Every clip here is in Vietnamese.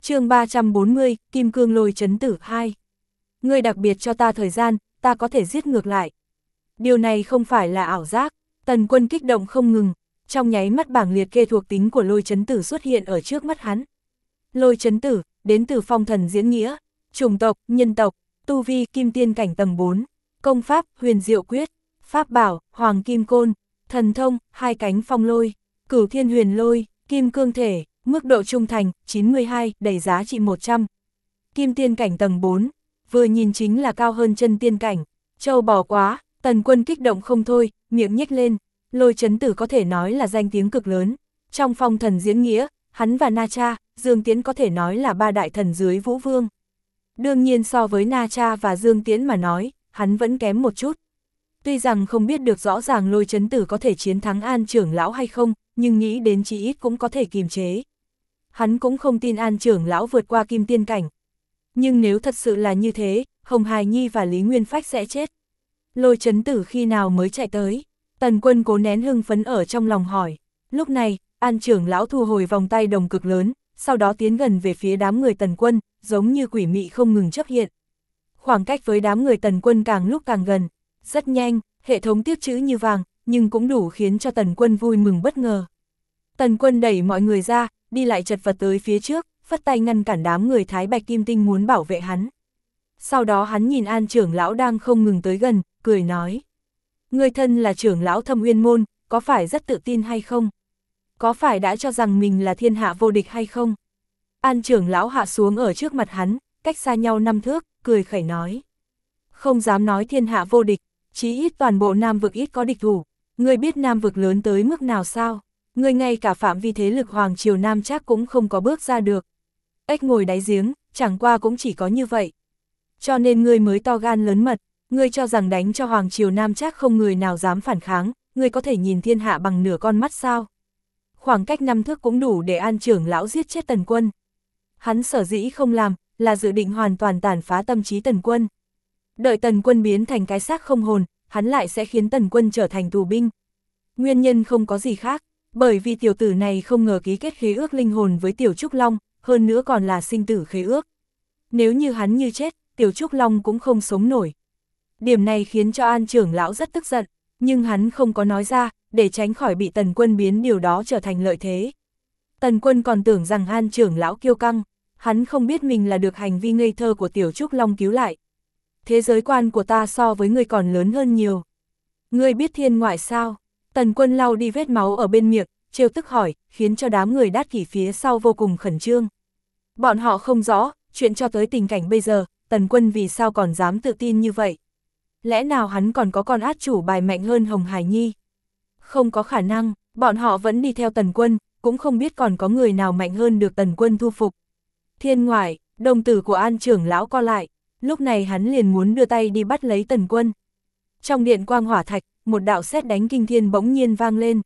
chương 340, Kim Cương Lôi Chấn Tử 2. Ngươi đặc biệt cho ta thời gian, ta có thể giết ngược lại. Điều này không phải là ảo giác, Tần Quân kích động không ngừng, trong nháy mắt bảng liệt kê thuộc tính của Lôi Chấn Tử xuất hiện ở trước mắt hắn. Lôi Chấn Tử, đến từ phong thần diễn nghĩa, chủng tộc, nhân tộc, tu vi, kim tiên cảnh tầng 4, công pháp, huyền diệu quyết, pháp bảo, hoàng kim côn, thần thông, hai cánh phong lôi, cửu thiên huyền lôi, kim cương thể, mức độ trung thành, 92, đầy giá trị 100. Kim tiên cảnh tầng 4, vừa nhìn chính là cao hơn chân tiên cảnh, châu bò quá, Tần Quân kích động không thôi, miệng nhếch lên, Lôi Chấn Tử có thể nói là danh tiếng cực lớn, trong phong thần diễn nghĩa, hắn và Na Cha, Dương Tiễn có thể nói là ba đại thần dưới Vũ Vương. Đương nhiên so với Na Cha và Dương Tiễn mà nói, hắn vẫn kém một chút. Tuy rằng không biết được rõ ràng Lôi Chấn Tử có thể chiến thắng An trưởng lão hay không, nhưng nghĩ đến chí ít cũng có thể kiềm chế. Hắn cũng không tin An trưởng lão vượt qua kim tiên cảnh. Nhưng nếu thật sự là như thế, Hồng Hài Nhi và Lý Nguyên Phách sẽ chết. Lôi Chấn Tử khi nào mới chạy tới? Tần Quân cố nén hưng phấn ở trong lòng hỏi. Lúc này, An trưởng lão thu hồi vòng tay đồng cực lớn, sau đó tiến gần về phía đám người Tần Quân, giống như quỷ mị không ngừng chớp hiện. Khoảng cách với đám người Tần Quân càng lúc càng gần, rất nhanh, hệ thống tiếc chữ như vàng, nhưng cũng đủ khiến cho Tần Quân vui mừng bất ngờ. Tần Quân đẩy mọi người ra, đi lại chật vật tới phía trước, phất tay ngăn cản đám người Thái Bạch Kim Tinh muốn bảo vệ hắn. Sau đó hắn nhìn An trưởng lão đang không ngừng tới gần, cười nói. Người thân là trưởng lão Thâm Uyên Môn, có phải rất tự tin hay không? Có phải đã cho rằng mình là thiên hạ vô địch hay không? An trưởng lão hạ xuống ở trước mặt hắn, cách xa nhau 5 thước, cười khẩy nói. Không dám nói thiên hạ vô địch, chí ít toàn bộ Nam vực ít có địch thủ. Ngươi biết Nam vực lớn tới mức nào sao? Ngươi ngay cả phạm vi thế lực Hoàng Triều Nam Trác cũng không có bước ra được. Ếch ngồi đáy giếng, chẳng qua cũng chỉ có như vậy. Cho nên ngươi mới to gan lớn mật, ngươi cho rằng đánh cho Hoàng Triều Nam Trác không người nào dám phản kháng, ngươi có thể nhìn thiên hạ bằng nửa con mắt sao? Khoảng cách 5 thước cũng đủ để An trưởng lão giết chết Tần Quân. Hắn sở dĩ không làm, là dự định hoàn toàn tàn phá tâm trí Tần Quân. Đợi Tần Quân biến thành cái xác không hồn, hắn lại sẽ khiến Tần Quân trở thành tù binh. Nguyên nhân không có gì khác, bởi vì tiểu tử này không ngờ ký kết khế ước linh hồn với Tiểu Trúc Long, hơn nữa còn là sinh tử khế ước. Nếu như hắn như chết, Tiểu Trúc Long cũng không sống nổi. Điểm này khiến cho An trưởng lão rất tức giận, nhưng hắn không có nói ra, để tránh khỏi bị Tần Quân biến điều đó trở thành lợi thế. Tần Quân còn tưởng rằng An trưởng lão kiêu căng, hắn không biết mình là được hành vi ngây thơ của Tiểu Trúc Long cứu lại. Thế giới quan của ta so với ngươi còn lớn hơn nhiều. Ngươi biết thiên ngoại sao? Tần Quân lau đi vết máu ở bên miệng, trêu tức hỏi, khiến cho đám người Đát Kỷ phía sau vô cùng khẩn trương. Bọn họ không rõ, chuyện cho tới tình cảnh bây giờ, Tần Quân vì sao còn dám tự tin như vậy? Lẽ nào hắn còn có con át chủ bài mạnh hơn Hồng Hải Nhi? Không có khả năng, bọn họ vẫn đi theo Tần Quân, cũng không biết còn có người nào mạnh hơn được Tần Quân thu phục. Thiên ngoại, đồng tử của An trưởng lão co lại, lúc này hắn liền muốn đưa tay đi bắt lấy Tần Quân. Trong điện quang hỏa thạch, một đạo sét đánh kinh thiên bỗng nhiên vang lên.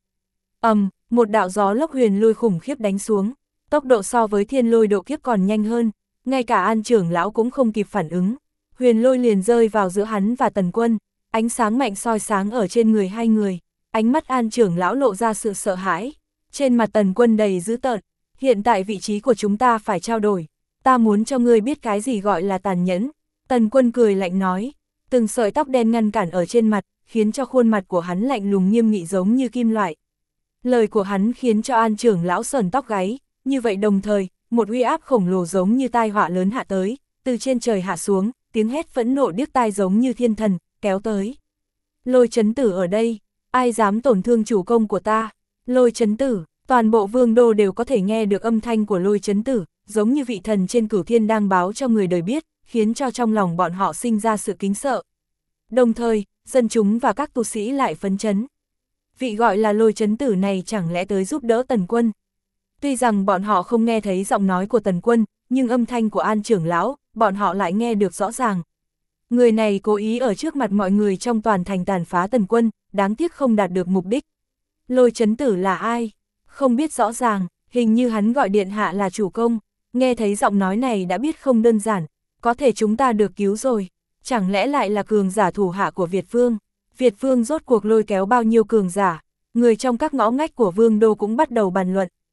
Một đạo gió lốc huyền lôi khủng khiếp đánh xuống, tốc độ so với thiên lôi độ kiếp còn nhanh hơn, ngay cả An trưởng lão cũng không kịp phản ứng. Huyền lôi liền rơi vào giữa hắn và Tần Quân, ánh sáng mạnh soi sáng ở trên người hai người, ánh mắt An trưởng lão lộ ra sự sợ hãi, trên mặt Tần Quân đầy dữ tợn. Hiện tại vị trí của chúng ta phải trao đổi, ta muốn cho ngươi biết cái gì gọi là tàn nhẫn. Tần Quân cười lạnh nói, từng sợi tóc đen ngăn cản ở trên mặt, khiến cho khuôn mặt của hắn lạnh lùng nghiêm nghị giống như kim loại. Lời của hắn khiến cho An trưởng lão sởn tóc gáy, như vậy đồng thời, một uy áp khổng lồ giống như tai họa lớn hạ tới, từ trên trời hạ xuống, tiếng hét phẫn nộ điếc tai giống như thiên thần, kéo tới. Lôi Chấn Tử ở đây, ai dám tổn thương chủ công của ta? Lôi Chấn Tử, toàn bộ vương đô đều có thể nghe được âm thanh của Lôi Chấn Tử, giống như vị thần trên cửu thiên đang báo cho người đời biết, khiến cho trong lòng bọn họ sinh ra sự kính sợ. Đồng thời, dân chúng và các tu sĩ lại phấn chấn. Vị gọi là Lôi Chấn Tử này chẳng lẽ tới giúp đỡ Tần Quân? Tuy rằng bọn họ không nghe thấy giọng nói của Tần Quân, nhưng âm thanh của An trưởng lão, bọn họ lại nghe được rõ ràng. Người này cố ý ở trước mặt mọi người trong toàn thành tàn phá Tần Quân, đáng tiếc không đạt được mục đích. Lôi Chấn Tử là ai? Không biết rõ ràng, hình như hắn gọi điện hạ là chủ công, nghe thấy giọng nói này đã biết không đơn giản, có thể chúng ta được cứu rồi, chẳng lẽ lại là cường giả thủ hạ của Việt Vương? Việt Vương rốt cuộc lôi kéo bao nhiêu cường giả, người trong các ngõ ngách của Vương đô cũng bắt đầu bàn luận.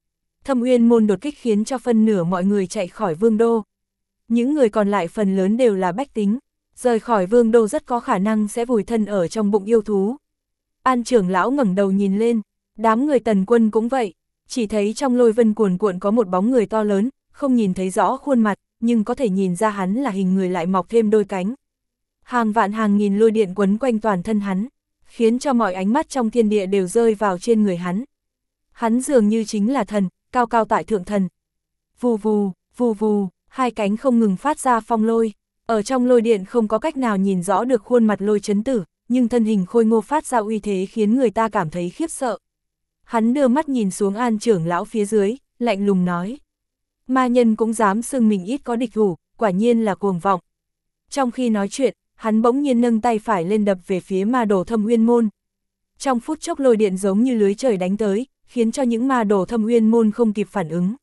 Thâm Uyên môn đột kích khiến cho phân nửa mọi người chạy khỏi vương đô. Những người còn lại phần lớn đều là bách tính, rời khỏi vương đô rất có khả năng sẽ vùi thân ở trong bụng yêu thú. An trưởng lão ngẩng đầu nhìn lên, đám người Tần Quân cũng vậy, chỉ thấy trong lôi vân cuồn cuộn có một bóng người to lớn, không nhìn thấy rõ khuôn mặt, nhưng có thể nhìn ra hắn là hình người lại mọc thêm đôi cánh. Hàng vạn hàng nghìn lôi điện quấn quanh toàn thân hắn, khiến cho mọi ánh mắt trong thiên địa đều rơi vào trên người hắn. Hắn dường như chính là thần, cao cao tại thượng thần. Vù vù, vù vù, hai cánh không ngừng phát ra phong lôi. Ở trong lôi điện không có cách nào nhìn rõ được khuôn mặt Lôi Chấn Tử, nhưng thân hình khôi ngô phát ra uy thế khiến người ta cảm thấy khiếp sợ. Hắn đưa mắt nhìn xuống An trưởng lão phía dưới, lạnh lùng nói. Ma nhân cũng dám xưng mình ít có địch thủ, quả nhiên là cuồng vọng. Trong khi nói chuyện, hắn bỗng nhiên nâng tay phải lên đập về phía ma đồ Thâm Uyên môn. Trong phút chốc lôi điện giống như lưới trời đánh tới, khiến cho những ma đồ Thâm Uyên môn không kịp phản ứng.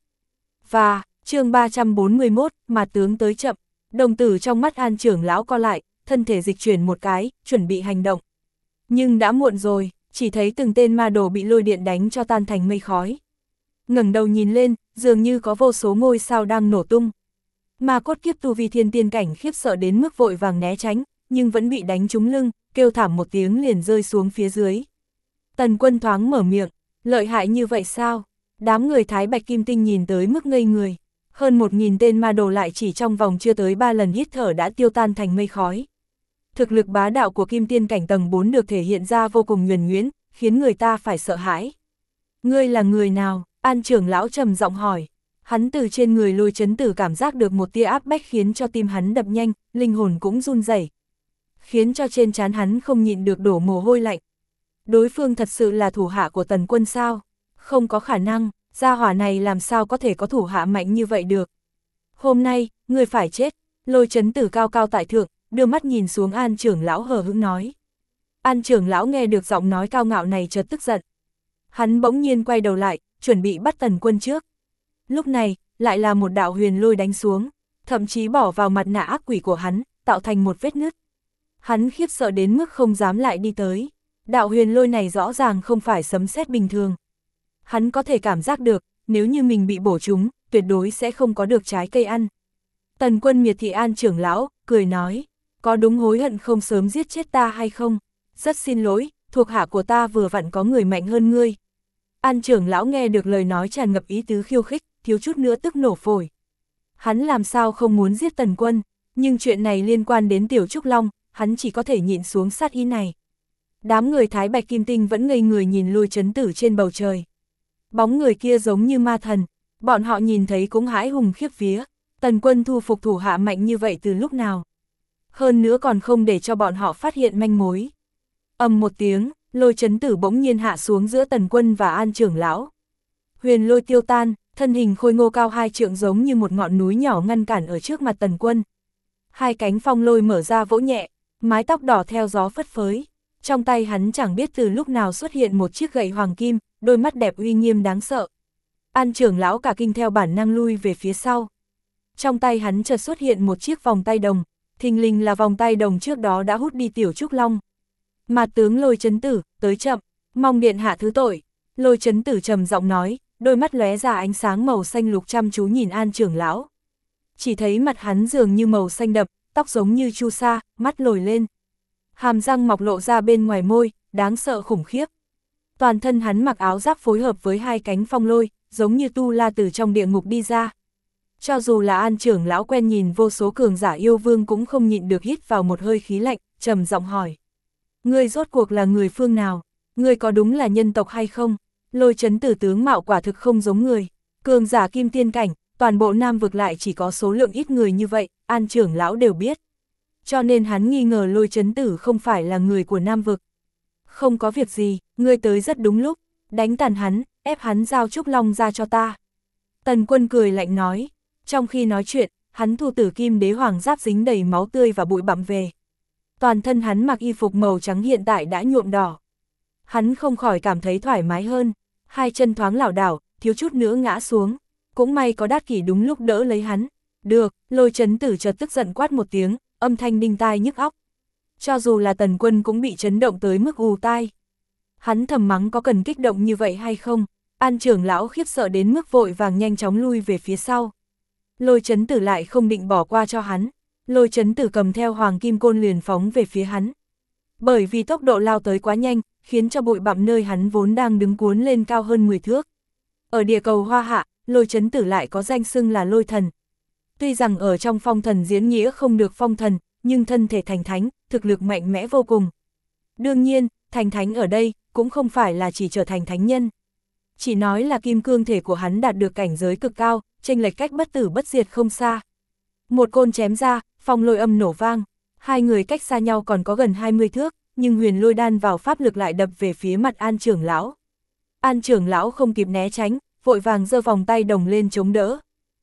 Và, chương 341, mà tướng tới chậm, đồng tử trong mắt An trưởng lão co lại, thân thể dịch chuyển một cái, chuẩn bị hành động. Nhưng đã muộn rồi, chỉ thấy từng tên ma đồ bị lôi điện đánh cho tan thành mây khói. Ngẩng đầu nhìn lên, dường như có vô số ngôi sao đang nổ tung. Ma cốt kiếp tu vi thiên tiên cảnh khiếp sợ đến mức vội vàng né tránh, nhưng vẫn bị đánh trúng lưng, kêu thảm một tiếng liền rơi xuống phía dưới. Tần Quân thoáng mở miệng, lợi hại như vậy sao? Đám người Thái Bạch Kim Tinh nhìn tới mức ngây người. Hơn 1000 tên ma đồ lại chỉ trong vòng chưa tới 3 lần hít thở đã tiêu tan thành mây khói. Thực lực bá đạo của Kim Tiên cảnh tầng 4 được thể hiện ra vô cùng nhuần nhuyễn, khiến người ta phải sợ hãi. Ngươi là người nào? An trưởng lão trầm giọng hỏi. Hắn từ trên người Lôi Chấn Tử cảm giác được một tia áp bách khiến cho tim hắn đập nhanh, linh hồn cũng run rẩy, khiến cho trên trán hắn không nhịn được đổ mồ hôi lạnh. Đối phương thật sự là thủ hạ của Tần Quân sao? Không có khả năng, gia hỏa này làm sao có thể có thủ hạ mạnh như vậy được. Hôm nay, ngươi phải chết. Lôi Chấn Tử cao cao tại thượng, đưa mắt nhìn xuống An trưởng lão hờ hững nói. An trưởng lão nghe được giọng nói cao ngạo này chợt tức giận. Hắn bỗng nhiên quay đầu lại, chuẩn bị bắt Tần Quân trước. Lúc này, lại là một đạo huyền lôi đánh xuống, thậm chí bỏ vào mặt nạ ác quỷ của hắn, tạo thành một vết nứt. Hắn khiếp sợ đến mức không dám lại đi tới. Đạo huyền lôi này rõ ràng không phải sấm sét bình thường. Hắn có thể cảm giác được, nếu như mình bị bổ trúng, tuyệt đối sẽ không có được trái cây ăn. Tần Quân miệt thị An trưởng lão, cười nói, có đúng hối hận không sớm giết chết ta hay không? Rất xin lỗi, thuộc hạ của ta vừa vặn có người mạnh hơn ngươi. An trưởng lão nghe được lời nói tràn ngập ý tứ khiêu khích, thiếu chút nữa tức nổ phổi. Hắn làm sao không muốn giết Tần Quân, nhưng chuyện này liên quan đến Tiểu Trúc Long, hắn chỉ có thể nhịn xuống sát ý này. Đám người Thái Bạch Kim Tinh vẫn ngây người nhìn Lôi Chấn Tử trên bầu trời. Bóng người kia giống như ma thần, bọn họ nhìn thấy cũng hãi hùng khiếp vía. Tần Quân thu phục thủ hạ mạnh như vậy từ lúc nào? Hơn nữa còn không để cho bọn họ phát hiện manh mối. Ầm một tiếng, Lôi Chấn Tử bỗng nhiên hạ xuống giữa Tần Quân và An trưởng lão. Huyền lôi tiêu tan, thân hình khôi ngô cao 2 trượng giống như một ngọn núi nhỏ ngăn cản ở trước mặt Tần Quân. Hai cánh phong lôi mở ra vỗ nhẹ, mái tóc đỏ theo gió phất phới. Trong tay hắn chẳng biết từ lúc nào xuất hiện một chiếc gậy hoàng kim, đôi mắt đẹp uy nghiêm đáng sợ. An trưởng lão cả kinh theo bản năng lui về phía sau. Trong tay hắn chợt xuất hiện một chiếc vòng tay đồng, thình lình là vòng tay đồng trước đó đã hút đi Tiểu Trúc Long. Mà tướng Lôi Chấn Tử, tới chậm, mong điện hạ thứ tội. Lôi Chấn Tử trầm giọng nói, đôi mắt lóe ra ánh sáng màu xanh lục chăm chú nhìn An trưởng lão. Chỉ thấy mặt hắn dường như màu xanh đậm, tóc giống như chu sa, mắt lồi lên. Hàm răng mọc lộ ra bên ngoài môi, đáng sợ khủng khiếp. Toàn thân hắn mặc áo giáp phối hợp với hai cánh phong lôi, giống như tu la từ trong địa ngục đi ra. Cho dù là An trưởng lão quen nhìn vô số cường giả yêu vương cũng không nhịn được hít vào một hơi khí lạnh, trầm giọng hỏi. Ngươi rốt cuộc là người phương nào? Ngươi có đúng là nhân tộc hay không? Lôi Chấn Tử tướng mạo quả thực không giống người. Cường giả kim tiên cảnh, toàn bộ Nam vực lại chỉ có số lượng ít người như vậy, An trưởng lão đều biết. Cho nên hắn nghi ngờ Lôi Chấn Tử không phải là người của Nam vực. Không có việc gì, ngươi tới rất đúng lúc, đánh tàn hắn, ép hắn giao Trúc Long ra cho ta. Tần Quân cười lạnh nói, trong khi nói chuyện, hắn thu tử kim đế hoàng giáp dính đầy máu tươi và bụi bặm về. Toàn thân hắn mặc y phục màu trắng hiện tại đã nhuộm đỏ. Hắn không khỏi cảm thấy thoải mái hơn, hai chân thoáng lảo đảo, thiếu chút nữa ngã xuống. Cũng may có Đát Kỷ đúng lúc đỡ lấy hắn. Được, Lôi Chấn Tử chợt tức giận quát một tiếng, âm thanh đinh tai nhức óc. Cho dù là Tần Quân cũng bị chấn động tới mức ù tai. Hắn thầm mắng có cần kích động như vậy hay không? An trưởng lão khiếp sợ đến mức vội vàng nhanh chóng lui về phía sau. Lôi Chấn Tử lại không định bỏ qua cho hắn. Lôi Chấn Tử cầm theo hoàng kim côn liền phóng về phía hắn. Bởi vì tốc độ lao tới quá nhanh, khiến cho bụi bặm nơi hắn vốn đang đứng cuốn lên cao hơn 10 thước. Ở địa cầu Hoa Hạ, Lôi Chấn Tử lại có danh xưng là Lôi Thần. Tuy rằng ở trong phong thần diễn nghĩa không được phong thần, nhưng thân thể thành thánh, thực lực mạnh mẽ vô cùng. Đương nhiên, thành thánh ở đây, cũng không phải là chỉ trở thành thánh nhân. Chỉ nói là kim cương thể của hắn đạt được cảnh giới cực cao, chênh lệch cách bất tử bất diệt không xa. Một côn chém ra, phong lôi âm nổ vang, hai người cách xa nhau còn có gần 20 thước, nhưng huyền lôi đan vào pháp lực lại đập về phía mặt An trưởng lão. An trưởng lão không kịp né tránh, vội vàng giơ vòng tay đồng lên chống đỡ.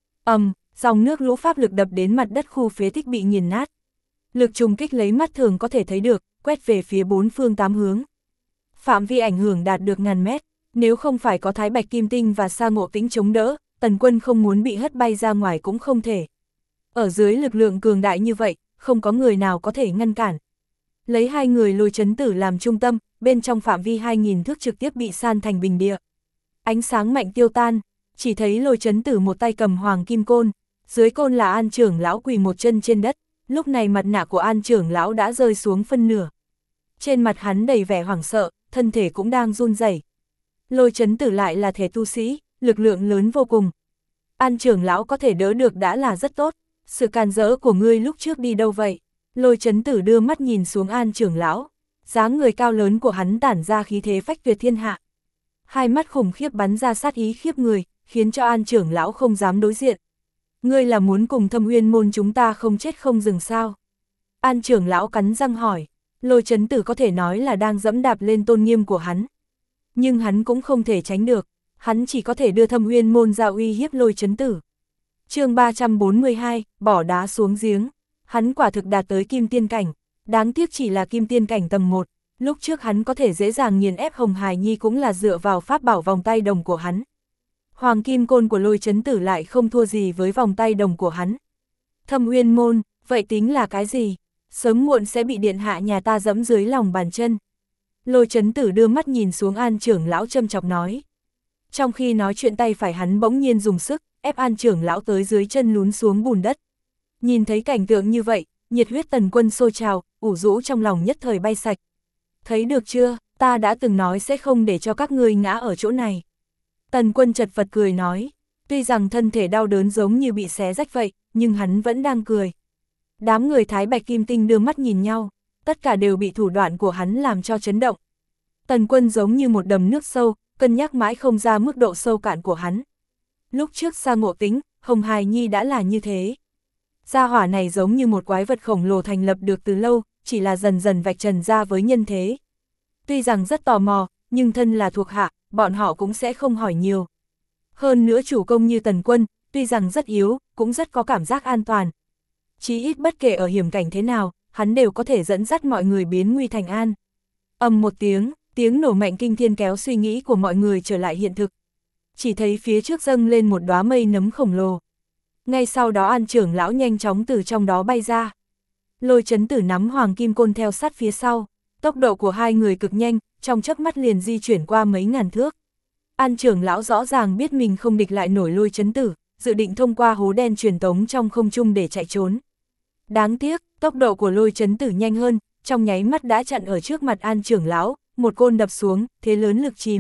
Dòng nước lũ pháp lực đập đến mặt đất khu phế tích bị nghiền nát. Lực trùng kích lấy mắt thường có thể thấy được, quét về phía bốn phương tám hướng. Phạm vi ảnh hưởng đạt được ngàn mét, nếu không phải có Thái Bạch Kim Tinh và Sa Ngộ Tĩnh chống đỡ, Tần Quân không muốn bị hất bay ra ngoài cũng không thể. Ở dưới lực lượng cường đại như vậy, không có người nào có thể ngăn cản. Lấy hai người Lôi Chấn Tử làm trung tâm, bên trong phạm vi 2000 thước trực tiếp bị san thành bình địa. Ánh sáng mạnh tiêu tan, chỉ thấy Lôi Chấn Tử một tay cầm hoàng kim côn, dưới côn là An trưởng lão quỳ một chân trên đất, lúc này mặt nạ của An trưởng lão đã rơi xuống phân nửa. Trên mặt hắn đầy vẻ hoảng sợ, thân thể cũng đang run rẩy. Lôi Chấn Tử lại là thể tu sĩ, lực lượng lớn vô cùng. An trưởng lão có thể đỡ được đã là rất tốt, sự càn rỡ của ngươi lúc trước đi đâu vậy? Lôi Chấn Tử đưa mắt nhìn xuống An trưởng lão, dáng người cao lớn của hắn tản ra khí thế phách tuyệt thiên hạ. Hai mắt khủng khiếp bắn ra sát ý khiếp người, khiến cho An trưởng lão không dám đối diện. Ngươi là muốn cùng Thâm Uyên môn chúng ta không chết không dừng sao? An trưởng lão cắn răng hỏi. Lôi Chấn Tử có thể nói là đang dẫm đạp lên tôn nghiêm của hắn. Nhưng hắn cũng không thể tránh được, hắn chỉ có thể đưa Thâm Uyên môn ra uy hiếp Lôi Chấn Tử. Chương 342, bỏ đá xuống giếng. Hắn quả thực đạt tới kim tiên cảnh, đáng tiếc chỉ là kim tiên cảnh tầm 1. Lúc trước hắn có thể dễ dàng nghiền ép Hồng Hải Nhi cũng là dựa vào pháp bảo vòng tay đồng của hắn. Hoàng kim côn của Lôi Chấn Tử lại không thua gì với vòng tay đồng của hắn. Thâm Uyên môn, vậy tính là cái gì? Sớm muộn sẽ bị điện hạ nhà ta dẫm dưới lòng bàn chân. Lôi Chấn Tử đưa mắt nhìn xuống An trưởng lão châm chọc nói. Trong khi nói chuyện tay phải hắn bỗng nhiên dùng sức, ép An trưởng lão tới dưới chân lún xuống bùn đất. Nhìn thấy cảnh tượng như vậy, nhiệt huyết Tần Quân sôi trào, ủ rũ trong lòng nhất thời bay sạch. Thấy được chưa, ta đã từng nói sẽ không để cho các ngươi ngã ở chỗ này. Tần Quân chật vật cười nói, tuy rằng thân thể đau đớn giống như bị xé rách vậy, nhưng hắn vẫn đang cười. Đám người Thái Bạch Kim Tinh đưa mắt nhìn nhau, tất cả đều bị thủ đoạn của hắn làm cho chấn động. Tần Quân giống như một đầm nước sâu, cân nhắc mãi không ra mức độ sâu cạn của hắn. Lúc trước Sa Ngộ Tĩnh, Hồng Hải Nhi đã là như thế. Gia hỏa này giống như một quái vật khổng lồ thành lập được từ lâu, chỉ là dần dần vạch trần ra với nhân thế. Tuy rằng rất tò mò, nhưng thân là thuộc hạ, bọn họ cũng sẽ không hỏi nhiều. Hơn nữa chủ công như Tần Quân, tuy rằng rất yếu, cũng rất có cảm giác an toàn. Chí ít bất kể ở hiểm cảnh thế nào, hắn đều có thể dẫn dắt mọi người biến nguy thành an. Một tiếng nổ mạnh kinh thiên kéo suy nghĩ của mọi người trở lại hiện thực. Chỉ thấy phía trước dâng lên một đóa mây nấm khổng lồ. Ngay sau đó An trưởng lão nhanh chóng từ trong đó bay ra. Lôi Chấn Tử nắm hoàng kim côn theo sát phía sau. Tốc độ của hai người cực nhanh, trong chớp mắt liền di chuyển qua mấy ngàn thước. An trưởng lão rõ ràng biết mình không địch lại nổi Lôi Chấn Tử, dự định thông qua hố đen truyền tống trong không trung để chạy trốn. Đáng tiếc, tốc độ của Lôi Chấn Tử nhanh hơn, trong nháy mắt đã chặn ở trước mặt An trưởng lão, một côn đập xuống, thế lớn lực chìm.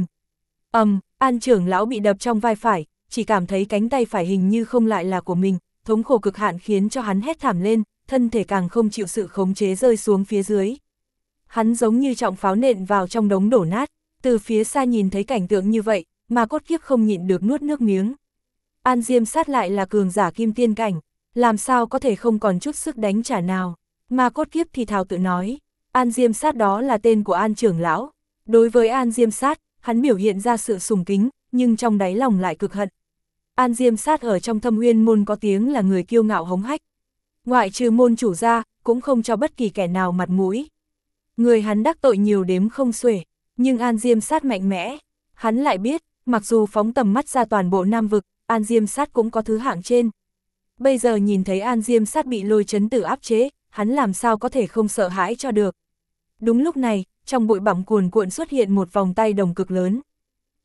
An trưởng lão bị đập trong vai phải, chỉ cảm thấy cánh tay phải hình như không lại là của mình, thống khổ cực hạn khiến cho hắn hét thảm lên, thân thể càng không chịu sự khống chế rơi xuống phía dưới. Hắn giống như trọng pháo nện vào trong đống đổ nát, từ phía xa nhìn thấy cảnh tượng như vậy, mà cốt kiếp không nhịn được nuốt nước miếng. An Diêm Sát lại là cường giả kim tiên cảnh, làm sao có thể không còn chút sức đánh trả nào, mà cốt kiếp thì thào tự nói, An Diêm Sát đó là tên của An trưởng lão. Đối với An Diêm Sát, hắn biểu hiện ra sự sùng kính, nhưng trong đáy lòng lại cực hận. An Diêm Sát ở trong Thâm Uyên môn có tiếng là người kiêu ngạo hống hách. Ngoại trừ môn chủ ra, cũng không cho bất kỳ kẻ nào mặt mũi. Người hắn đắc tội nhiều đếm không xuể, nhưng An Diêm Sát mạnh mẽ. Hắn lại biết, mặc dù phóng tầm mắt ra toàn bộ Nam vực, An Diêm Sát cũng có thứ hạng trên. Bây giờ nhìn thấy An Diêm Sát bị Lôi Chấn Tử áp chế, hắn làm sao có thể không sợ hãi cho được. Đúng lúc này, trong bụi bặm cuồn cuộn xuất hiện một vòng tay đồng cực lớn.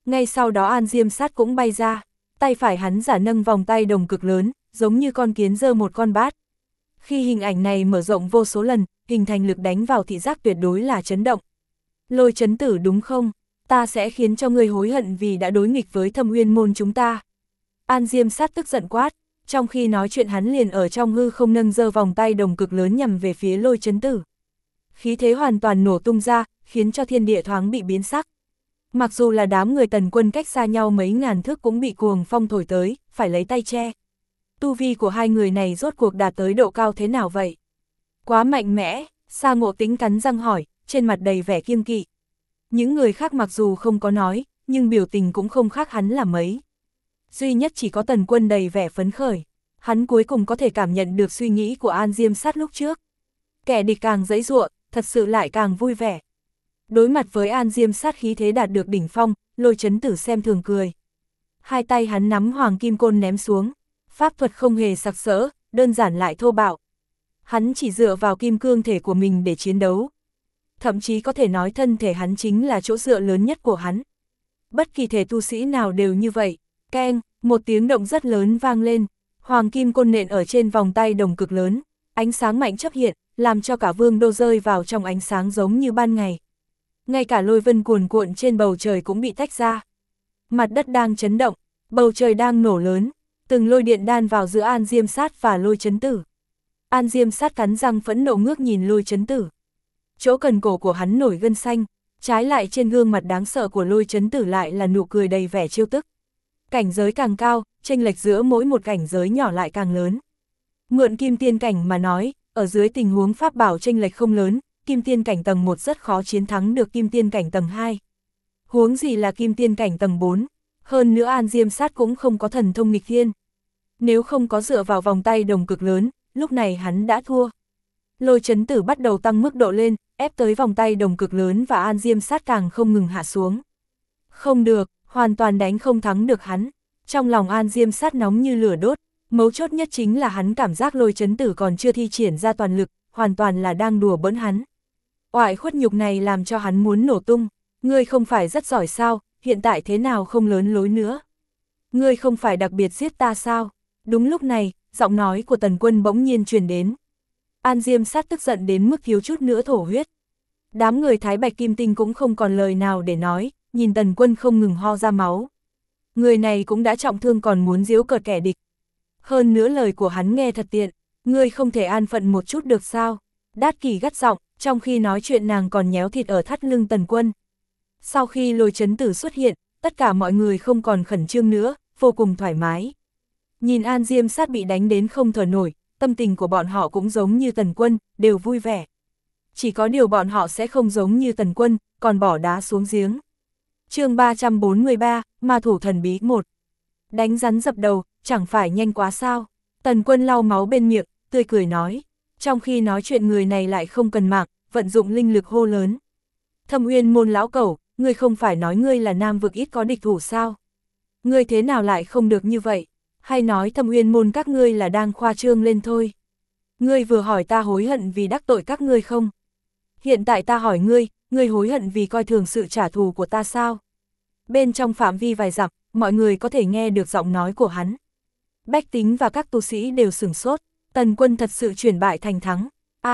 Ngay sau đó An Diêm Sát cũng bay ra, tay phải hắn giả nâng vòng tay đồng cực lớn, giống như con kiến giơ một con bát. Khi hình ảnh này mở rộng vô số lần, hình thành lực đánh vào thị giác tuyệt đối là chấn động. Lôi Chấn Tử đúng không? Ta sẽ khiến cho ngươi hối hận vì đã đối nghịch với Thâm Uyên môn chúng ta. An Diêm Sát tức giận quát, trong khi nói chuyện hắn liền ở trong hư không nâng giơ vòng tay đồng cực lớn nhằm về phía Lôi Chấn Tử. Khí thế hoàn toàn nổ tung ra, khiến cho thiên địa thoáng bị biến sắc. Mặc dù là đám người Tần Quân cách xa nhau mấy ngàn thước cũng bị cuồng phong thổi tới, phải lấy tay che. Tu vi của hai người này rốt cuộc đạt tới độ cao thế nào vậy? Quá mạnh mẽ, Sa Ngộ Tĩnh cắn răng hỏi, trên mặt đầy vẻ kiêng kỵ. Những người khác mặc dù không có nói, nhưng biểu tình cũng không khác hắn là mấy. Duy nhất chỉ có Tần Quân đầy vẻ phấn khởi, hắn cuối cùng có thể cảm nhận được suy nghĩ của An Diêm Sát lúc trước. Kẻ địch càng giãy giụa, thật sự lại càng vui vẻ. Đối mặt với An Diêm Sát khí thế đạt được đỉnh phong, Lôi Chấn Tử xem thường cười. Hai tay hắn nắm hoàng kim côn ném xuống, pháp thuật không hề sặc sỡ, đơn giản lại thô bạo. Hắn chỉ dựa vào kim cương thể của mình để chiến đấu. Thậm chí có thể nói thân thể hắn chính là chỗ dựa lớn nhất của hắn. Bất kỳ thể tu sĩ nào đều như vậy. Keng, một tiếng động rất lớn vang lên, hoàng kim côn nện ở trên vòng tay đồng cực lớn, ánh sáng mạnh chớp hiện, làm cho cả vương đô rơi vào trong ánh sáng giống như ban ngày. Ngay cả lôi vân cuồn cuộn trên bầu trời cũng bị tách ra. Mặt đất đang chấn động, bầu trời đang nổ lớn, từng lôi điện đan vào giữa An Diêm Sát và Lôi Chấn Tử. An Diêm Sát cắn răng phẫn nộ ngước nhìn Lôi Chấn Tử. Chỗ cần cổ của hắn nổi gân xanh, trái lại trên gương mặt đáng sợ của Lôi Chấn Tử lại là nụ cười đầy vẻ trêu tức. Cảnh giới càng cao, chênh lệch giữa mỗi một cảnh giới nhỏ lại càng lớn. Mượn kim tiên cảnh mà nói, ở dưới tình huống pháp bảo chênh lệch không lớn, kim tiên cảnh tầng 1 rất khó chiến thắng được kim tiên cảnh tầng 2. Huống gì là kim tiên cảnh tầng 4, hơn nữa An Diêm Sát cũng không có thần thông nghịch thiên. Nếu không có dựa vào vòng tay đồng cực lớn, lúc này hắn đã thua. Lôi Chấn Tử bắt đầu tăng mức độ lên, ép tới vòng tay đồng cực lớn và An Diêm Sát càng không ngừng hạ xuống. Không được, hoàn toàn đánh không thắng được hắn. Trong lòng An Diêm Sát nóng như lửa đốt, mấu chốt nhất chính là hắn cảm giác Lôi Chấn Tử còn chưa thi triển ra toàn lực, hoàn toàn là đang đùa bỡn hắn. Oại khuất nhục này làm cho hắn muốn nổ tung. Ngươi không phải rất giỏi sao, hiện tại thế nào không lớn lối nữa? Ngươi không phải đặc biệt giết ta sao? Đúng lúc này, giọng nói của Tần Quân bỗng nhiên truyền đến. An Diêm Sát tức giận đến mức thiếu chút nữa thổ huyết. Đám người Thái Bạch Kim Tinh cũng không còn lời nào để nói, nhìn Tần Quân không ngừng ho ra máu. Người này cũng đã trọng thương còn muốn giễu cợt kẻ địch. Hơn nữa lời của hắn nghe thật tiện, ngươi không thể an phận một chút được sao? Đát Kỷ gắt giọng, trong khi nói chuyện nàng còn nhéo thịt ở thắt lưng Tần Quân. Sau khi Lôi Chấn Tử xuất hiện, tất cả mọi người không còn khẩn trương nữa, vô cùng thoải mái. Nhìn An Diêm Sát bị đánh đến không thở nổi, tâm tình của bọn họ cũng giống như Tần Quân, đều vui vẻ. Chỉ có điều bọn họ sẽ không giống như Tần Quân, còn bỏ đá xuống giếng. Chương 343, Ma thủ thần bí 1. Đánh rắn dập đầu, chẳng phải nhanh quá sao? Tần Quân lau máu bên miệng, tươi cười nói. Trong khi nói chuyện người này lại không cần mạng, vận dụng linh lực hô lớn. Thâm Uyên môn lão cẩu, ngươi không phải nói ngươi là nam vực ít có địch thủ sao? Ngươi thế nào lại không được như vậy? Hay nói Thâm Uyên môn các ngươi là đang khoa trương lên thôi? Ngươi vừa hỏi ta hối hận vì đắc tội các ngươi không? Hiện tại ta hỏi ngươi hối hận vì coi thường sự trả thù của ta sao? Bên trong phạm vi vài dặm, mọi người có thể nghe được giọng nói của hắn. Bách tính và các tu sĩ đều sửng sốt, Tần Quân thật sự chuyển bại thành thắng.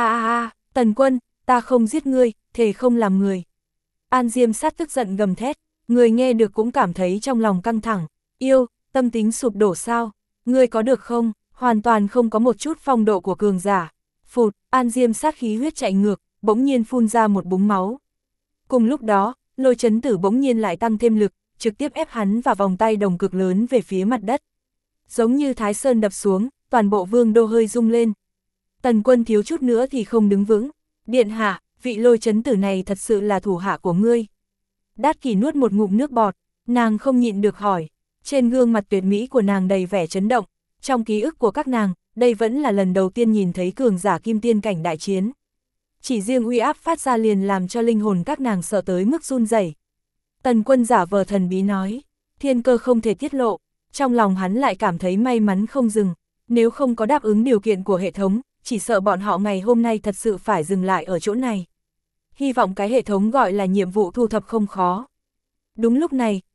Tần Quân, ta không giết ngươi, thề không làm người. An Diêm Sát tức giận gầm thét, người nghe được cũng cảm thấy trong lòng căng thẳng. Yêu, tâm tính sụp đổ sao? Ngươi có được không? Hoàn toàn không có một chút phong độ của cường giả. Phụt, An Diêm Sát khí huyết chạy ngược, bỗng nhiên phun ra một búng máu. Cùng lúc đó, Lôi Chấn Tử bỗng nhiên lại tăng thêm lực, trực tiếp ép hắn vào vòng tay đồng cực lớn về phía mặt đất. Giống như Thái Sơn đập xuống, toàn bộ vương đô hơi rung lên. Tần Quân thiếu chút nữa thì không đứng vững. Điện hạ, vị Lôi Chấn Tử này thật sự là thủ hạ của ngươi. Đát Kỷ nuốt một ngụm nước bọt, nàng không nhịn được hỏi. Trên gương mặt tuyệt mỹ của nàng đầy vẻ chấn động. Trong ký ức của các nàng, đây vẫn là lần đầu tiên nhìn thấy cường giả kim tiên cảnh đại chiến. Chỉ riêng uy áp phát ra liền làm cho linh hồn các nàng sợ tới mức run rẩy. Tần Quân giả vờ thần bí nói, thiên cơ không thể tiết lộ. Trong lòng hắn lại cảm thấy may mắn không dừng. Nếu không có đáp ứng điều kiện của hệ thống, chỉ sợ bọn họ ngày hôm nay thật sự phải dừng lại ở chỗ này. Hy vọng cái hệ thống gọi là nhiệm vụ thu thập không khó. Đúng lúc này,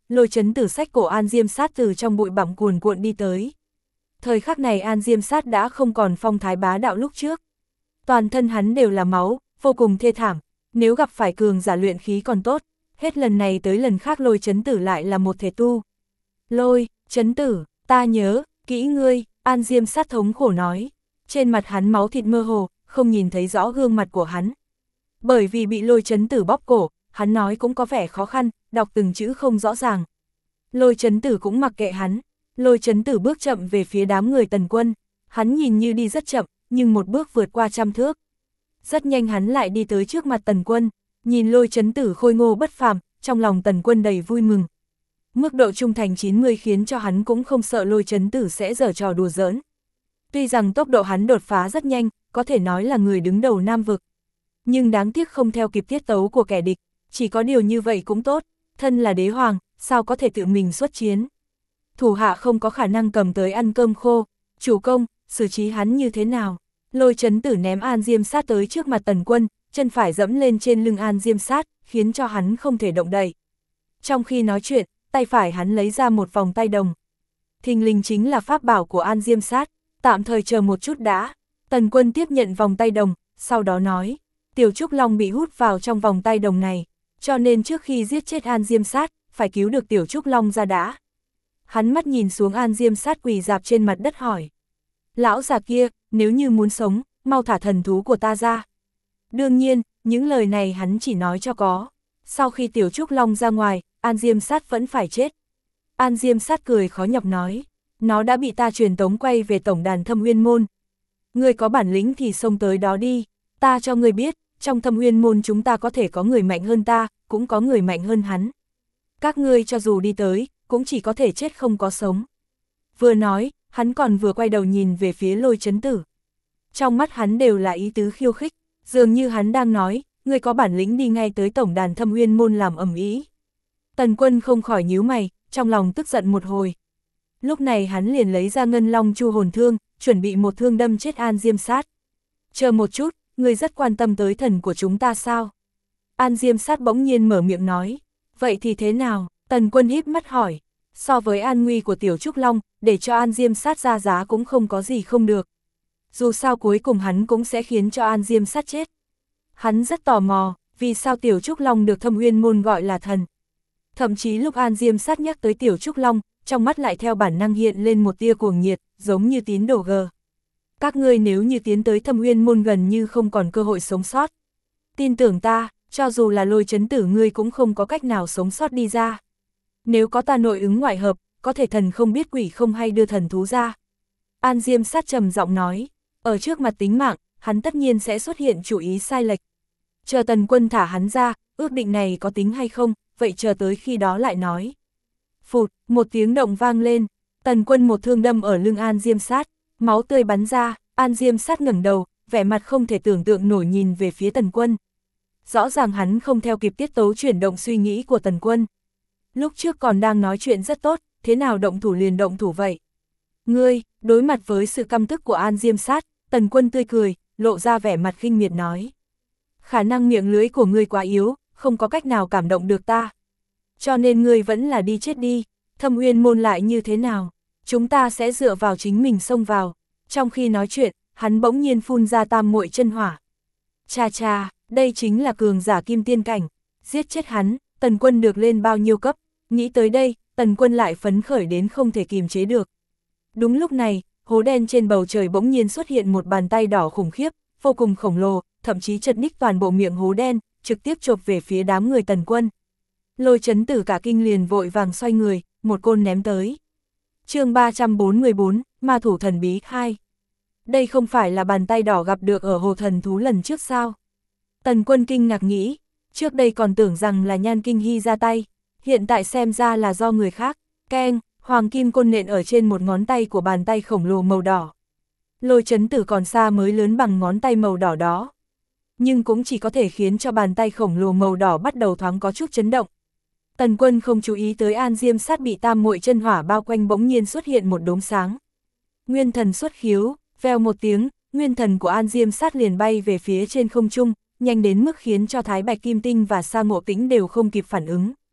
Lôi Chấn Tử xách cổ An Diêm Sát từ trong bụi bặm cuồn cuộn đi tới. Thời khắc này An Diêm Sát đã không còn phong thái bá đạo lúc trước. Toàn thân hắn đều là máu, vô cùng thê thảm, nếu gặp phải cường giả luyện khí còn tốt, hết lần này tới lần khác Lôi Chấn Tử lại là một thể tu. Lôi Chấn Tử, ta nhớ kỹ ngươi, An Diêm Sát thống khổ nói. Trên mặt hắn máu thịt mơ hồ, không nhìn thấy rõ gương mặt của hắn. Bởi vì bị Lôi Chấn Tử bóp cổ, hắn nói cũng có vẻ khó khăn, đọc từng chữ không rõ ràng. Lôi Chấn Tử cũng mặc kệ hắn. Lôi Chấn Tử bước chậm về phía đám người Tần Quân. Hắn nhìn như đi rất chậm, nhưng một bước vượt qua 100 thước. Rất nhanh hắn lại đi tới trước mặt Tần Quân, nhìn Lôi Chấn Tử khôi ngô bất phàm, trong lòng Tần Quân đầy vui mừng. Mức độ trung thành 90 khiến cho hắn cũng không sợ Lôi Chấn Tử sẽ giở trò đùa giỡn. Tuy rằng tốc độ hắn đột phá rất nhanh, có thể nói là người đứng đầu Nam vực. Nhưng đáng tiếc không theo kịp tiết tấu của kẻ địch, chỉ có điều như vậy cũng tốt, thân là đế hoàng, sao có thể tự mình xuất chiến. Thủ hạ không có khả năng cầm tới ăn cơm khô, chủ công, xử trí hắn như thế nào. Lôi Chấn Tử ném An Diêm Sát tới trước mặt Tần Quân, chân phải dẫm lên trên lưng An Diêm Sát, khiến cho hắn không thể động đậy. Trong khi nói chuyện, tay phải hắn lấy ra một vòng tay đồng. Thình lình chính là pháp bảo của An Diêm Sát, tạm thời chờ một chút đã. Tần Quân tiếp nhận vòng tay đồng, sau đó nói, Tiểu Trúc Long bị hút vào trong vòng tay đồng này, cho nên trước khi giết chết An Diêm Sát, phải cứu được Tiểu Trúc Long ra đã. Hắn mắt nhìn xuống An Diêm Sát quỳ rạp trên mặt đất hỏi. Lão già kia, nếu như muốn sống, mau thả thần thú của ta ra. Đương nhiên, những lời này hắn chỉ nói cho có. Sau khi Tiểu Trúc Long ra ngoài, An Diêm Sát vẫn phải chết. An Diêm Sát cười khó nhọc nói, nó đã bị ta truyền tống quay về tổng đàn Thâm Uyên Môn. Ngươi có bản lĩnh thì xông tới đó đi, ta cho ngươi biết, trong Thâm Uyên Môn chúng ta có thể có người mạnh hơn ta, cũng có người mạnh hơn hắn. Các ngươi cho dù đi tới, cũng chỉ có thể chết không có sống. Vừa nói, hắn còn vừa quay đầu nhìn về phía Lôi Chấn Tử. Trong mắt hắn đều là ý tứ khiêu khích, dường như hắn đang nói, ngươi có bản lĩnh đi ngay tới tổng đàn Thâm Uyên Môn làm ầm ĩ. Tần Quân không khỏi nhíu mày, trong lòng tức giận một hồi. Lúc này hắn liền lấy ra Ngân Long Chu hồn thương, chuẩn bị một thương đâm chết An Diêm Sát. Chờ một chút, ngươi rất quan tâm tới thần của chúng ta sao? An Diêm Sát bỗng nhiên mở miệng nói. Vậy thì thế nào? Tần Quân híp mắt hỏi. So với an nguy của Tiểu Trúc Long, để cho An Diêm Sát ra giá cũng không có gì không được. Dù sao cuối cùng hắn cũng sẽ khiến cho An Diêm Sát chết. Hắn rất tò mò, vì sao Tiểu Trúc Long được Thâm Uyên Môn gọi là thần. Thậm chí lúc An Diêm Sát nhắc tới Tiểu Trúc Long, trong mắt lại theo bản năng hiện lên một tia cuồng nhiệt, giống như tín đồ gờ. Các ngươi nếu như tiến tới Thâm Uyên Môn gần như không còn cơ hội sống sót. Tin tưởng ta, cho dù là Lôi Chấn Tử ngươi cũng không có cách nào sống sót đi ra. Nếu có ta nội ứng ngoại hợp, có thể thần không biết quỷ không hay đưa thần thú ra. An Diêm Sát trầm giọng nói, ở trước mặt tính mạng, hắn tất nhiên sẽ xuất hiện chủ ý sai lệch. Chờ Tần Quân thả hắn ra, ước định này có tính hay không, vậy chờ tới khi đó lại nói. Phụt, một tiếng động vang lên, Tần Quân một thương đâm ở lưng An Diêm Sát, máu tươi bắn ra, An Diêm Sát ngẩng đầu, vẻ mặt không thể tưởng tượng nổi nhìn về phía Tần Quân. Rõ ràng hắn không theo kịp tiết tấu chuyển động suy nghĩ của Tần Quân. Lúc trước còn đang nói chuyện rất tốt, thế nào động thủ liền động thủ vậy? Ngươi, đối mặt với sự căm tức của An Diêm Sát, Tần Quân tươi cười, lộ ra vẻ mặt khinh miệt nói. Khả năng miệng lưỡi của ngươi quá yếu, không có cách nào cảm động được ta. Cho nên ngươi vẫn là đi chết đi, Thâm Uyên Môn lại như thế nào? Chúng ta sẽ dựa vào chính mình xông vào. Trong khi nói chuyện, hắn bỗng nhiên phun ra tam muội chân hỏa. Cha cha, đây chính là cường giả kim tiên cảnh. Giết chết hắn, Tần Quân được lên bao nhiêu cấp? Nghĩ tới đây, Tần Quân lại phấn khởi đến không thể kìm chế được. Đúng lúc này, hố đen trên bầu trời bỗng nhiên xuất hiện một bàn tay đỏ khủng khiếp, vô cùng khổng lồ, thậm chí chật ních toàn bộ miệng hố đen, trực tiếp chộp về phía đám người Tần Quân. Lôi Chấn Tử cả kinh liền vội vàng xoay người, một côn ném tới. Chương 344, Ma thủ thần bí 2. Đây không phải là bàn tay đỏ gặp được ở hồ thần thú lần trước sao? Tần Quân kinh ngạc nghĩ, trước đây còn tưởng rằng là Nhan Kinh Hy ra tay, hiện tại xem ra là do người khác. Keng, hoàng kim côn nện ở trên một ngón tay của bàn tay khổng lồ màu đỏ. Lôi Chấn Tử còn xa mới lớn bằng ngón tay màu đỏ đó. Nhưng cũng chỉ có thể khiến cho bàn tay khổng lồ màu đỏ bắt đầu thoáng có chút chấn động. Tần Quân không chú ý tới An Diêm Sát bị tam muội chân hỏa bao quanh bỗng nhiên xuất hiện một đốm sáng. Nguyên thần xuất khiếu, vèo một tiếng, nguyên thần của An Diêm Sát liền bay về phía trên không trung, nhanh đến mức khiến cho Thái Bạch Kim Tinh và Sa Ngộ Tĩnh đều không kịp phản ứng.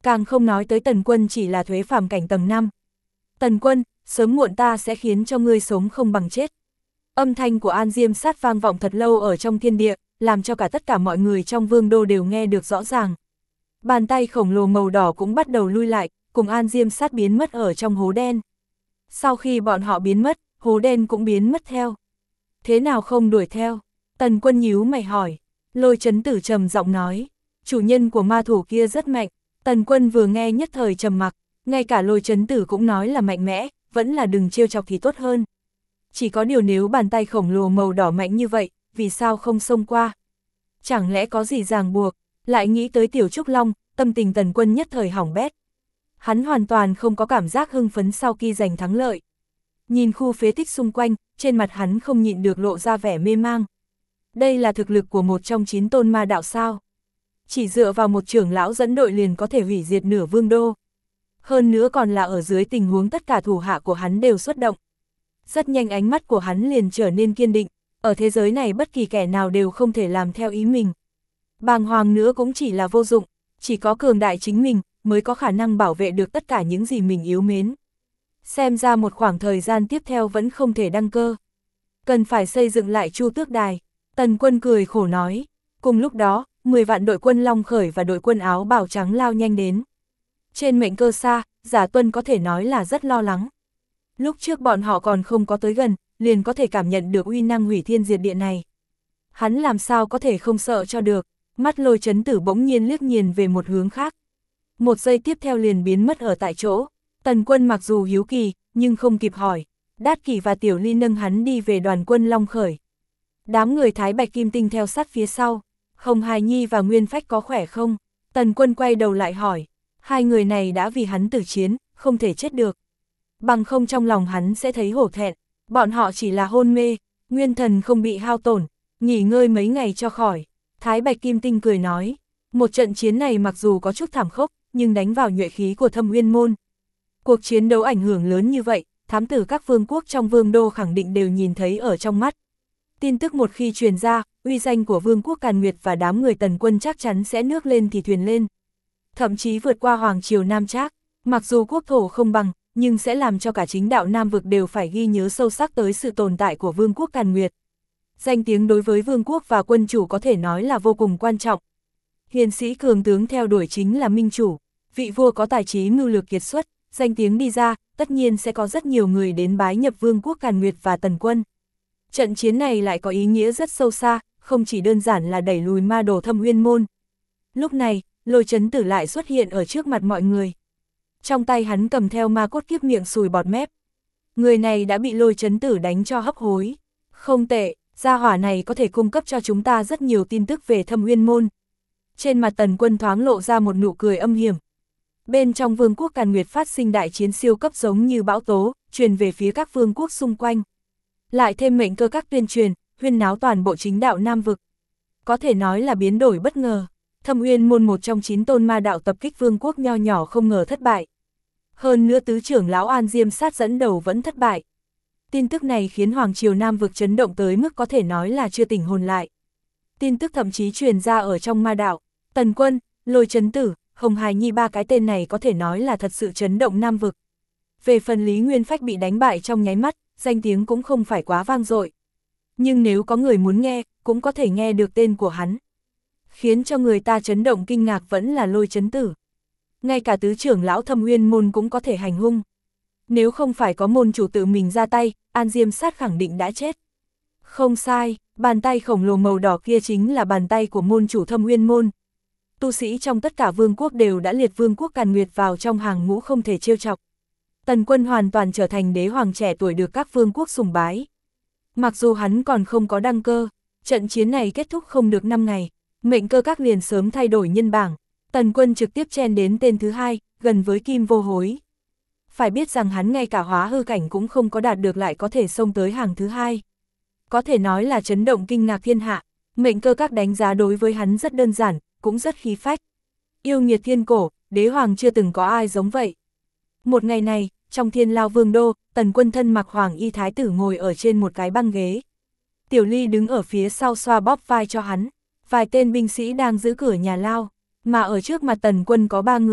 Càng không nói tới Tần Quân chỉ là thuế phàm cảnh tầng 5. Tần Quân, sớm muộn ta sẽ khiến cho ngươi sống không bằng chết. Âm thanh của An Diêm Sát vang vọng thật lâu ở trong thiên địa, làm cho cả tất cả mọi người trong vương đô đều nghe được rõ ràng. Bàn tay khổng lồ màu đỏ cũng bắt đầu lui lại, cùng An Diêm Sát biến mất ở trong hố đen. Sau khi bọn họ biến mất, hố đen cũng biến mất theo. Thế nào không đuổi theo? Tần Quân nhíu mày hỏi. Lôi Chấn Tử trầm giọng nói, chủ nhân của ma thủ kia rất mạnh. Tần Quân vừa nghe nhất thời trầm mặc, ngay cả Lôi Chấn Tử cũng nói là mạnh mẽ, vẫn là đừng trêu chọc thì tốt hơn. Chỉ có điều nếu bàn tay khổng lồ màu đỏ mạnh như vậy, vì sao không xông qua? Chẳng lẽ có gì ràng buộc? Lại nghĩ tới Tiểu Trúc Long, tâm tình Tần Quân nhất thời hỏng bét. Hắn hoàn toàn không có cảm giác hưng phấn sau khi giành thắng lợi. Nhìn khu phế tích xung quanh, trên mặt hắn không nhịn được lộ ra vẻ mê mang. Đây là thực lực của một trong 9 tôn ma đạo sao? Chỉ dựa vào một trưởng lão dẫn đội liền có thể hủy diệt nửa vương đô. Hơn nữa còn là ở dưới tình huống tất cả thủ hạ của hắn đều xuất động. Rất nhanh ánh mắt của hắn liền trở nên kiên định, ở thế giới này bất kỳ kẻ nào đều không thể làm theo ý mình. Bàng hoàng nữa cũng chỉ là vô dụng, chỉ có cường đại chính mình mới có khả năng bảo vệ được tất cả những gì mình yêu mến. Xem ra một khoảng thời gian tiếp theo vẫn không thể đăng cơ. Cần phải xây dựng lại Chu Tước Đài. Tần Quân cười khổ nói. Cùng lúc đó, 10 vạn đội quân Long Khởi và đội quân áo bào trắng lao nhanh đến. Trên mệnh cơ xa, Giả Tuân có thể nói là rất lo lắng. Lúc trước bọn họ còn không có tới gần, liền có thể cảm nhận được uy năng hủy thiên diệt địa này. Hắn làm sao có thể không sợ cho được, mắt Lôi Chấn Tử bỗng nhiên liếc nhìn về một hướng khác. Một giây tiếp theo liền biến mất ở tại chỗ. Tần Quân mặc dù hiếu kỳ, nhưng không kịp hỏi. Đát Kỷ và Tiểu Ly nâng hắn đi về đoàn quân Long Khởi. Đám người Thái Bạch Kim Tinh theo sát phía sau. Hồng Hài Nhi và Nguyên Phách có khỏe không? Tần Quân quay đầu lại hỏi. Hai người này đã vì hắn tử chiến, không thể chết được. Bằng không trong lòng hắn sẽ thấy hổ thẹn. Bọn họ chỉ là hôn mê, nguyên thần không bị hao tổn, nghỉ ngơi mấy ngày cho khỏi. Thái Bạch Kim Tinh cười nói. Một trận chiến này mặc dù có chút thảm khốc, nhưng đánh vào nhuệ khí của Thâm Uyên Môn. Cuộc chiến đấu ảnh hưởng lớn như vậy, thám tử các vương quốc trong vương đô khẳng định đều nhìn thấy ở trong mắt. Tin tức một khi truyền ra, uy danh của vương quốc Càn Nguyệt và đám người Tần Quân chắc chắn sẽ nước lên thì thuyền lên. Thậm chí vượt qua Hoàng Triều Nam Trác, mặc dù quốc thổ không bằng, nhưng sẽ làm cho cả chính đạo Nam Vực đều phải ghi nhớ sâu sắc tới sự tồn tại của vương quốc Càn Nguyệt. Danh tiếng đối với vương quốc và quân chủ có thể nói là vô cùng quan trọng. Hiền sĩ cường tướng theo đuổi chính là minh chủ, vị vua có tài trí mưu lược kiệt xuất, danh tiếng đi ra, tất nhiên sẽ có rất nhiều người đến bái nhập vương quốc Càn Nguyệt và Tần Quân. Trận chiến này lại có ý nghĩa rất sâu xa, không chỉ đơn giản là đẩy lùi ma đồ Thâm Uyên Môn. Lúc này, Lôi Chấn Tử lại xuất hiện ở trước mặt mọi người. Trong tay hắn cầm theo ma cốt kiếp miệng sùi bọt mép. Người này đã bị Lôi Chấn Tử đánh cho hấp hối. Không tệ, gia hỏa này có thể cung cấp cho chúng ta rất nhiều tin tức về Thâm Uyên Môn. Trên mặt Tần Quân thoáng lộ ra một nụ cười âm hiểm. Bên trong vương quốc Càn Nguyệt phát sinh đại chiến siêu cấp giống như bão tố, truyền về phía các vương quốc xung quanh. Lại thêm mệnh cơ các tuyên truyền, huyên náo toàn bộ chính đạo Nam Vực. Có thể nói là biến đổi bất ngờ. Thâm Uyên Môn một trong 9 tôn ma đạo tập kích vương quốc nho nhỏ không ngờ thất bại. Hơn nữa tứ trưởng lão An Diêm Sát dẫn đầu vẫn thất bại. Tin tức này khiến Hoàng Triều Nam Vực chấn động tới mức có thể nói là chưa tỉnh hồn lại. Tin tức thậm chí truyền ra ở trong ma đạo. Tần Quân, Lôi Chấn Tử, Hồng Hài Nhi ba cái tên này có thể nói là thật sự chấn động Nam Vực. Về phần Lý Nguyên Phách bị đánh bại trong nháy mắt, danh tiếng cũng không phải quá vang dội. Nhưng nếu có người muốn nghe, cũng có thể nghe được tên của hắn. Khiến cho người ta chấn động kinh ngạc vẫn là Lôi Chấn Tử. Ngay cả tứ trưởng lão Thâm Uyên Môn cũng có thể hành hung. Nếu không phải có môn chủ tự mình ra tay, An Diêm Sát khẳng định đã chết. Không sai, bàn tay khổng lồ màu đỏ kia chính là bàn tay của môn chủ Thâm Uyên Môn. Tu sĩ trong tất cả vương quốc đều đã liệt vương quốc Càn Nguyệt vào trong hàng ngũ không thể trêu chọc. Tần Quân hoàn toàn trở thành đế hoàng trẻ tuổi được các vương quốc sùng bái. Mặc dù hắn còn không có đăng cơ, trận chiến này kết thúc không được 5 ngày, mệnh cơ các liền sớm thay đổi nhân bảng. Tần Quân trực tiếp chen đến tên thứ 2, gần với Kim Vô Hối. Phải biết rằng hắn ngay cả hóa hư cảnh cũng không có đạt được lại có thể xông tới hàng thứ 2. Có thể nói là chấn động kinh ngạc thiên hạ, mệnh cơ các đánh giá đối với hắn rất đơn giản, cũng rất khí phách. Yêu nghiệt thiên cổ, đế hoàng chưa từng có ai giống vậy. Một ngày này, trong Thiên Lao Vương đô, Tần Quân thân mặc hoàng y thái tử ngồi ở trên một cái băng ghế. Tiểu Ly đứng ở phía sau xoa bóp vai cho hắn, vài tên binh sĩ đang giữ cửa nhà lao, mà ở trước mặt Tần Quân có 3 người.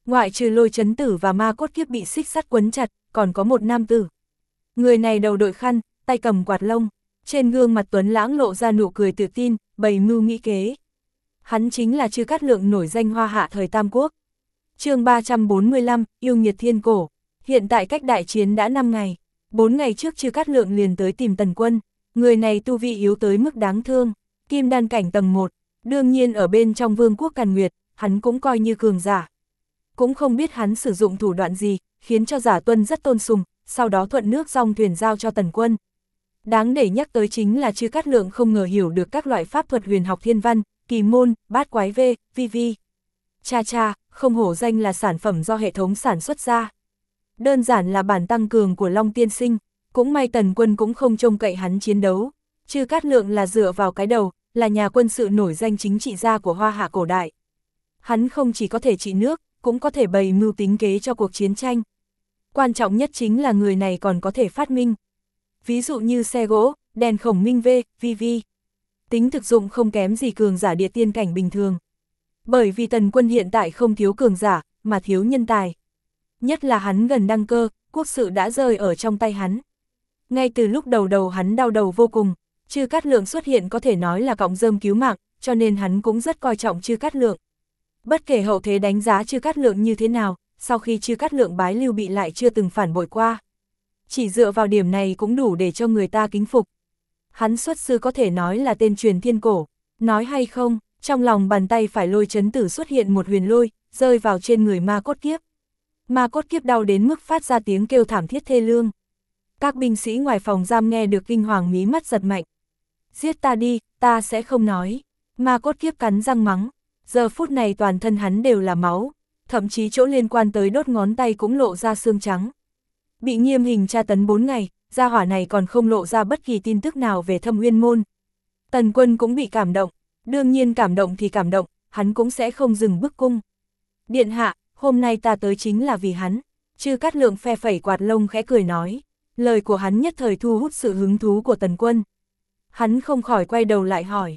Ngoại trừ Lôi Chấn Tử và Ma Cốt Kiếp bị xích sắt quấn chặt, còn có một nam tử. Người này đầu đội khăn, tay cầm quạt lông, trên gương mặt tuấn lãng lộ ra nụ cười tự tin, bày mưu nghĩ kế. Hắn chính là Chư Cát Lượng nổi danh Hoa Hạ thời Tam Quốc. Chương 345, yêu nghiệt thiên cổ. Hiện tại cách đại chiến đã 5 ngày. 4 ngày trước Chư Cát Lượng liền tới tìm Tần Quân. Người này tu vi yếu tới mức đáng thương, kim đan cảnh tầng 1. Đương nhiên ở bên trong Vương quốc Càn Nguyệt, hắn cũng coi như cường giả. Cũng không biết hắn sử dụng thủ đoạn gì, khiến cho Giả Tuân rất tôn sùng, sau đó thuận nước dòng thuyền giao cho Tần Quân. Đáng để nhắc tới chính là Chư Cát Lượng không ngờ hiểu được các loại pháp thuật huyền học thiên văn, kỳ môn, bát quái vi. Cha cha, không hổ danh là sản phẩm do hệ thống sản xuất ra. Đơn giản là bản tăng cường của Long Tiên Sinh, cũng may Tần Quân cũng không trông cậy hắn chiến đấu. Chư Cát Lượng là dựa vào cái đầu, là nhà quân sự nổi danh chính trị gia của Hoa Hạ cổ đại. Hắn không chỉ có thể trị nước, cũng có thể bày mưu tính kế cho cuộc chiến tranh. Quan trọng nhất chính là người này còn có thể phát minh. Ví dụ như xe gỗ, đèn khổng minh vi. Tính thực dụng không kém gì cường giả địa tiên cảnh bình thường. Bởi vì Tần Quân hiện tại không thiếu cường giả, mà thiếu nhân tài. Nhất là hắn gần đăng cơ, quốc sự đã rơi ở trong tay hắn. Ngay từ lúc đầu hắn đau đầu vô cùng, Chư Cát Lượng xuất hiện có thể nói là cọng rơm cứu mạng, cho nên hắn cũng rất coi trọng Chư Cát Lượng. Bất kể hậu thế đánh giá Chư Cát Lượng như thế nào, sau khi Chư Cát Lượng bái Lưu Bị lại chưa từng phản bội qua. Chỉ dựa vào điểm này cũng đủ để cho người ta kính phục. Hắn xuất sư có thể nói là tên truyền thiên cổ, nói hay không, trong lòng bàn tay phải Lôi Chấn Tử xuất hiện một huyền lôi, rơi vào trên người Ma Cốt Kiếp. Ma Cốt Kiếp đau đến mức phát ra tiếng kêu thảm thiết thê lương. Các binh sĩ ngoài phòng giam nghe được kinh hoàng mí mắt giật mạnh. Giết ta đi, ta sẽ không nói. Ma Cốt Kiếp cắn răng mắng. Giờ phút này toàn thân hắn đều là máu, thậm chí chỗ liên quan tới đốt ngón tay cũng lộ ra xương trắng. Bị nghiêm hình tra tấn 4 ngày, gia hỏa này còn không lộ ra bất kỳ tin tức nào về Thâm Uyên môn. Tần Quân cũng bị cảm động, đương nhiên cảm động thì cảm động, hắn cũng sẽ không dừng bức cung. Điện hạ, hôm nay ta tới chính là vì hắn. Chư Cát Lượng phe phẩy quạt lông khẽ cười nói. Lời của hắn nhất thời thu hút sự hứng thú của Tần Quân. Hắn không khỏi quay đầu lại hỏi,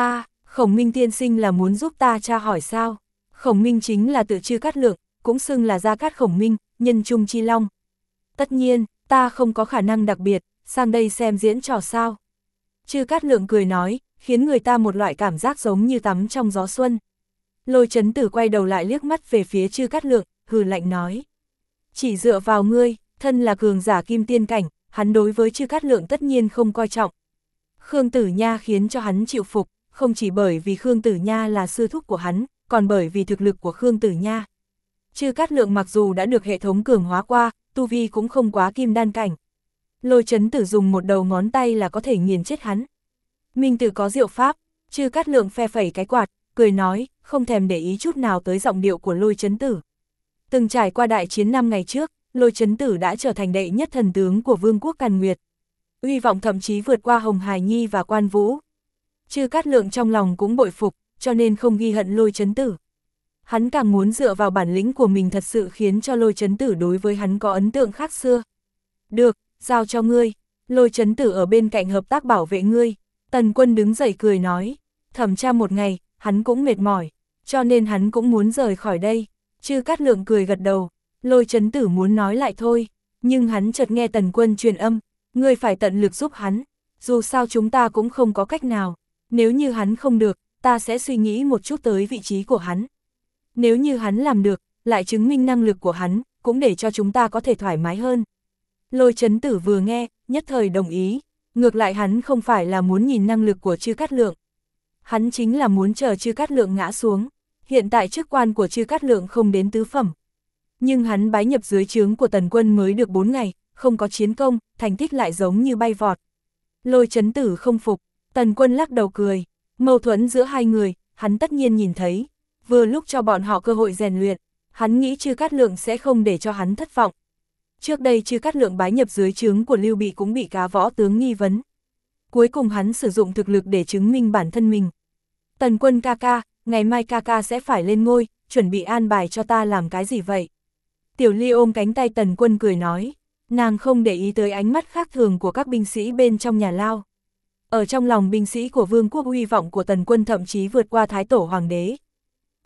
Khổng Minh tiên sinh là muốn giúp ta tra hỏi sao? Khổng Minh chính là tự Chư Cát Lượng, cũng xưng là Gia Cát Khổng Minh, nhân trung chi long. Tất nhiên, ta không có khả năng đặc biệt, sang đây xem diễn trò sao. Chư Cát Lượng cười nói, khiến người ta một loại cảm giác giống như tắm trong gió xuân. Lôi Chấn Tử quay đầu lại liếc mắt về phía Chư Cát Lượng, hừ lạnh nói. Chỉ dựa vào ngươi, thân là cường giả kim tiên cảnh, hắn đối với Chư Cát Lượng tất nhiên không coi trọng. Khương Tử Nha khiến cho hắn chịu phục, không chỉ bởi vì Khương Tử Nha là sư thúc của hắn, còn bởi vì thực lực của Khương Tử Nha. Chư Cát Lượng mặc dù đã được hệ thống cường hóa qua, tu vi cũng không quá kim đan cảnh. Lôi Chấn Tử dùng một đầu ngón tay là có thể nghiền chết hắn. Minh Tử có diệu pháp, Chư Cát Lượng phe phẩy cái quạt, cười nói, không thèm để ý chút nào tới giọng điệu của Lôi Chấn Tử. Từng trải qua đại chiến 5 ngày trước, Lôi Chấn Tử đã trở thành đệ nhất thần tướng của Vương quốc Càn Nguyệt. Uy vọng thậm chí vượt qua Hồng Hải Nhi và Quan Vũ. Chư Cát Lượng trong lòng cũng bội phục, cho nên không ghi hận Lôi Chấn Tử. Hắn càng muốn dựa vào bản lĩnh của mình thật sự khiến cho Lôi Chấn Tử đối với hắn có ấn tượng khác xưa. Được, giao cho ngươi, Lôi Chấn Tử ở bên cạnh hợp tác bảo vệ ngươi. Tần Quân đứng dậy cười nói, thẩm tra một ngày, hắn cũng mệt mỏi, cho nên hắn cũng muốn rời khỏi đây. Chư Cát Lượng cười gật đầu, Lôi Chấn Tử muốn nói lại thôi, nhưng hắn chợt nghe Tần Quân truyền âm, ngươi phải tận lực giúp hắn, dù sao chúng ta cũng không có cách nào, nếu như hắn không được, ta sẽ suy nghĩ một chút tới vị trí của hắn. Nếu như hắn làm được, lại chứng minh năng lực của hắn, cũng để cho chúng ta có thể thoải mái hơn. Lôi Chấn Tử vừa nghe, nhất thời đồng ý, ngược lại hắn không phải là muốn nhìn năng lực của Chư Cát Lượng. Hắn chính là muốn chờ Chư Cát Lượng ngã xuống, hiện tại chức quan của Chư Cát Lượng không đến tứ phẩm. Nhưng hắn bái nhập dưới trướng của Tần Quân mới được 4 ngày, không có chiến công, thành tích lại giống như bay vọt. Lôi Chấn Tử không phục, Tần Quân lắc đầu cười, mâu thuẫn giữa hai người, hắn tất nhiên nhìn thấy, vừa lúc cho bọn họ cơ hội rèn luyện, hắn nghĩ Chư Cát Lượng sẽ không để cho hắn thất vọng. Trước đây Chư Cát Lượng bái nhập dưới trướng của Lưu Bị cũng bị cá võ tướng nghi vấn. Cuối cùng hắn sử dụng thực lực để chứng minh bản thân mình. Tần Quân ca ca, ngày mai ca ca sẽ phải lên ngôi, chuẩn bị an bài cho ta làm cái gì vậy? Tiểu Ly ôm cánh tay Tần Quân cười nói, nàng không để ý tới ánh mắt khác thường của các binh sĩ bên trong nhà lao. Ở trong lòng binh sĩ của Vương quốc uy vọng của Tần Quân thậm chí vượt qua Thái Tổ Hoàng đế.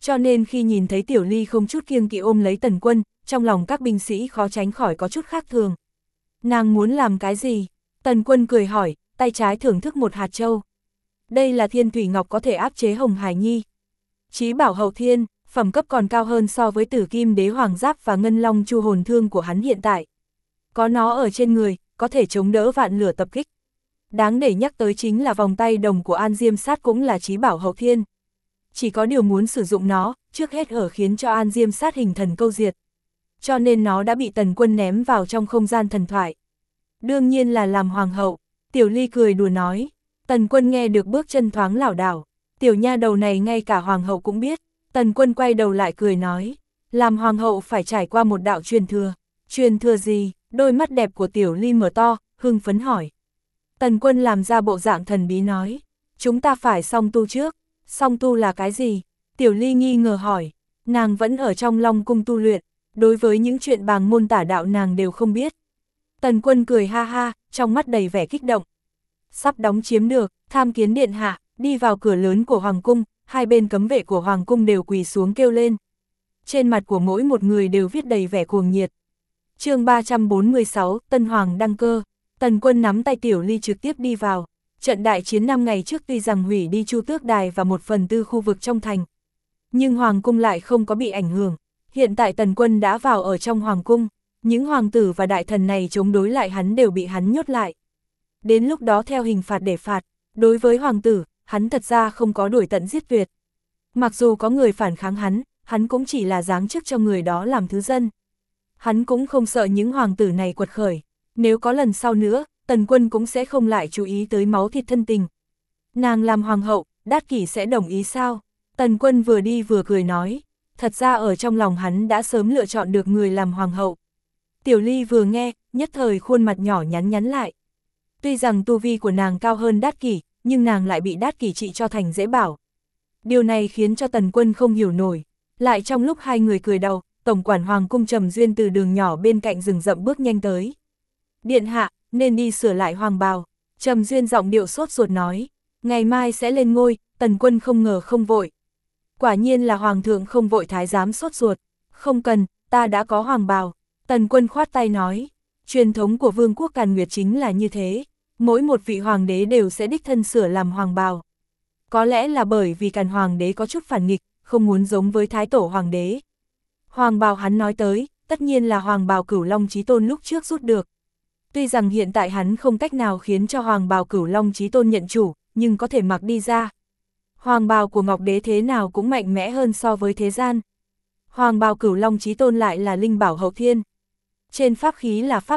Cho nên khi nhìn thấy Tiểu Ly không chút kiêng kỵ ôm lấy Tần Quân, trong lòng các binh sĩ khó tránh khỏi có chút khác thường. Nàng muốn làm cái gì? Tần Quân cười hỏi, tay trái thưởng thức một hạt châu. Đây là thiên thủy ngọc có thể áp chế Hồng Hải Nhi. Chí bảo hậu thiên, phẩm cấp còn cao hơn so với Tử Kim Đế Hoàng Giáp và Ngân Long Chu hồn thương của hắn hiện tại. Có nó ở trên người, có thể chống đỡ vạn lửa tập kích. Đáng để nhắc tới chính là vòng tay đồng của An Diêm Sát cũng là chí bảo hậu thiên. Chỉ có điều muốn sử dụng nó, trước hết ở khiến cho An Diêm Sát hình thần câu diệt. Cho nên nó đã bị Tần Quân ném vào trong không gian thần thoại. Đương nhiên là làm hoàng hậu, Tiểu Ly cười đùa nói. Tần Quân nghe được bước chân thoáng lảo đảo. Tiểu nha đầu này ngay cả hoàng hậu cũng biết. Tần Quân quay đầu lại cười nói. Làm hoàng hậu phải trải qua một đạo truyền thừa. Truyền thừa gì? Đôi mắt đẹp của Tiểu Ly mở to, hưng phấn hỏi. Tần Quân làm ra bộ dạng thần bí nói. Chúng ta phải song tu trước. Song tu là cái gì? Tiểu Ly nghi ngờ hỏi. Nàng vẫn ở trong Long Cung tu luyện. Đối với những chuyện bàng môn tả đạo nàng đều không biết. Tần Quân cười ha ha, trong mắt đầy vẻ kích động. Sắp đóng chiếm được, tham kiến điện hạ, đi vào cửa lớn của Hoàng Cung, hai bên cấm vệ của Hoàng Cung đều quỳ xuống kêu lên. Trên mặt của mỗi một người đều viết đầy vẻ cuồng nhiệt. Chương 346, Tân Hoàng đăng cơ. Tần Quân nắm tay Tiểu Ly trực tiếp đi vào. Trận đại chiến 5 ngày trước tuy rằng hủy đi Chu Tước Đài và 1/4 khu vực trong thành. Nhưng Hoàng Cung lại không có bị ảnh hưởng. Hiện tại Tần Quân đã vào ở trong Hoàng Cung. Những hoàng tử và đại thần này chống đối lại hắn đều bị hắn nhốt lại. Đến lúc đó theo hình phạt để phạt. Đối với hoàng tử, hắn thật ra không có đuổi tận giết tuyệt. Mặc dù có người phản kháng hắn cũng chỉ là giáng chức cho người đó làm thứ dân. Hắn cũng không sợ những hoàng tử này quật khởi. Nếu có lần sau nữa, Tần Quân cũng sẽ không lại chú ý tới máu thịt thân tình. Nàng làm hoàng hậu, Đát Kỷ sẽ đồng ý sao? Tần Quân vừa đi vừa cười nói. Thật ra ở trong lòng hắn đã sớm lựa chọn được người làm hoàng hậu. Tiểu Ly vừa nghe, nhất thời khuôn mặt nhỏ nhắn nhắn lại. Tuy rằng tu vi của nàng cao hơn Đát Kỷ, nhưng nàng lại bị Đát Kỷ trị cho thành dễ bảo. Điều này khiến cho Tần Quân không hiểu nổi. Lại trong lúc hai người cười đầu, tổng quản Hoàng Cung Trầm Duyên từ đường nhỏ bên cạnh rừng rậm bước nhanh tới. Điện hạ, nên đi sửa lại hoàng bào. Trầm Duyên giọng điệu sốt ruột nói. Ngày mai sẽ lên ngôi, Tần Quân không ngờ không vội. Quả nhiên là hoàng thượng không vội thái giám sốt ruột. Không cần, ta đã có hoàng bào. Tần Quân khoát tay nói. Truyền thống của Vương quốc Càn Nguyệt chính là như thế. Mỗi một vị hoàng đế đều sẽ đích thân sửa làm hoàng bào. Có lẽ là bởi vì Càn hoàng đế có chút phản nghịch, không muốn giống với thái tổ hoàng đế. Hoàng bào hắn nói tới, tất nhiên là hoàng bào Cửu Long Chí Tôn lúc trước rút được. Tuy rằng hiện tại hắn không cách nào khiến cho hoàng bào Cửu Long Chí Tôn nhận chủ, nhưng có thể mặc đi ra. Hoàng bào của Ngọc Đế thế nào cũng mạnh mẽ hơn so với thế gian. Hoàng bào Cửu Long Chí Tôn lại là linh bảo hậu thiên. Trên pháp khí là pháp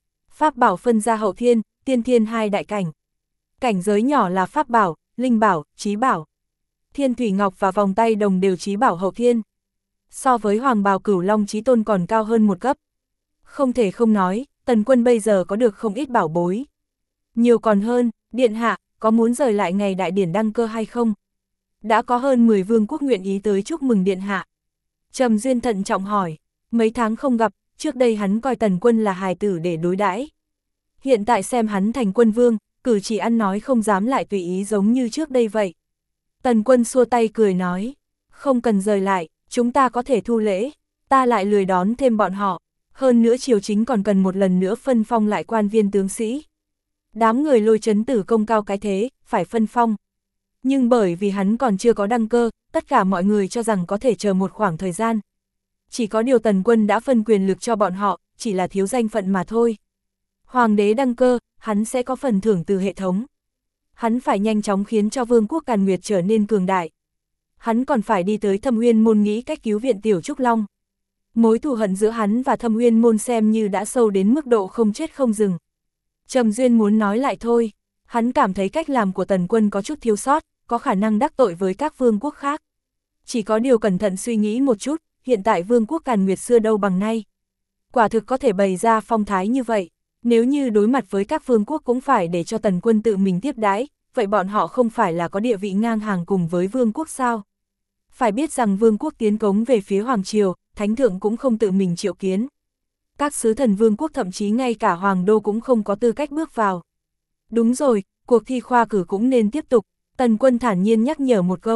bảo phân ra hậu thiên, tiên thiên hai đại cảnh. Cảnh giới nhỏ là pháp bảo, linh bảo, chí bảo. Thiên thủy ngọc và vòng tay đồng đều chí bảo hậu thiên. So với hoàng bào Cửu Long Chí Tôn còn cao hơn một cấp. Không thể không nói, Tần Quân bây giờ có được không ít bảo bối. Nhiều còn hơn, điện hạ, có muốn rời lại ngày đại điển đăng cơ hay không? Đã có hơn 10 vương quốc nguyện ý tới chúc mừng điện hạ. Trầm Duyên thận trọng hỏi, mấy tháng không gặp, trước đây hắn coi Tần Quân là hài tử để đối đãi. Hiện tại xem hắn thành quân vương, cử chỉ ăn nói không dám lại tùy ý giống như trước đây vậy. Tần Quân xua tay cười nói, không cần rời lại, chúng ta có thể thu lễ, ta lại lười đón thêm bọn họ. Hơn nữa triều chính còn cần một lần nữa phân phong lại quan viên tướng sĩ. Đám người Lôi Chấn Tử công cao cái thế, phải phân phong. Nhưng bởi vì hắn còn chưa có đăng cơ, tất cả mọi người cho rằng có thể chờ một khoảng thời gian. Chỉ có điều Tần Quân đã phân quyền lực cho bọn họ, chỉ là thiếu danh phận mà thôi. Hoàng đế đăng cơ, hắn sẽ có phần thưởng từ hệ thống. Hắn phải nhanh chóng khiến cho Vương quốc Càn Nguyệt trở nên cường đại. Hắn còn phải đi tới Thâm Uyên môn nghĩ cách cứu viện Tiểu Trúc Long. Mối thù hận giữa hắn và Thâm Uyên môn xem như đã sâu đến mức độ không chết không dừng. Trầm Duyên muốn nói lại thôi, hắn cảm thấy cách làm của Tần Quân có chút thiếu sót, có khả năng đắc tội với các vương quốc khác. Chỉ có điều cẩn thận suy nghĩ một chút, hiện tại Vương quốc Càn Nguyệt xưa đâu bằng nay. Quả thực có thể bày ra phong thái như vậy, nếu như đối mặt với các vương quốc cũng phải để cho Tần Quân tự mình tiếp đãi, vậy bọn họ không phải là có địa vị ngang hàng cùng với vương quốc sao? Phải biết rằng vương quốc tiến cống về phía Hoàng Triều, Thánh Thượng cũng không tự mình triệu kiến. Các sứ thần vương quốc thậm chí ngay cả Hoàng đô cũng không có tư cách bước vào. Đúng rồi, cuộc thi khoa cử cũng nên tiếp tục, Tần Quân thản nhiên nhắc nhở một câu.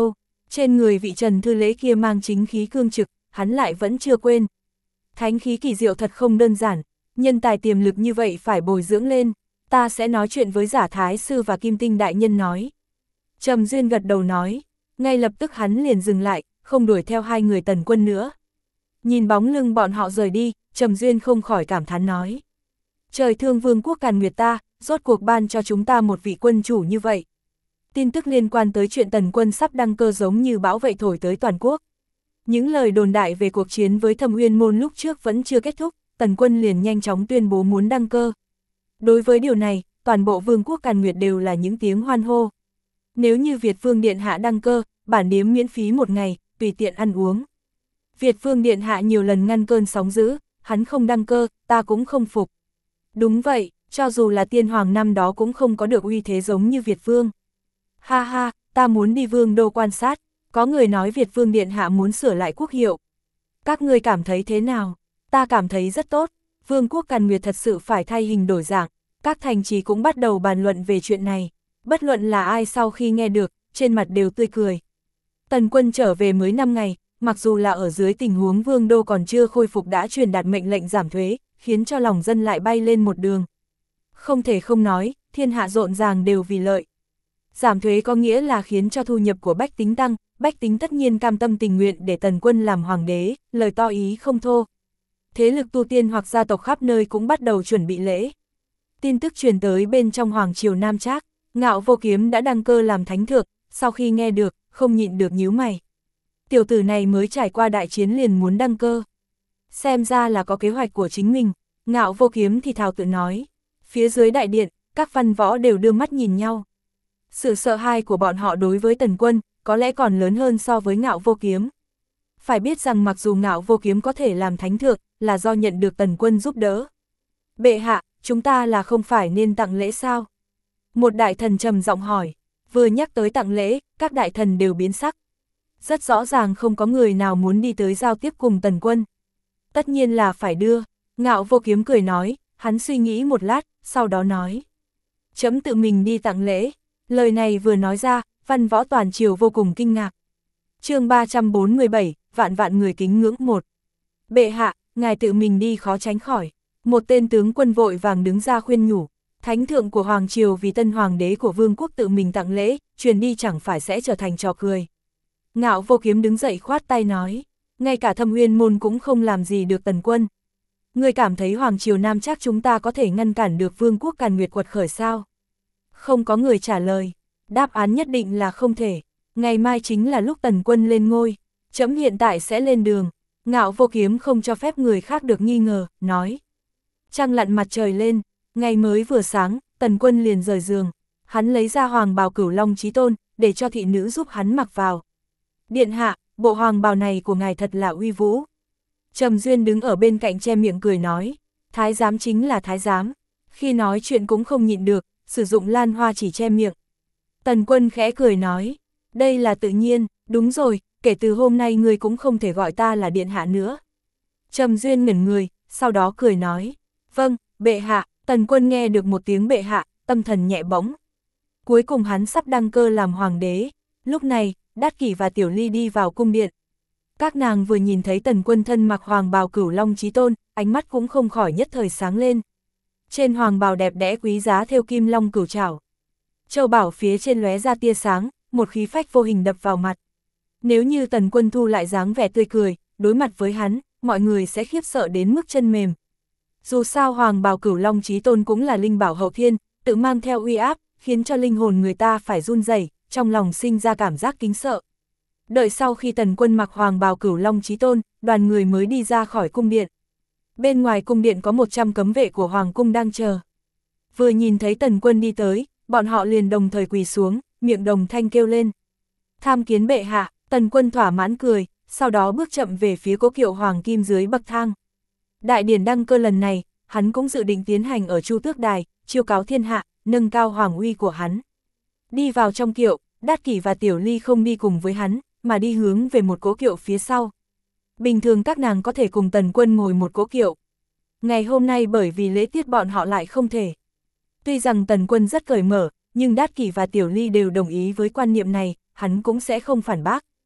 Trên người vị Trần Thư Lễ kia mang chính khí cương trực, hắn lại vẫn chưa quên. Thánh khí kỳ diệu thật không đơn giản, nhân tài tiềm lực như vậy phải bồi dưỡng lên, ta sẽ nói chuyện với Giả Thái Sư và Kim Tinh Đại Nhân nói. Trầm Duyên gật đầu nói, ngay lập tức hắn liền dừng lại, không đuổi theo hai người Tần Quân nữa. Nhìn bóng lưng bọn họ rời đi, Trầm Duyên không khỏi cảm thán nói. Trời thương vương quốc Càn Nguyệt ta, rốt cuộc ban cho chúng ta một vị quân chủ như vậy. Tin tức liên quan tới chuyện Tần Quân sắp đăng cơ giống như bão vậy thổi tới toàn quốc. Những lời đồn đại về cuộc chiến với Thâm Uyên Môn lúc trước vẫn chưa kết thúc, Tần Quân liền nhanh chóng tuyên bố muốn đăng cơ. Đối với điều này, toàn bộ vương quốc Càn Nguyệt đều là những tiếng hoan hô. Nếu như Việt Vương Điện Hạ đăng cơ, bản điếm miễn phí một ngày, tùy tiện ăn uống. Việt Vương Điện Hạ nhiều lần ngăn cơn sóng dữ, hắn không đăng cơ, ta cũng không phục. Đúng vậy, cho dù là tiên hoàng năm đó cũng không có được uy thế giống như Việt Vương. Ha ha, ta muốn đi Vương đô quan sát, có người nói Việt Vương Điện Hạ muốn sửa lại quốc hiệu. Các ngươi cảm thấy thế nào? Ta cảm thấy rất tốt, Vương quốc Càn Nguyệt thật sự phải thay hình đổi dạng, các thành trì cũng bắt đầu bàn luận về chuyện này. Bất luận là ai sau khi nghe được, trên mặt đều tươi cười. Tần Quân trở về mới 5 ngày, mặc dù là ở dưới tình huống vương đô còn chưa khôi phục đã truyền đạt mệnh lệnh giảm thuế, khiến cho lòng dân lại bay lên một đường. Không thể không nói, thiên hạ rộn ràng đều vì lợi. Giảm thuế có nghĩa là khiến cho thu nhập của bách tính tăng, bách tính tất nhiên cam tâm tình nguyện để Tần Quân làm hoàng đế, lời to ý không thô. Thế lực tu tiên hoặc gia tộc khắp nơi cũng bắt đầu chuẩn bị lễ. Tin tức truyền tới bên trong hoàng triều Nam Trác, Ngạo Vô Kiếm đã đăng cơ làm thánh thượng, sau khi nghe được, không nhịn được nhíu mày. Tiểu tử này mới trải qua đại chiến liền muốn đăng cơ. Xem ra là có kế hoạch của chính mình, Ngạo Vô Kiếm thì thào tự nói. Phía dưới đại điện, các văn võ đều đưa mắt nhìn nhau. Sự sợ hãi của bọn họ đối với Tần Quân, có lẽ còn lớn hơn so với Ngạo Vô Kiếm. Phải biết rằng mặc dù Ngạo Vô Kiếm có thể làm thánh thượng, là do nhận được Tần Quân giúp đỡ. Bệ hạ, chúng ta là không phải nên tặng lễ sao? Một đại thần trầm giọng hỏi, vừa nhắc tới tặng lễ, các đại thần đều biến sắc. Rất rõ ràng không có người nào muốn đi tới giao tiếp cùng Tần Quân. Tất nhiên là phải đưa, Ngạo Vô Kiếm cười nói, hắn suy nghĩ một lát, sau đó nói. Chấm tự mình đi tặng lễ, lời này vừa nói ra, văn võ toàn triều vô cùng kinh ngạc. Chương 347, vạn vạn người kính ngưỡng một. Bệ hạ, ngài tự mình đi khó tránh khỏi. Một tên tướng quân vội vàng đứng ra khuyên nhủ. Thánh thượng của Hoàng Triều vì tân hoàng đế của vương quốc tự mình tặng lễ, truyền đi chẳng phải sẽ trở thành trò cười. Ngạo Vô Kiếm đứng dậy khoát tay nói, ngay cả Thâm Uyên Môn cũng không làm gì được Tần Quân. Người cảm thấy Hoàng Triều Nam Trác chúng ta có thể ngăn cản được vương quốc Càn Nguyệt quật khởi sao? Không có người trả lời, đáp án nhất định là không thể. Ngày mai chính là lúc Tần Quân lên ngôi, chấm hiện tại sẽ lên đường. Ngạo Vô Kiếm không cho phép người khác được nghi ngờ, nói. Trăng lặn mặt trời lên, ngày mới vừa sáng, Tần Quân liền rời giường. Hắn lấy ra hoàng bào Cửu Long Chí Tôn, để cho thị nữ giúp hắn mặc vào. Điện hạ, bộ hoàng bào này của ngài thật là uy vũ. Trầm Duyên đứng ở bên cạnh che miệng cười nói. Thái giám chính là thái giám. Khi nói chuyện cũng không nhịn được, sử dụng lan hoa chỉ che miệng. Tần Quân khẽ cười nói. Đây là tự nhiên, đúng rồi, kể từ hôm nay ngươi cũng không thể gọi ta là điện hạ nữa. Trầm Duyên ngẩn người, sau đó cười nói. Vâng, bệ hạ. Tần Quân nghe được một tiếng bệ hạ, tâm thần nhẹ bỗng. Cuối cùng hắn sắp đăng cơ làm hoàng đế. Lúc này, Đát Kỷ và Tiểu Ly đi vào cung điện. Các nàng vừa nhìn thấy Tần Quân thân mặc hoàng bào Cửu Long Chí Tôn, ánh mắt cũng không khỏi nhất thời sáng lên. Trên hoàng bào đẹp đẽ quý giá thêu kim long cửu trảo. Châu bảo phía trên lóe ra tia sáng, một khí phách vô hình đập vào mặt. Nếu như Tần Quân thu lại dáng vẻ tươi cười, đối mặt với hắn, mọi người sẽ khiếp sợ đến mức chân mềm. Dù sao hoàng bào Cửu Long Chí Tôn cũng là linh bảo hậu thiên, tự mang theo uy áp, khiến cho linh hồn người ta phải run rẩy, trong lòng sinh ra cảm giác kính sợ. Đợi sau khi Tần Quân mặc hoàng bào Cửu Long Chí Tôn, đoàn người mới đi ra khỏi cung điện. Bên ngoài cung điện có 100 cấm vệ của hoàng cung đang chờ. Vừa nhìn thấy Tần Quân đi tới, bọn họ liền đồng thời quỳ xuống, miệng đồng thanh kêu lên. Tham kiến bệ hạ. Tần Quân thỏa mãn cười, sau đó bước chậm về phía cố kiệu hoàng kim dưới bậc thang. Đại điển đăng cơ lần này, hắn cũng dự định tiến hành ở Chu Tước Đài, chiêu cáo thiên hạ, nâng cao hoàng uy của hắn. Đi vào trong kiệu, Đát Kỷ và Tiểu Ly không đi cùng với hắn, mà đi hướng về một cố kiệu phía sau. Bình thường các nàng có thể cùng Tần Quân ngồi một cố kiệu. Ngày hôm nay bởi vì lễ tiết bọn họ lại không thể. Tuy rằng Tần Quân rất cởi mở, nhưng Đát Kỷ và Tiểu Ly đều đồng ý với quan niệm này, hắn cũng sẽ không phản bác.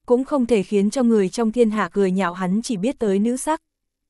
cũng không thể khiến cho người trong thiên hạ cười nhạo hắn chỉ biết tới nữ sắc.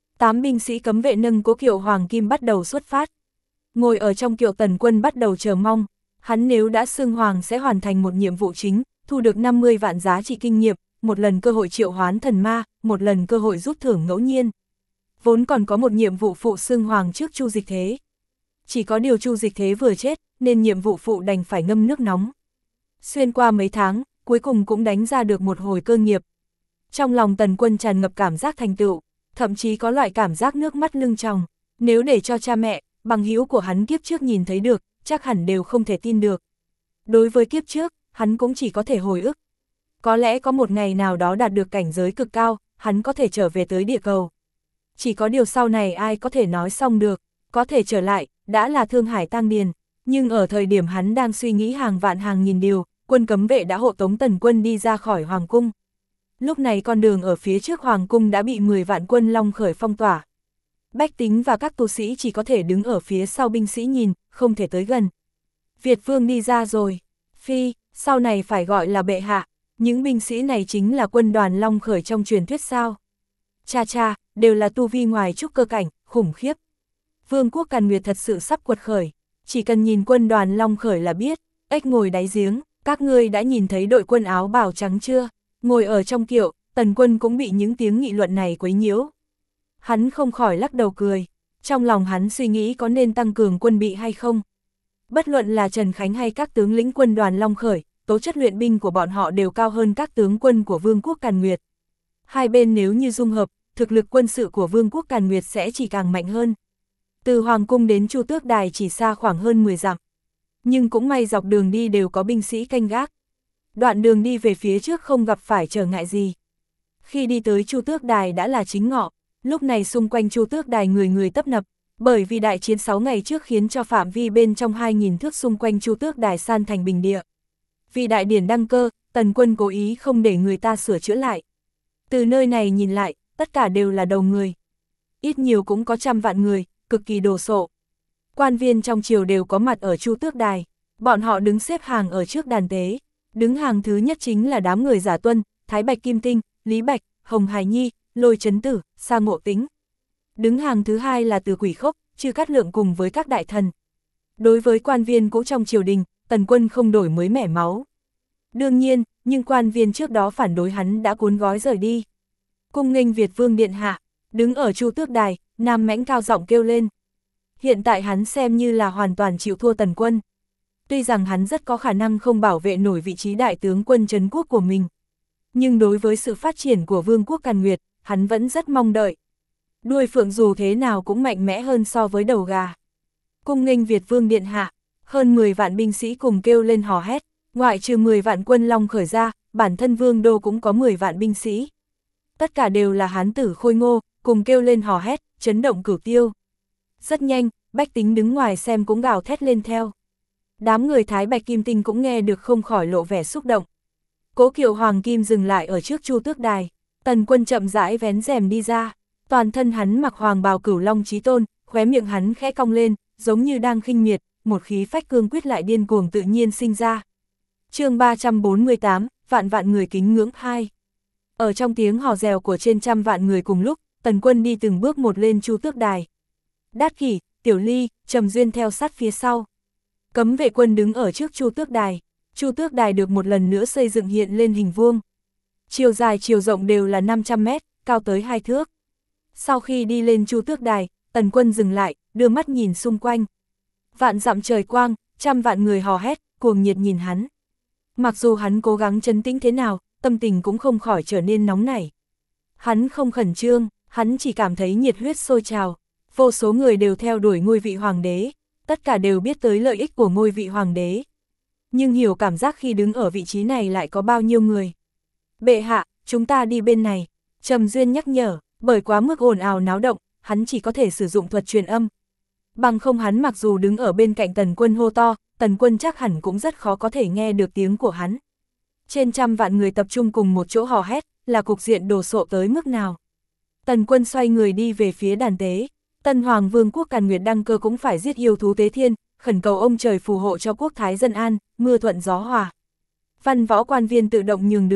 8 binh sĩ cấm vệ nâng cố kiệu hoàng kim bắt đầu xuất phát. Ngồi ở trong kiệu Tần Quân bắt đầu chờ mong, hắn nếu đã xưng hoàng sẽ hoàn thành một nhiệm vụ chính, thu được 50 vạn giá trị kinh nghiệm, một lần cơ hội triệu hoán thần ma, một lần cơ hội rút thưởng ngẫu nhiên. Vốn còn có một nhiệm vụ phụ xưng hoàng trước Chu Dịch Thế. Chỉ có điều Chu Dịch Thế vừa chết, nên nhiệm vụ phụ đành phải ngâm nước nóng. Xuyên qua mấy tháng, cuối cùng cũng đánh ra được một hồi cơ nghiệp. Trong lòng Tần Quân tràn ngập cảm giác thành tựu, thậm chí có loại cảm giác nước mắt lưng tròng. Nếu để cho cha mẹ, bằng hữu của hắn kiếp trước nhìn thấy được, chắc hẳn đều không thể tin được. Đối với kiếp trước, hắn cũng chỉ có thể hồi ức. Có lẽ có một ngày nào đó đạt được cảnh giới cực cao, hắn có thể trở về tới địa cầu. Chỉ có điều sau này ai có thể nói xong được, có thể trở lại, đã là Thương Hải Tăng Điền. Nhưng ở thời điểm hắn đang suy nghĩ hàng vạn hàng nghìn điều, quân cấm vệ đã hộ tống Tần Quân đi ra khỏi Hoàng Cung. Lúc này con đường ở phía trước Hoàng Cung đã bị 10 vạn quân Long Khởi phong tỏa. Bách tính và các tu sĩ chỉ có thể đứng ở phía sau binh sĩ nhìn, không thể tới gần. Việt Vương đi ra rồi. Phi, sau này phải gọi là bệ hạ. Những binh sĩ này chính là quân đoàn Long Khởi trong truyền thuyết sao. Cha cha, đều là tu vi ngoài trúc cơ cảnh, khủng khiếp. Vương quốc Càn Nguyệt thật sự sắp quật khởi. Chỉ cần nhìn quân đoàn Long Khởi là biết, ếch ngồi đáy giếng. Các ngươi đã nhìn thấy đội quân áo bào trắng chưa? Ngồi ở trong kiệu, Tần Quân cũng bị những tiếng nghị luận này quấy nhiễu. Hắn không khỏi lắc đầu cười. Trong lòng hắn suy nghĩ có nên tăng cường quân bị hay không. Bất luận là Trần Khánh hay các tướng lĩnh quân đoàn Long Khởi, tố chất luyện binh của bọn họ đều cao hơn các tướng quân của Vương quốc Càn Nguyệt. Hai bên nếu như dung hợp, thực lực quân sự của Vương quốc Càn Nguyệt sẽ chỉ càng mạnh hơn. Từ Hoàng Cung đến Chu Tước Đài chỉ xa khoảng hơn 10 dặm. Nhưng cũng may dọc đường đi đều có binh sĩ canh gác. Đoạn đường đi về phía trước không gặp phải trở ngại gì. Khi đi tới Chu Tước Đài đã là chính ngọ, lúc này xung quanh Chu Tước Đài người người tấp nập, bởi vì đại chiến 6 ngày trước khiến cho phạm vi bên trong 2.000 thước xung quanh Chu Tước Đài san thành bình địa. Vì đại điển đăng cơ, Tần Quân cố ý không để người ta sửa chữa lại. Từ nơi này nhìn lại, tất cả đều là đầu người. Ít nhiều cũng có trăm vạn người, cực kỳ đồ sộ. Quan viên trong triều đều có mặt ở Chu Tước Đài, bọn họ đứng xếp hàng ở trước đàn tế. Đứng hàng thứ nhất chính là đám người Giả Tuân, Thái Bạch Kim Tinh, Lý Bạch, Hồng Hải Nhi, Lôi Chấn Tử, Sa Ngộ Tính. Đứng hàng thứ hai là Từ Quỷ Khốc, Chư Cát Lượng cùng với các đại thần. Đối với quan viên cũ trong triều đình, Tần Quân không đổi mới mẻ máu. Đương nhiên, nhưng quan viên trước đó phản đối hắn đã cuốn gói rời đi. Cung nghênh Việt Vương điện hạ, đứng ở Chu Tước Đài, Nam Mãnh cao giọng kêu lên. Hiện tại hắn xem như là hoàn toàn chịu thua Tần Quân. Tuy rằng hắn rất có khả năng không bảo vệ nổi vị trí đại tướng quân trấn quốc của mình. Nhưng đối với sự phát triển của Vương quốc Càn Nguyệt, hắn vẫn rất mong đợi. Đuôi phượng dù thế nào cũng mạnh mẽ hơn so với đầu gà. Cung nghênh Việt Vương điện hạ, hơn 10 vạn binh sĩ cùng kêu lên hò hét, ngoại trừ 10 vạn quân Long Khởi ra, bản thân Vương đô cũng có 10 vạn binh sĩ. Tất cả đều là hán tử khôi ngô, cùng kêu lên hò hét, chấn động cửu tiêu. Rất nhanh, bách tính đứng ngoài xem cũng gào thét lên theo. Đám người Thái Bạch Kim Tinh cũng nghe được không khỏi lộ vẻ xúc động. Cố kiệu Hoàng Kim dừng lại ở trước Chu Tước Đài, Tần Quân chậm rãi vén rèm đi ra, toàn thân hắn mặc hoàng bào Cửu Long Chí Tôn, khóe miệng hắn khẽ cong lên, giống như đang khinh miệt, một khí phách cương quyết lại điên cuồng tự nhiên sinh ra. Chương 348, vạn vạn người kính ngưỡng 2. Ở trong tiếng hò rèo của trên trăm vạn người cùng lúc, Tần Quân đi từng bước một lên Chu Tước Đài. Đát Kỷ, Tiểu Ly, Trầm Duyên theo sát phía sau. Cấm vệ quân đứng ở trước Chu Tước Đài. Chu Tước Đài được một lần nữa xây dựng hiện lên hình vuông. Chiều dài chiều rộng đều là 500 mét, cao tới 2 thước. Sau khi đi lên Chu Tước Đài, Tần Quân dừng lại, đưa mắt nhìn xung quanh. Vạn dặm trời quang, trăm vạn người hò hét, cuồng nhiệt nhìn hắn. Mặc dù hắn cố gắng trấn tĩnh thế nào, tâm tình cũng không khỏi trở nên nóng nảy. Hắn không khẩn trương, hắn chỉ cảm thấy nhiệt huyết sôi trào. Vô số người đều theo đuổi ngôi vị hoàng đế, tất cả đều biết tới lợi ích của ngôi vị hoàng đế. Nhưng hiểu cảm giác khi đứng ở vị trí này lại có bao nhiêu người. Bệ hạ, chúng ta đi bên này. Trầm Duyên nhắc nhở, bởi quá mức ồn ào náo động, hắn chỉ có thể sử dụng thuật truyền âm. Bằng không hắn mặc dù đứng ở bên cạnh Tần Quân hô to, Tần Quân chắc hẳn cũng rất khó có thể nghe được tiếng của hắn. Trên trăm vạn người tập trung cùng một chỗ hò hét, là cục diện đồ sộ tới mức nào. Tần Quân xoay người đi về phía đàn tế. Tân Hoàng Vương quốc Càn Nguyệt đăng cơ cũng phải giết yêu thú tế thiên, khẩn cầu ông trời phù hộ cho quốc thái dân an, mưa thuận gió hòa. Văn võ quan viên tự động nhường đường.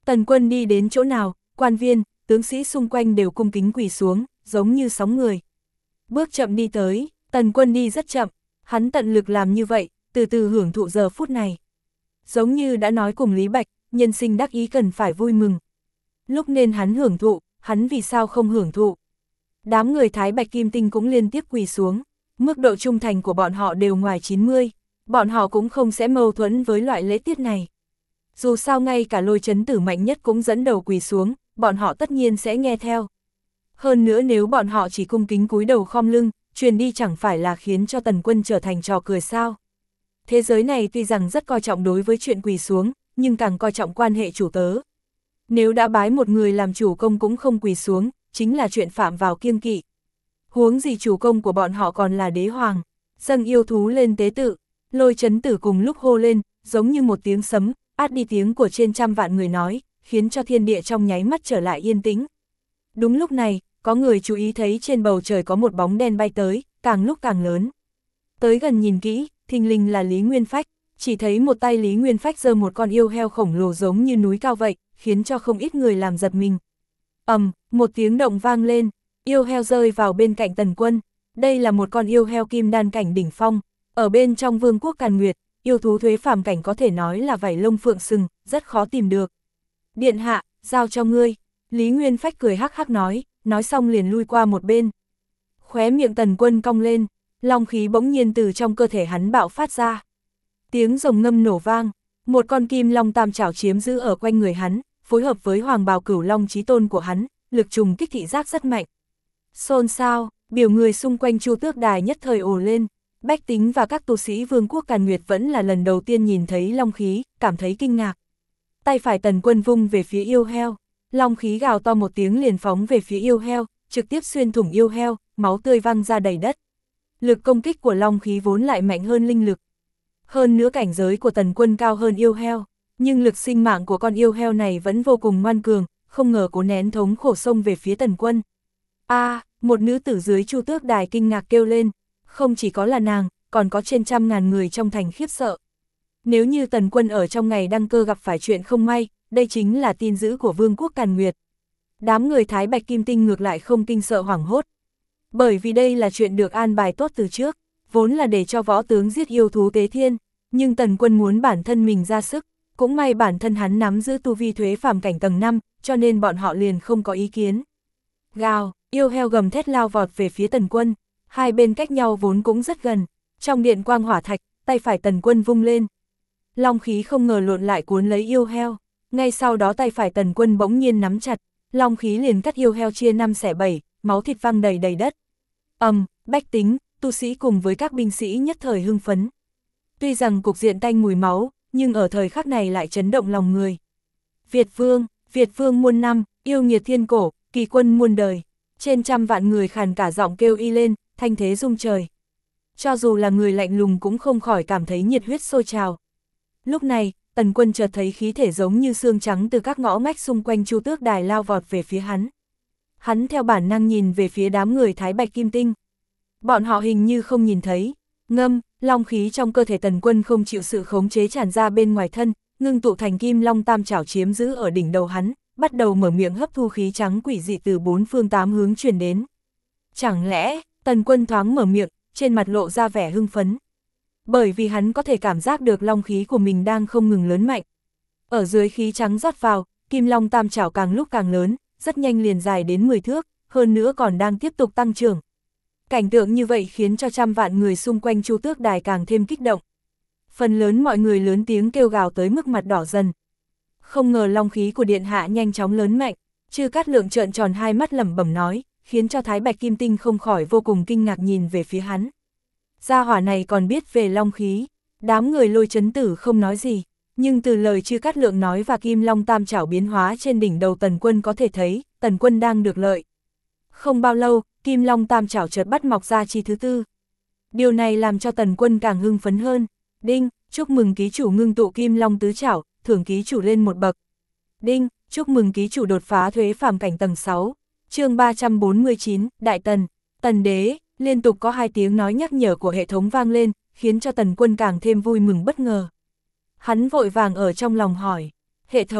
Tần Quân đi đến chỗ nào, quan viên, tướng sĩ xung quanh đều cung kính quỳ xuống, giống như sóng người. Bước chậm đi tới, Tần Quân đi rất chậm, hắn tận lực làm như vậy, từ từ hưởng thụ giờ phút này. Giống như đã nói cùng Lý Bạch, nhân sinh đắc ý cần phải vui mừng. Lúc nên hắn hưởng thụ, hắn vì sao không hưởng thụ. Đám người Thái Bạch Kim Tinh cũng liên tiếp quỳ xuống, mức độ trung thành của bọn họ đều ngoài 90, bọn họ cũng không sẽ mâu thuẫn với loại lễ tiết này. Dù sao ngay cả Lôi Chấn Tử mạnh nhất cũng dẫn đầu quỳ xuống, bọn họ tất nhiên sẽ nghe theo. Hơn nữa nếu bọn họ chỉ cung kính cúi đầu khom lưng, truyền đi chẳng phải là khiến cho Tần Quân trở thành trò cười sao. Thế giới này tuy rằng rất coi trọng đối với chuyện quỳ xuống, nhưng càng coi trọng quan hệ chủ tớ. Nếu đã bái một người làm chủ công cũng không quỳ xuống, chính là chuyện phạm vào kiêng kỵ. Huống gì chủ công của bọn họ còn là đế hoàng, dâng yêu thú lên tế tự. Lôi Chấn Tử cùng lúc hô lên, giống như một tiếng sấm, át đi tiếng của trên trăm vạn người nói, khiến cho thiên địa trong nháy mắt trở lại yên tĩnh. Đúng lúc này, có người chú ý thấy trên bầu trời có một bóng đen bay tới, càng lúc càng lớn. Tới gần nhìn kỹ, thình lình là Lý Nguyên Phách, chỉ thấy một tay Lý Nguyên Phách giơ một con yêu heo khổng lồ giống như núi cao vậy, khiến cho không ít người làm giật mình. Một tiếng động vang lên, yêu heo rơi vào bên cạnh Tần Quân. Đây là một con yêu heo kim đan cảnh đỉnh phong, ở bên trong Vương quốc Càn Nguyệt, yêu thú thuế phàm cảnh có thể nói là vảy lông phượng sừng, rất khó tìm được. Điện hạ, giao cho ngươi. Lý Nguyên Phách cười hắc hắc nói xong liền lui qua một bên. Khóe miệng Tần Quân cong lên, long khí bỗng nhiên từ trong cơ thể hắn bạo phát ra. Tiếng rồng ngâm nổ vang, một con kim long tam trảo chiếm giữ ở quanh người hắn, phối hợp với hoàng bào cửu long chí tôn của hắn, lực trùng kích thị giác rất mạnh. Xôn xao, biểu người xung quanh Chu Tước Đài nhất thời ồ lên, bách tính và các tu sĩ Vương quốc Càn Nguyệt vẫn là lần đầu tiên nhìn thấy long khí, cảm thấy kinh ngạc. Tay phải Tần Quân vung về phía yêu heo, long khí gào to một tiếng liền phóng về phía yêu heo, trực tiếp xuyên thủng yêu heo, máu tươi văng ra đầy đất. Lực công kích của long khí vốn lại mạnh hơn linh lực. Hơn nữa cảnh giới của Tần Quân cao hơn yêu heo, nhưng lực sinh mạng của con yêu heo này vẫn vô cùng ngoan cường, không ngờ cố nén thống khổ xông về phía Tần Quân. Một nữ tử dưới Chu Tước Đài kinh ngạc kêu lên, không chỉ có là nàng, còn có trên trăm ngàn người trong thành khiếp sợ. Nếu như Tần Quân ở trong ngày đăng cơ gặp phải chuyện không may, đây chính là tin dữ của Vương quốc Càn Nguyệt. Đám người Thái Bạch Kim Tinh ngược lại không kinh sợ hoảng hốt. Bởi vì đây là chuyện được an bài tốt từ trước, vốn là để cho võ tướng giết yêu thú tế thiên, nhưng Tần Quân muốn bản thân mình ra sức, cũng may bản thân hắn nắm giữ tu vi thuế phàm cảnh tầng 5, cho nên bọn họ liền không có ý kiến. Gào, yêu heo gầm thét lao vọt về phía Tần Quân, hai bên cách nhau vốn cũng rất gần, trong điện quang hỏa thạch, tay phải Tần Quân vung lên. Long khí không ngờ lộn lại cuốn lấy yêu heo, ngay sau đó tay phải Tần Quân bỗng nhiên nắm chặt, long khí liền cắt yêu heo chia 5 xẻ 7, máu thịt văng đầy đầy đất. Bách tính, tu sĩ cùng với các binh sĩ nhất thời hưng phấn. Tuy rằng cục diện tanh mùi máu, nhưng ở thời khắc này lại chấn động lòng người. Việt vương muôn năm, yêu nghiệt thiên cổ, kỳ quân muôn đời. Trên trăm vạn người khàn cả giọng kêu y lên, thanh thế rung trời. Cho dù là người lạnh lùng cũng không khỏi cảm thấy nhiệt huyết sôi trào. Lúc này, Tần Quân chợt thấy khí thể giống như xương trắng từ các ngõ ngách xung quanh Chu Tước Đài lao vọt về phía hắn. Hắn theo bản năng nhìn về phía đám người Thái Bạch Kim Tinh. Bọn họ hình như không nhìn thấy. Long khí trong cơ thể Tần Quân không chịu sự khống chế tràn ra bên ngoài thân, ngưng tụ thành kim long tam trảo chiếm giữ ở đỉnh đầu hắn, bắt đầu mở miệng hấp thu khí trắng quỷ dị từ 4 phương 8 hướng truyền đến. Chẳng lẽ, Tần Quân thoáng mở miệng, trên mặt lộ ra vẻ hưng phấn. Bởi vì hắn có thể cảm giác được long khí của mình đang không ngừng lớn mạnh. Ở dưới khí trắng rót vào, kim long tam trảo càng lúc càng lớn, rất nhanh liền dài đến 10 thước, hơn nữa còn đang tiếp tục tăng trưởng. Cảnh tượng như vậy khiến cho trăm vạn người xung quanh Chu Tước Đài càng thêm kích động. Phần lớn mọi người lớn tiếng kêu gào tới mức mặt đỏ dần. Không ngờ long khí của điện hạ nhanh chóng lớn mạnh, Chư Cát Lượng trợn tròn hai mắt lẩm bẩm nói, khiến cho Thái Bạch Kim Tinh không khỏi vô cùng kinh ngạc nhìn về phía hắn. Gia hỏa này còn biết về long khí, đám người Lôi Chấn Tử không nói gì, nhưng từ lời Chư Cát Lượng nói và kim long tam trảo biến hóa trên đỉnh đầu Tần Quân có thể thấy, Tần Quân đang được lợi. Không bao lâu, kim long tam trảo chợt bắt mọc ra chi thứ tư. Điều này làm cho Tần Quân càng hưng phấn hơn. Đinh, chúc mừng ký chủ ngưng tụ kim long tứ trảo, thưởng ký chủ lên một bậc. Đinh, chúc mừng ký chủ đột phá thuế phàm cảnh tầng 6. Chương 349, Đại Tần, Tần Đế, liên tục có 2 tiếng nói nhắc nhở của hệ thống vang lên, khiến cho Tần Quân càng thêm vui mừng bất ngờ. Hắn vội vàng ở trong lòng hỏi, hệ thống,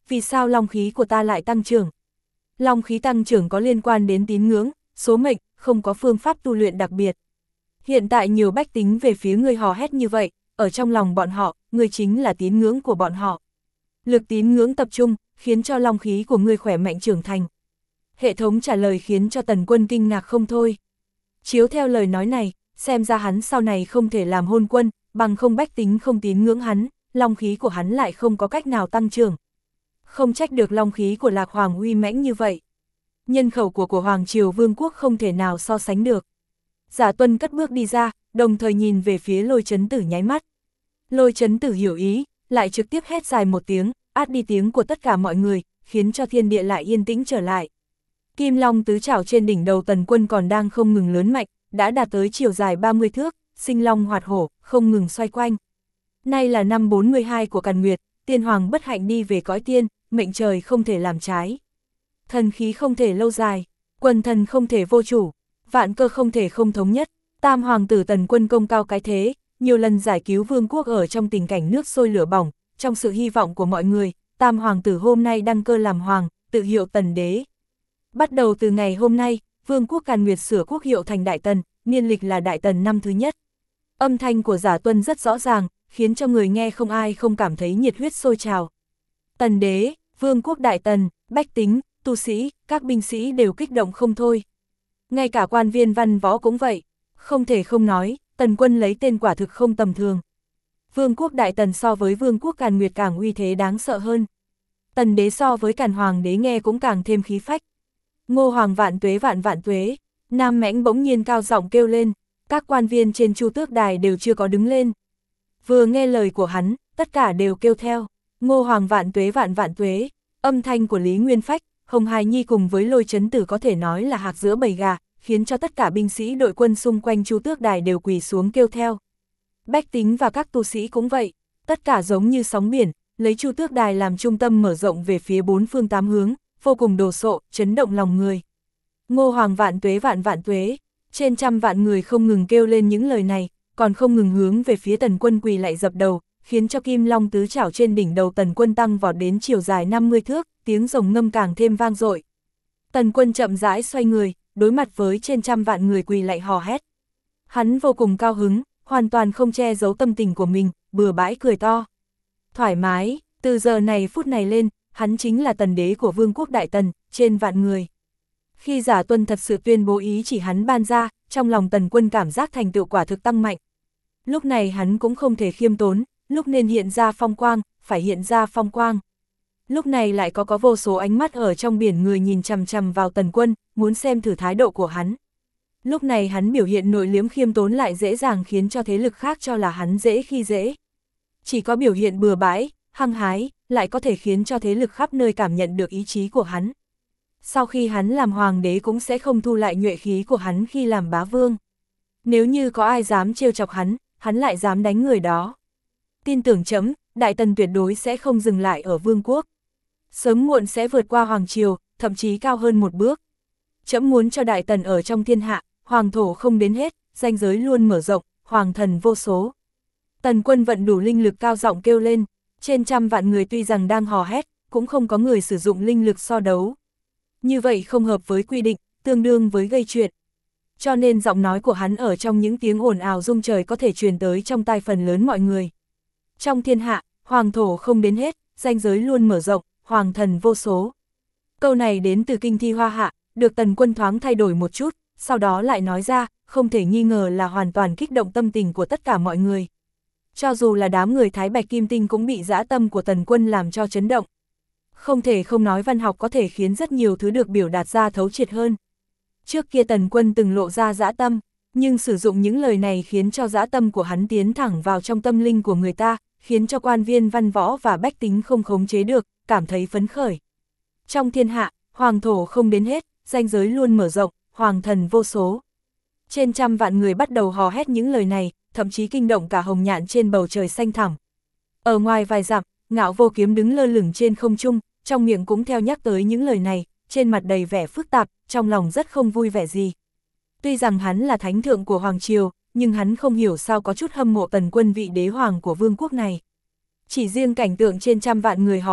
vì sao long khí của ta lại tăng trưởng? Long khí tăng trưởng có liên quan đến tín ngưỡng, số mệnh, không có phương pháp tu luyện đặc biệt. Hiện tại nhiều bách tính về phía ngươi hò hét như vậy, ở trong lòng bọn họ, ngươi chính là tín ngưỡng của bọn họ. Lực tín ngưỡng tập trung, khiến cho long khí của ngươi khỏe mạnh trưởng thành. Hệ thống trả lời khiến cho Tần Quân kinh ngạc không thôi. Chiếu theo lời nói này, xem ra hắn sau này không thể làm hôn quân, bằng không bách tính không tín ngưỡng hắn, long khí của hắn lại không có cách nào tăng trưởng. Không trách được long khí của Lạc Hoàng uy mãnh như vậy. Nhân khẩu của Hoàng Triều Vương quốc không thể nào so sánh được. Giả Tuân cất bước đi ra, đồng thời nhìn về phía Lôi Chấn Tử nháy mắt. Lôi Chấn Tử hiểu ý, lại trực tiếp hét dài một tiếng, át đi tiếng của tất cả mọi người, khiến cho thiên địa lại yên tĩnh trở lại. Kim Long tứ trảo trên đỉnh đầu Tần Quân còn đang không ngừng lớn mạnh, đã đạt tới chiều dài 30 thước, sinh long hoạt hổ, không ngừng xoay quanh. Nay là năm 42 của Càn Nguyệt, tiên hoàng bất hạnh đi về cõi tiên, mệnh trời không thể làm trái. Thần khí không thể lâu dài, quần thần không thể vô chủ, vạn cơ không thể không thống nhất. Tam hoàng tử Tần Quân công cao cái thế, nhiều lần giải cứu vương quốc ở trong tình cảnh nước sôi lửa bỏng, trong sự hy vọng của mọi người, Tam hoàng tử hôm nay đăng cơ làm hoàng, tự hiệu Tần đế. Bắt đầu từ ngày hôm nay, vương quốc Càn Nguyệt sửa quốc hiệu thành Đại Tần, niên lịch là Đại Tần năm thứ nhất. Âm thanh của Giả Tuân rất rõ ràng, khiến cho người nghe không ai không cảm thấy nhiệt huyết sôi trào. Tần đế, vương quốc Đại Tần, bách tính, tu sĩ, các binh sĩ đều kích động không thôi. Ngay cả quan viên văn võ cũng vậy, không thể không nói, Tần Quân lấy tên quả thực không tầm thường. Vương quốc Đại Tần so với vương quốc Càn Nguyệt càng uy thế đáng sợ hơn. Tần đế so với Càn hoàng đế nghe cũng càng thêm khí phách. Ngô hoàng vạn tuế vạn vạn tuế, Nam Mãnh bỗng nhiên cao giọng kêu lên, các quan viên trên Chu Tước Đài đều chưa có đứng lên. Vừa nghe lời của hắn, tất cả đều kêu theo, Ngô hoàng vạn vạn tuế, âm thanh của Lý Nguyên Phách, Hồng Hài Nhi cùng với Lôi Chấn Tử có thể nói là hạc giữa bầy gà, khiến cho tất cả binh sĩ đội quân xung quanh Chu Tước Đài đều quỳ xuống kêu theo. Bách tính và các tu sĩ cũng vậy, tất cả giống như sóng biển, lấy Chu Tước Đài làm trung tâm mở rộng về phía bốn phương tám hướng, vô cùng đồ sộ, chấn động lòng người. Ngô hoàng vạn vạn tuế, trên trăm vạn người không ngừng kêu lên những lời này, còn không ngừng hướng về phía Tần Quân quỳ lại dập đầu, khiến cho Kim Long tứ trảo trên đỉnh đầu Tần Quân tăng vọt đến chiều dài 50 thước, tiếng rồng ngâm càng thêm vang dội. Tần Quân chậm rãi xoay người, đối mặt với trên trăm vạn người quỳ lại hò hét. Hắn vô cùng cao hứng, hoàn toàn không che giấu tâm tình của mình, bừa bãi cười to. Thoải mái, từ giờ này phút này lên, hắn chính là tần đế của vương quốc Đại Tần, trên vạn người. Khi Giả Tuân thật sự tuyên bố ý chỉ hắn ban ra, trong lòng Tần Quân cảm giác thành tựu quả thực tăng mạnh. Lúc này hắn cũng không thể khiêm tốn, lúc nên hiện ra phong quang, phải hiện ra phong quang. Lúc này lại có vô số ánh mắt ở trong biển người nhìn chằm chằm vào Tần Quân, muốn xem thử thái độ của hắn. Lúc này hắn biểu hiện nội liếm khiêm tốn lại dễ dàng khiến cho thế lực khác cho là hắn dễ khi dễ. Chỉ có biểu hiện bừa bãi, hăng hái, lại có thể khiến cho thế lực khắp nơi cảm nhận được ý chí của hắn. Sau khi hắn làm hoàng đế cũng sẽ không thu lại nhuệ khí của hắn khi làm bá vương. Nếu như có ai dám trêu chọc hắn lại dám đánh người đó. Tin tưởng trẫm, Đại Tần tuyệt đối sẽ không dừng lại ở vương quốc. Sớm muộn sẽ vượt qua Hoàng Triều, thậm chí cao hơn một bước. Trẫm muốn cho Đại Tần ở trong thiên hạ, hoàng thổ không đến hết, ranh giới luôn mở rộng, hoàng thần vô số. Tần Quân vận đủ linh lực cao giọng kêu lên, trên trăm vạn người tuy rằng đang hò hét, cũng không có người sử dụng linh lực so đấu. Như vậy không hợp với quy định, tương đương với gây chuyện. Cho nên giọng nói của hắn ở trong những tiếng ồn ào rung trời có thể truyền tới trong tai phần lớn mọi người. Trong thiên hạ, hoàng thổ không đến hết, ranh giới luôn mở rộng, hoàng thần vô số. Câu này đến từ kinh thi Hoa Hạ, được Tần Quân thoáng thay đổi một chút, sau đó lại nói ra, không thể nghi ngờ là hoàn toàn kích động tâm tình của tất cả mọi người. Cho dù là đám người Thái Bạch Kim Tinh cũng bị dã tâm của Tần Quân làm cho chấn động. Không thể không nói văn học có thể khiến rất nhiều thứ được biểu đạt ra thấu triệt hơn. Trước kia Tần Quân từng lộ ra dã tâm, nhưng sử dụng những lời này khiến cho dã tâm của hắn tiến thẳng vào trong tâm linh của người ta, khiến cho quan viên văn võ và bách tính không khống chế được, cảm thấy phấn khởi. Trong thiên hạ, hoàng thổ không đến hết, ranh giới luôn mở rộng, hoàng thần vô số. Trên trăm vạn người bắt đầu hò hét những lời này, thậm chí kinh động cả hồng nhạn trên bầu trời xanh thẳm. Ở ngoài vài dặm, Ngạo Vô Kiếm đứng lơ lửng trên không trung, trong miệng cũng theo nhắc tới những lời này, trên mặt đầy vẻ phức tạp, trong lòng rất không vui vẻ gì. Tuy rằng hắn là thánh thượng của Hoàng Triều, nhưng hắn không hiểu sao có chút hâm mộ Tần Quân vị đế hoàng của vương quốc này. Chỉ riêng cảnh tượng trên trăm vạn người hò hét,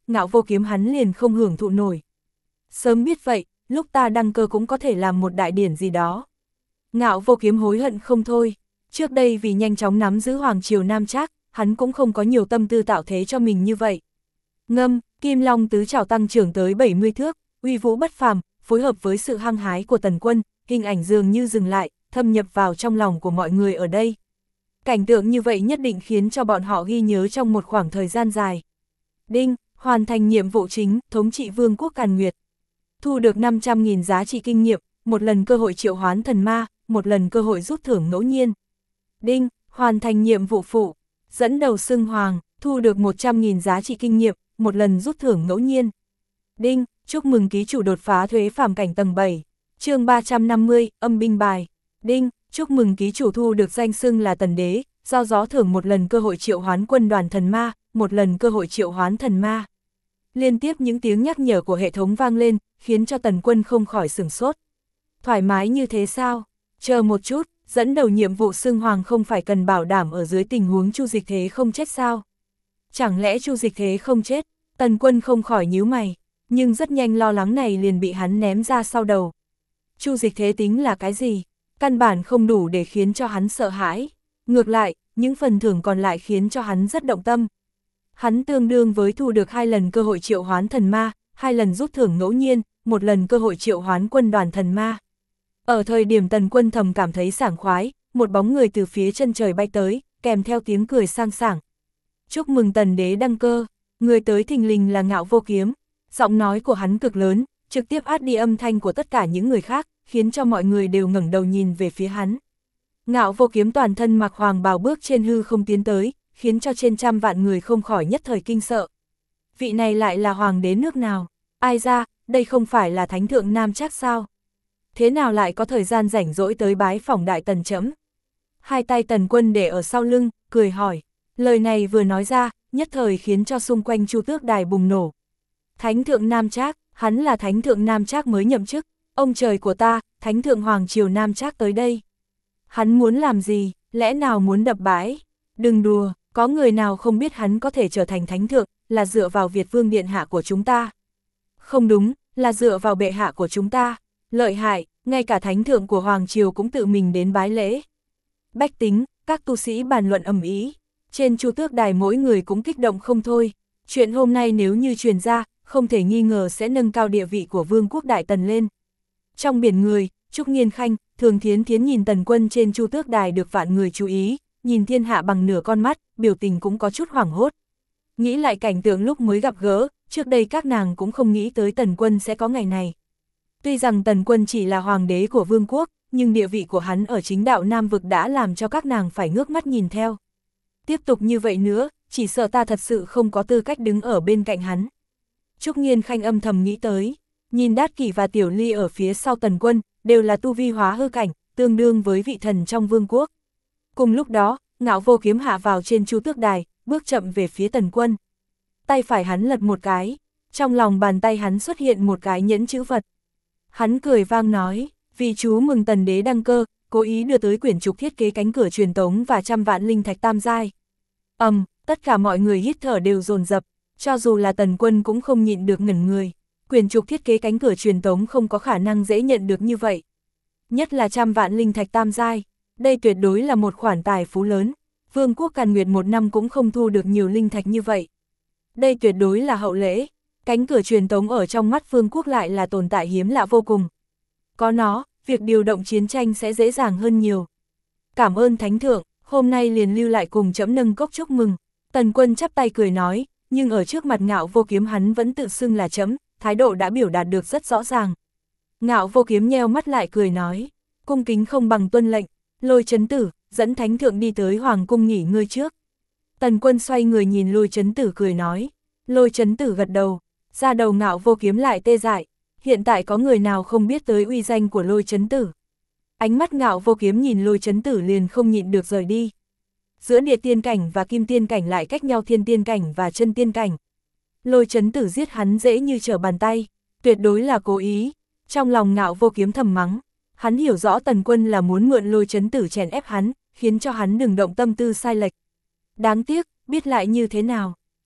Ngạo Vô Kiếm hắn liền không hưởng thụ nổi. Sớm biết vậy, lúc ta đăng cơ cũng có thể làm một đại điển gì đó. Ngạo Vô Kiếm hối hận không thôi. Trước đây vì nhanh chóng nắm giữ Hoàng Triều Nam Trác, hắn cũng không có nhiều tâm tư tạo thế cho mình như vậy. Ngâm, Kim Long tứ trảo tăng trưởng tới 70 thước, uy vũ bất phàm, phối hợp với sự hăng hái của Tần Quân, hình ảnh dường như dừng lại, thâm nhập vào trong lòng của mọi người ở đây. Cảnh tượng như vậy nhất định khiến cho bọn họ ghi nhớ trong một khoảng thời gian dài. Đinh, hoàn thành nhiệm vụ chính, thống trị Vương quốc Càn Nguyệt. Thu được 500.000 giá trị kinh nghiệm, một lần cơ hội triệu hoán thần ma, một lần cơ hội rút thưởng ngẫu nhiên. Đinh, hoàn thành nhiệm vụ phụ, dẫn đầu xưng hoàng, thu được 100.000 giá trị kinh nghiệm, một lần rút thưởng ngẫu nhiên. Đinh, chúc mừng ký chủ đột phá thuế phàm cảnh tầng 7, chương 350, âm binh bài. Đinh, chúc mừng ký chủ thu được danh xưng là Tần Đế, do gió thưởng một lần cơ hội triệu hoán quân đoàn thần ma, một lần cơ hội triệu hoán thần ma. Liên tiếp những tiếng nhắc nhở của hệ thống vang lên, khiến cho Tần Quân không khỏi sửng sốt. Thoải mái như thế sao? Chờ một chút, dẫn đầu nhiệm vụ xưng hoàng không phải cần bảo đảm ở dưới tình huống Chu Dịch Thế không chết sao? Chẳng lẽ Chu Dịch Thế không chết? Tần Quân không khỏi nhíu mày, nhưng rất nhanh lo lắng này liền bị hắn ném ra sau đầu. Chu Dịch Thế tính là cái gì? Căn bản không đủ để khiến cho hắn sợ hãi. Ngược lại, những phần thưởng còn lại khiến cho hắn rất động tâm. Hắn tương đương với thu được 2 lần cơ hội triệu hoán thần ma, 2 lần rút thưởng ngẫu nhiên, 1 lần cơ hội triệu hoán quân đoàn thần ma. Ở thời điểm Tần Quân thầm cảm thấy sảng khoái, một bóng người từ phía chân trời bay tới, kèm theo tiếng cười sang sảng. Chúc mừng Tần Đế đăng cơ, người tới thình lình là Ngạo Vô Kiếm. Giọng nói của hắn cực lớn, trực tiếp át đi âm thanh của tất cả những người khác, khiến cho mọi người đều ngẩng đầu nhìn về phía hắn. Ngạo Vô Kiếm toàn thân mặc hoàng bào bước trên hư không tiến tới, khiến cho trên trăm vạn người không khỏi nhất thời kinh sợ. Vị này lại là hoàng đế nước nào? Ai ra, đây không phải là thánh thượng Nam Trác sao? Thế nào lại có thời gian rảnh rỗi tới bái phỏng đại tần chấm? Hai tay Tần Quân để ở sau lưng, cười hỏi. Lời này vừa nói ra, nhất thời khiến cho xung quanh Chu Tước Đài bùng nổ. Thánh thượng Nam Trác, hắn là thánh thượng Nam Trác mới nhậm chức. Ông trời của ta, thánh thượng Hoàng Triều Nam Trác tới đây. Hắn muốn làm gì, lẽ nào muốn đập bãi? Đừng đùa, có người nào không biết hắn có thể trở thành thánh thượng, là dựa vào Việt Vương Điện Hạ của chúng ta. Không đúng, là dựa vào bệ hạ của chúng ta. Lợi hại, ngay cả thánh thượng của Hoàng Triều cũng tự mình đến bái lễ. Bách tính, các tu sĩ bàn luận ầm ĩ. Trên Chu Tước Đài mỗi người cũng kích động không thôi. Chuyện hôm nay nếu như truyền ra, không thể nghi ngờ sẽ nâng cao địa vị của Vương quốc Đại Tần lên. Trong biển người, Trúc Nghiên Khanh, Thường Thiến Thiến nhìn Tần Quân trên Chu Tước Đài được vạn người chú ý, nhìn thiên hạ bằng nửa con mắt, biểu tình cũng có chút hoảng hốt. Nghĩ lại cảnh tượng lúc mới gặp gỡ, trước đây các nàng cũng không nghĩ tới Tần Quân sẽ có ngày này. Tuy rằng Tần Quân chỉ là hoàng đế của vương quốc, nhưng địa vị của hắn ở chính đạo Nam vực đã làm cho các nàng phải ngước mắt nhìn theo. Tiếp tục như vậy nữa, chỉ sợ ta thật sự không có tư cách đứng ở bên cạnh hắn. Trúc Nghiên Khanh âm thầm nghĩ tới, nhìn Đát Kỷ và Tiểu Ly ở phía sau Tần Quân, đều là tu vi hóa hư cảnh, tương đương với vị thần trong vương quốc. Cùng lúc đó, Ngạo Vô Kiếm hạ vào trên Chu Tước Đài, bước chậm về phía Tần Quân. Tay phải hắn lật một cái, trong lòng bàn tay hắn xuất hiện một cái nhẫn chữ vật. Hắn cười vang nói, vì chú mừng Tần Đế đăng cơ, cố ý đưa tới quyển trục thiết kế cánh cửa truyền tống và 100 vạn linh thạch tam giai. Tất cả mọi người hít thở đều dồn dập, cho dù là Tần Quân cũng không nhịn được ngẩn người. Quyển trục thiết kế cánh cửa truyền tống không có khả năng dễ nhận được như vậy. Nhất là 100 vạn linh thạch tam giai, đây tuyệt đối là một khoản tài phú lớn. Vương quốc Càn Nguyệt một năm cũng không thu được nhiều linh thạch như vậy. Đây tuyệt đối là hậu lễ. Cánh cửa truyền tống ở trong mắt vương quốc lại là tồn tại hiếm lạ vô cùng. Có nó, việc điều động chiến tranh sẽ dễ dàng hơn nhiều. Cảm ơn Thánh Thượng, hôm nay liền lưu lại cùng trẫm nâng cốc chúc mừng. Tần Quân chắp tay cười nói, nhưng ở trước mặt Ngạo Vô Kiếm hắn vẫn tự xưng là trẫm, thái độ đã biểu đạt được rất rõ ràng. Ngạo Vô Kiếm nheo mắt lại cười nói, cung kính không bằng tuân lệnh. Lôi Chấn Tử, dẫn Thánh Thượng đi tới Hoàng cung nghỉ ngơi trước. Tần Quân xoay người nhìn Lôi Chấn Tử cười nói. Lôi Chấn Tử gật đầu, ra đầu Ngạo Vô Kiếm lại tê dại. Hiện tại có người nào không biết tới uy danh của Lôi Chấn Tử. Ánh mắt Ngạo Vô Kiếm nhìn Lôi Chấn Tử liền không nhịn được rời đi. Giữa địa tiên cảnh và kim tiên cảnh lại cách nhau thiên tiên cảnh và chân tiên cảnh. Lôi Chấn Tử giết hắn dễ như trở bàn tay, tuyệt đối là cố ý. Trong lòng Ngạo Vô Kiếm thầm mắng. Hắn hiểu rõ Tần Quân là muốn mượn Lôi Chấn Tử chèn ép hắn, khiến cho hắn đừng động tâm tư sai lệch. Đáng tiếc, biết lại như thế nào.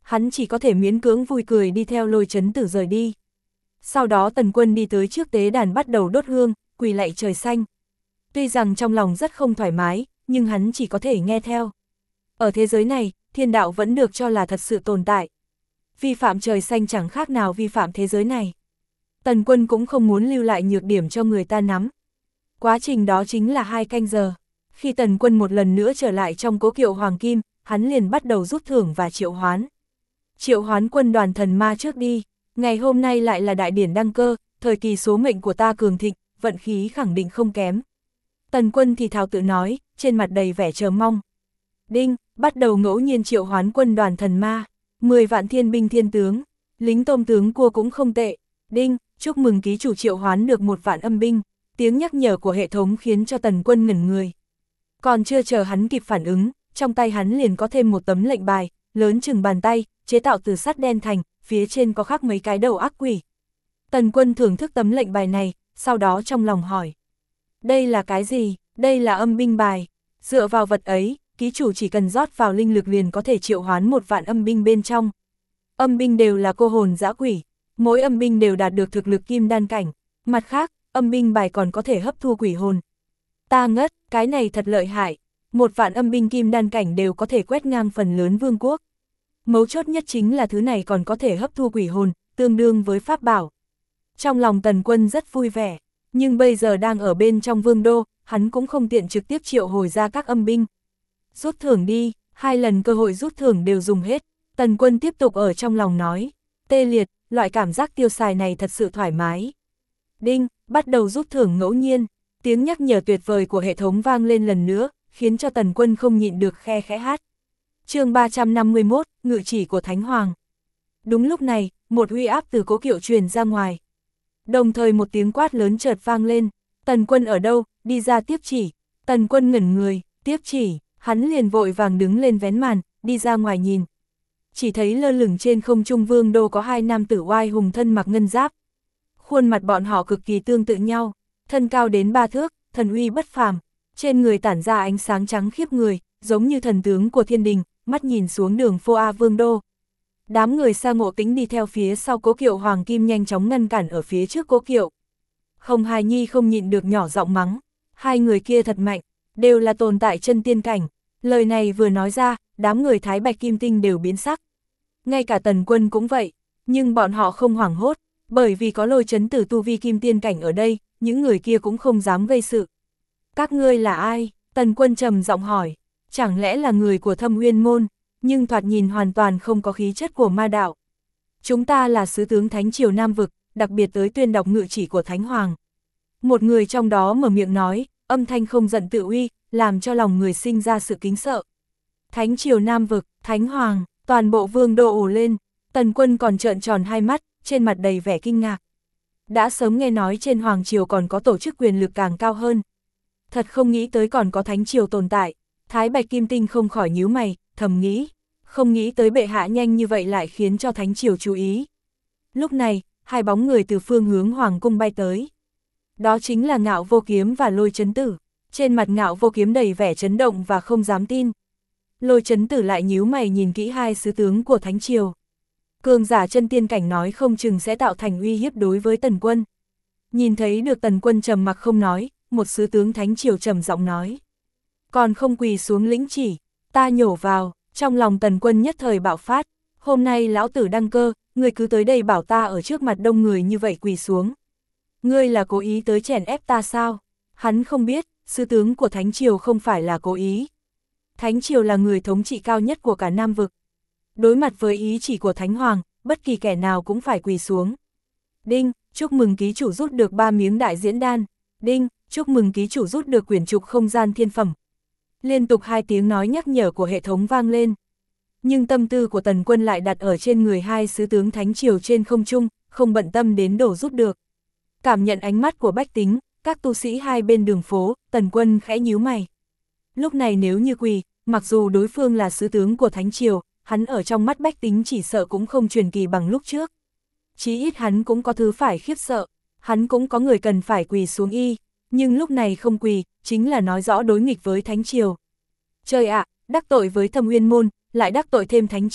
hắn chỉ có thể miễn cưỡng vui cười đi theo Lôi Chấn Tử rời đi. Sau đó Tần Quân đi tới trước tế đàn bắt đầu đốt hương, quỳ lạy trời xanh. Tuy rằng trong lòng rất không thoải mái, nhưng hắn chỉ có thể nghe theo. Ở thế giới này, thiên đạo vẫn được cho là thật sự tồn tại. Vi phạm trời xanh chẳng khác nào vi phạm thế giới này. Tần Quân cũng không muốn lưu lại nhược điểm cho người ta nắm. Quá trình đó chính là 2 canh giờ. Khi Tần Quân một lần nữa trở lại trong cố kiệu Hoàng Kim, hắn liền bắt đầu rút thưởng và triệu hoán. Triệu hoán quân đoàn thần ma trước đi, ngày hôm nay lại là đại điển đăng cơ, thời kỳ số mệnh của ta cường thịnh, vận khí khẳng định không kém. Tần Quân thì thào tự nói, trên mặt đầy vẻ chờ mong. Đinh, bắt đầu ngẫu nhiên triệu hoán quân đoàn thần ma, 10 vạn thiên binh thiên tướng, lính tôm tướng cua cũng không tệ. Đinh, chúc mừng ký chủ triệu hoán được 1 vạn âm binh. Tiếng nhắc nhở của hệ thống khiến cho Tần Quân ngẩn người. Còn chưa chờ hắn kịp phản ứng, trong tay hắn liền có thêm một tấm lệnh bài, lớn chừng bàn tay, chế tạo từ sắt đen thành, phía trên có khắc mấy cái đầu ác quỷ. Tần Quân thưởng thức tấm lệnh bài này, sau đó trong lòng hỏi. Đây là cái gì? Đây là âm binh bài. Dựa vào vật ấy, ký chủ chỉ cần rót vào linh lực liền có thể triệu hoán 1 vạn âm binh bên trong. Âm binh đều là cô hồn dã quỷ, mỗi âm binh đều đạt được thực lực kim đan cảnh. Mặt khác, âm binh bài còn có thể hấp thu quỷ hồn. Ta ngất, cái này thật lợi hại. 1 vạn âm binh kim đan cảnh đều có thể quét ngang phần lớn vương quốc. Mấu chốt nhất chính là thứ này còn có thể hấp thu quỷ hồn, tương đương với pháp bảo. Trong lòng Tần Quân rất vui vẻ, nhưng bây giờ đang ở bên trong vương đô, hắn cũng không tiện trực tiếp triệu hồi ra các âm binh. Rút thưởng đi, 2 lần cơ hội rút thưởng đều dùng hết, Tần Quân tiếp tục ở trong lòng nói. Tê liệt, loại cảm giác tiêu xài này thật sự thoải mái. Đinh, bắt đầu rút thưởng ngẫu nhiên, tiếng nhắc nhở tuyệt vời của hệ thống vang lên lần nữa, khiến cho Tần Quân không nhịn được khe khẽ hát. Chương 351, ngự chỉ của Thánh Hoàng. Đúng lúc này, một uy áp từ cố kiệu truyền ra ngoài. Đồng thời một tiếng quát lớn chợt vang lên, Tần Quân ở đâu, đi ra tiếp chỉ. Tần Quân ngẩn người, tiếp chỉ, hắn liền vội vàng đứng lên vén màn, đi ra ngoài nhìn. Chỉ thấy lơ lửng trên không trung vương đô có 2 nam tử oai hùng thân mặc ngân giáp. Khuôn mặt bọn họ cực kỳ tương tự nhau, thân cao đến 3 thước, thần uy bất phàm, trên người tản ra ánh sáng trắng khiếp người, giống như thần tướng của thiên đình, mắt nhìn xuống đường phố A Vương đô. Đám người Sa Ngộ Tĩnh đi theo phía sau cố kiệu Hoàng Kim nhanh chóng ngăn cản ở phía trước cố kiệu. Hồng Hài Nhi không nhịn được nhỏ giọng mắng, 2 người kia thật mạnh, đều là tồn tại chân tiên cảnh. Lời này vừa nói ra, đám người Thái Bạch Kim Tinh đều biến sắc. Ngay cả Tần Quân cũng vậy, nhưng bọn họ không hoảng hốt, bởi vì có Lôi Chấn Tử tu vi kim tiên cảnh ở đây, những người kia cũng không dám gây sự. Các ngươi là ai? Tần Quân trầm giọng hỏi, chẳng lẽ là người của Thâm Uyên môn, nhưng thoạt nhìn hoàn toàn không có khí chất của ma đạo. Chúng ta là sứ tướng Thánh Triều Nam Vực, đặc biệt tới tuyên đọc ngự chỉ của Thánh Hoàng. Một người trong đó mở miệng nói, âm thanh không giận tự uy, làm cho lòng người sinh ra sự kính sợ. Thánh Triều Nam Vực, Thánh Hoàng, toàn bộ vương đô ồ lên, Tần Quân còn trợn tròn 2 mắt, trên mặt đầy vẻ kinh ngạc. Đã sớm nghe nói trên Hoàng Triều còn có tổ chức quyền lực càng cao hơn. Thật không nghĩ tới còn có Thánh Triều tồn tại. Thái Bạch Kim Tinh không khỏi nhíu mày, thầm nghĩ, không nghĩ tới bệ hạ nhanh như vậy lại khiến cho Thánh Triều chú ý. Lúc này, 2 bóng người từ phương hướng Hoàng cung bay tới. Đó chính là Ngạo Vô Kiếm và Lôi Chấn Tử. Trên mặt Ngạo Vô Kiếm đầy vẻ chấn động và không dám tin. Lôi Chấn Tử lại nhíu mày nhìn kỹ 2 sứ tướng của Thánh Triều. Cường giả chân tiên cảnh nói không chừng sẽ tạo thành uy hiếp đối với Tần Quân. Nhìn thấy được Tần Quân trầm mặc không nói, một sứ tướng Thánh Triều trầm giọng nói. Còn không quỳ xuống lĩnh chỉ, ta nhổ vào, trong lòng Tần Quân nhất thời bạo phát. Hôm nay lão tử đăng cơ, ngươi cứ tới đây bảo ta ở trước mặt đông người như vậy quỳ xuống. Ngươi là cố ý tới chèn ép ta sao? Hắn không biết, sứ tướng của Thánh Triều không phải là cố ý. Thánh Triều là người thống trị cao nhất của cả Nam Vực. Đối mặt với ý chỉ của Thánh Hoàng, bất kỳ kẻ nào cũng phải quỳ xuống. Đinh, chúc mừng ký chủ rút được 3 miếng đại diễn đan. Đinh, chúc mừng ký chủ rút được quyển trục không gian thiên phẩm. Liên tục 2 tiếng nói nhắc nhở của hệ thống vang lên. Nhưng tâm tư của Tần Quân lại đặt ở trên người 2 sứ tướng Thánh Triều trên không trung, không bận tâm đến đổ rút được. Cảm nhận ánh mắt của bách tính, các tu sĩ 2 bên đường phố, Tần Quân khẽ nhíu mày. Lúc này nếu như quỳ, mặc dù đối phương là sứ tướng của Thánh Triều, hắn ở trong mắt bách tính chỉ sợ cũng không truyền kỳ bằng lúc trước. Chí ít hắn cũng có thứ phải khiếp sợ, hắn cũng có người cần phải quỳ xuống y, nhưng lúc này không quỳ, chính là nói rõ đối nghịch với Thánh Triều. Trời ạ, đắc tội với Thâm Uyên môn, lại đắc tội thêm Thánh Triều,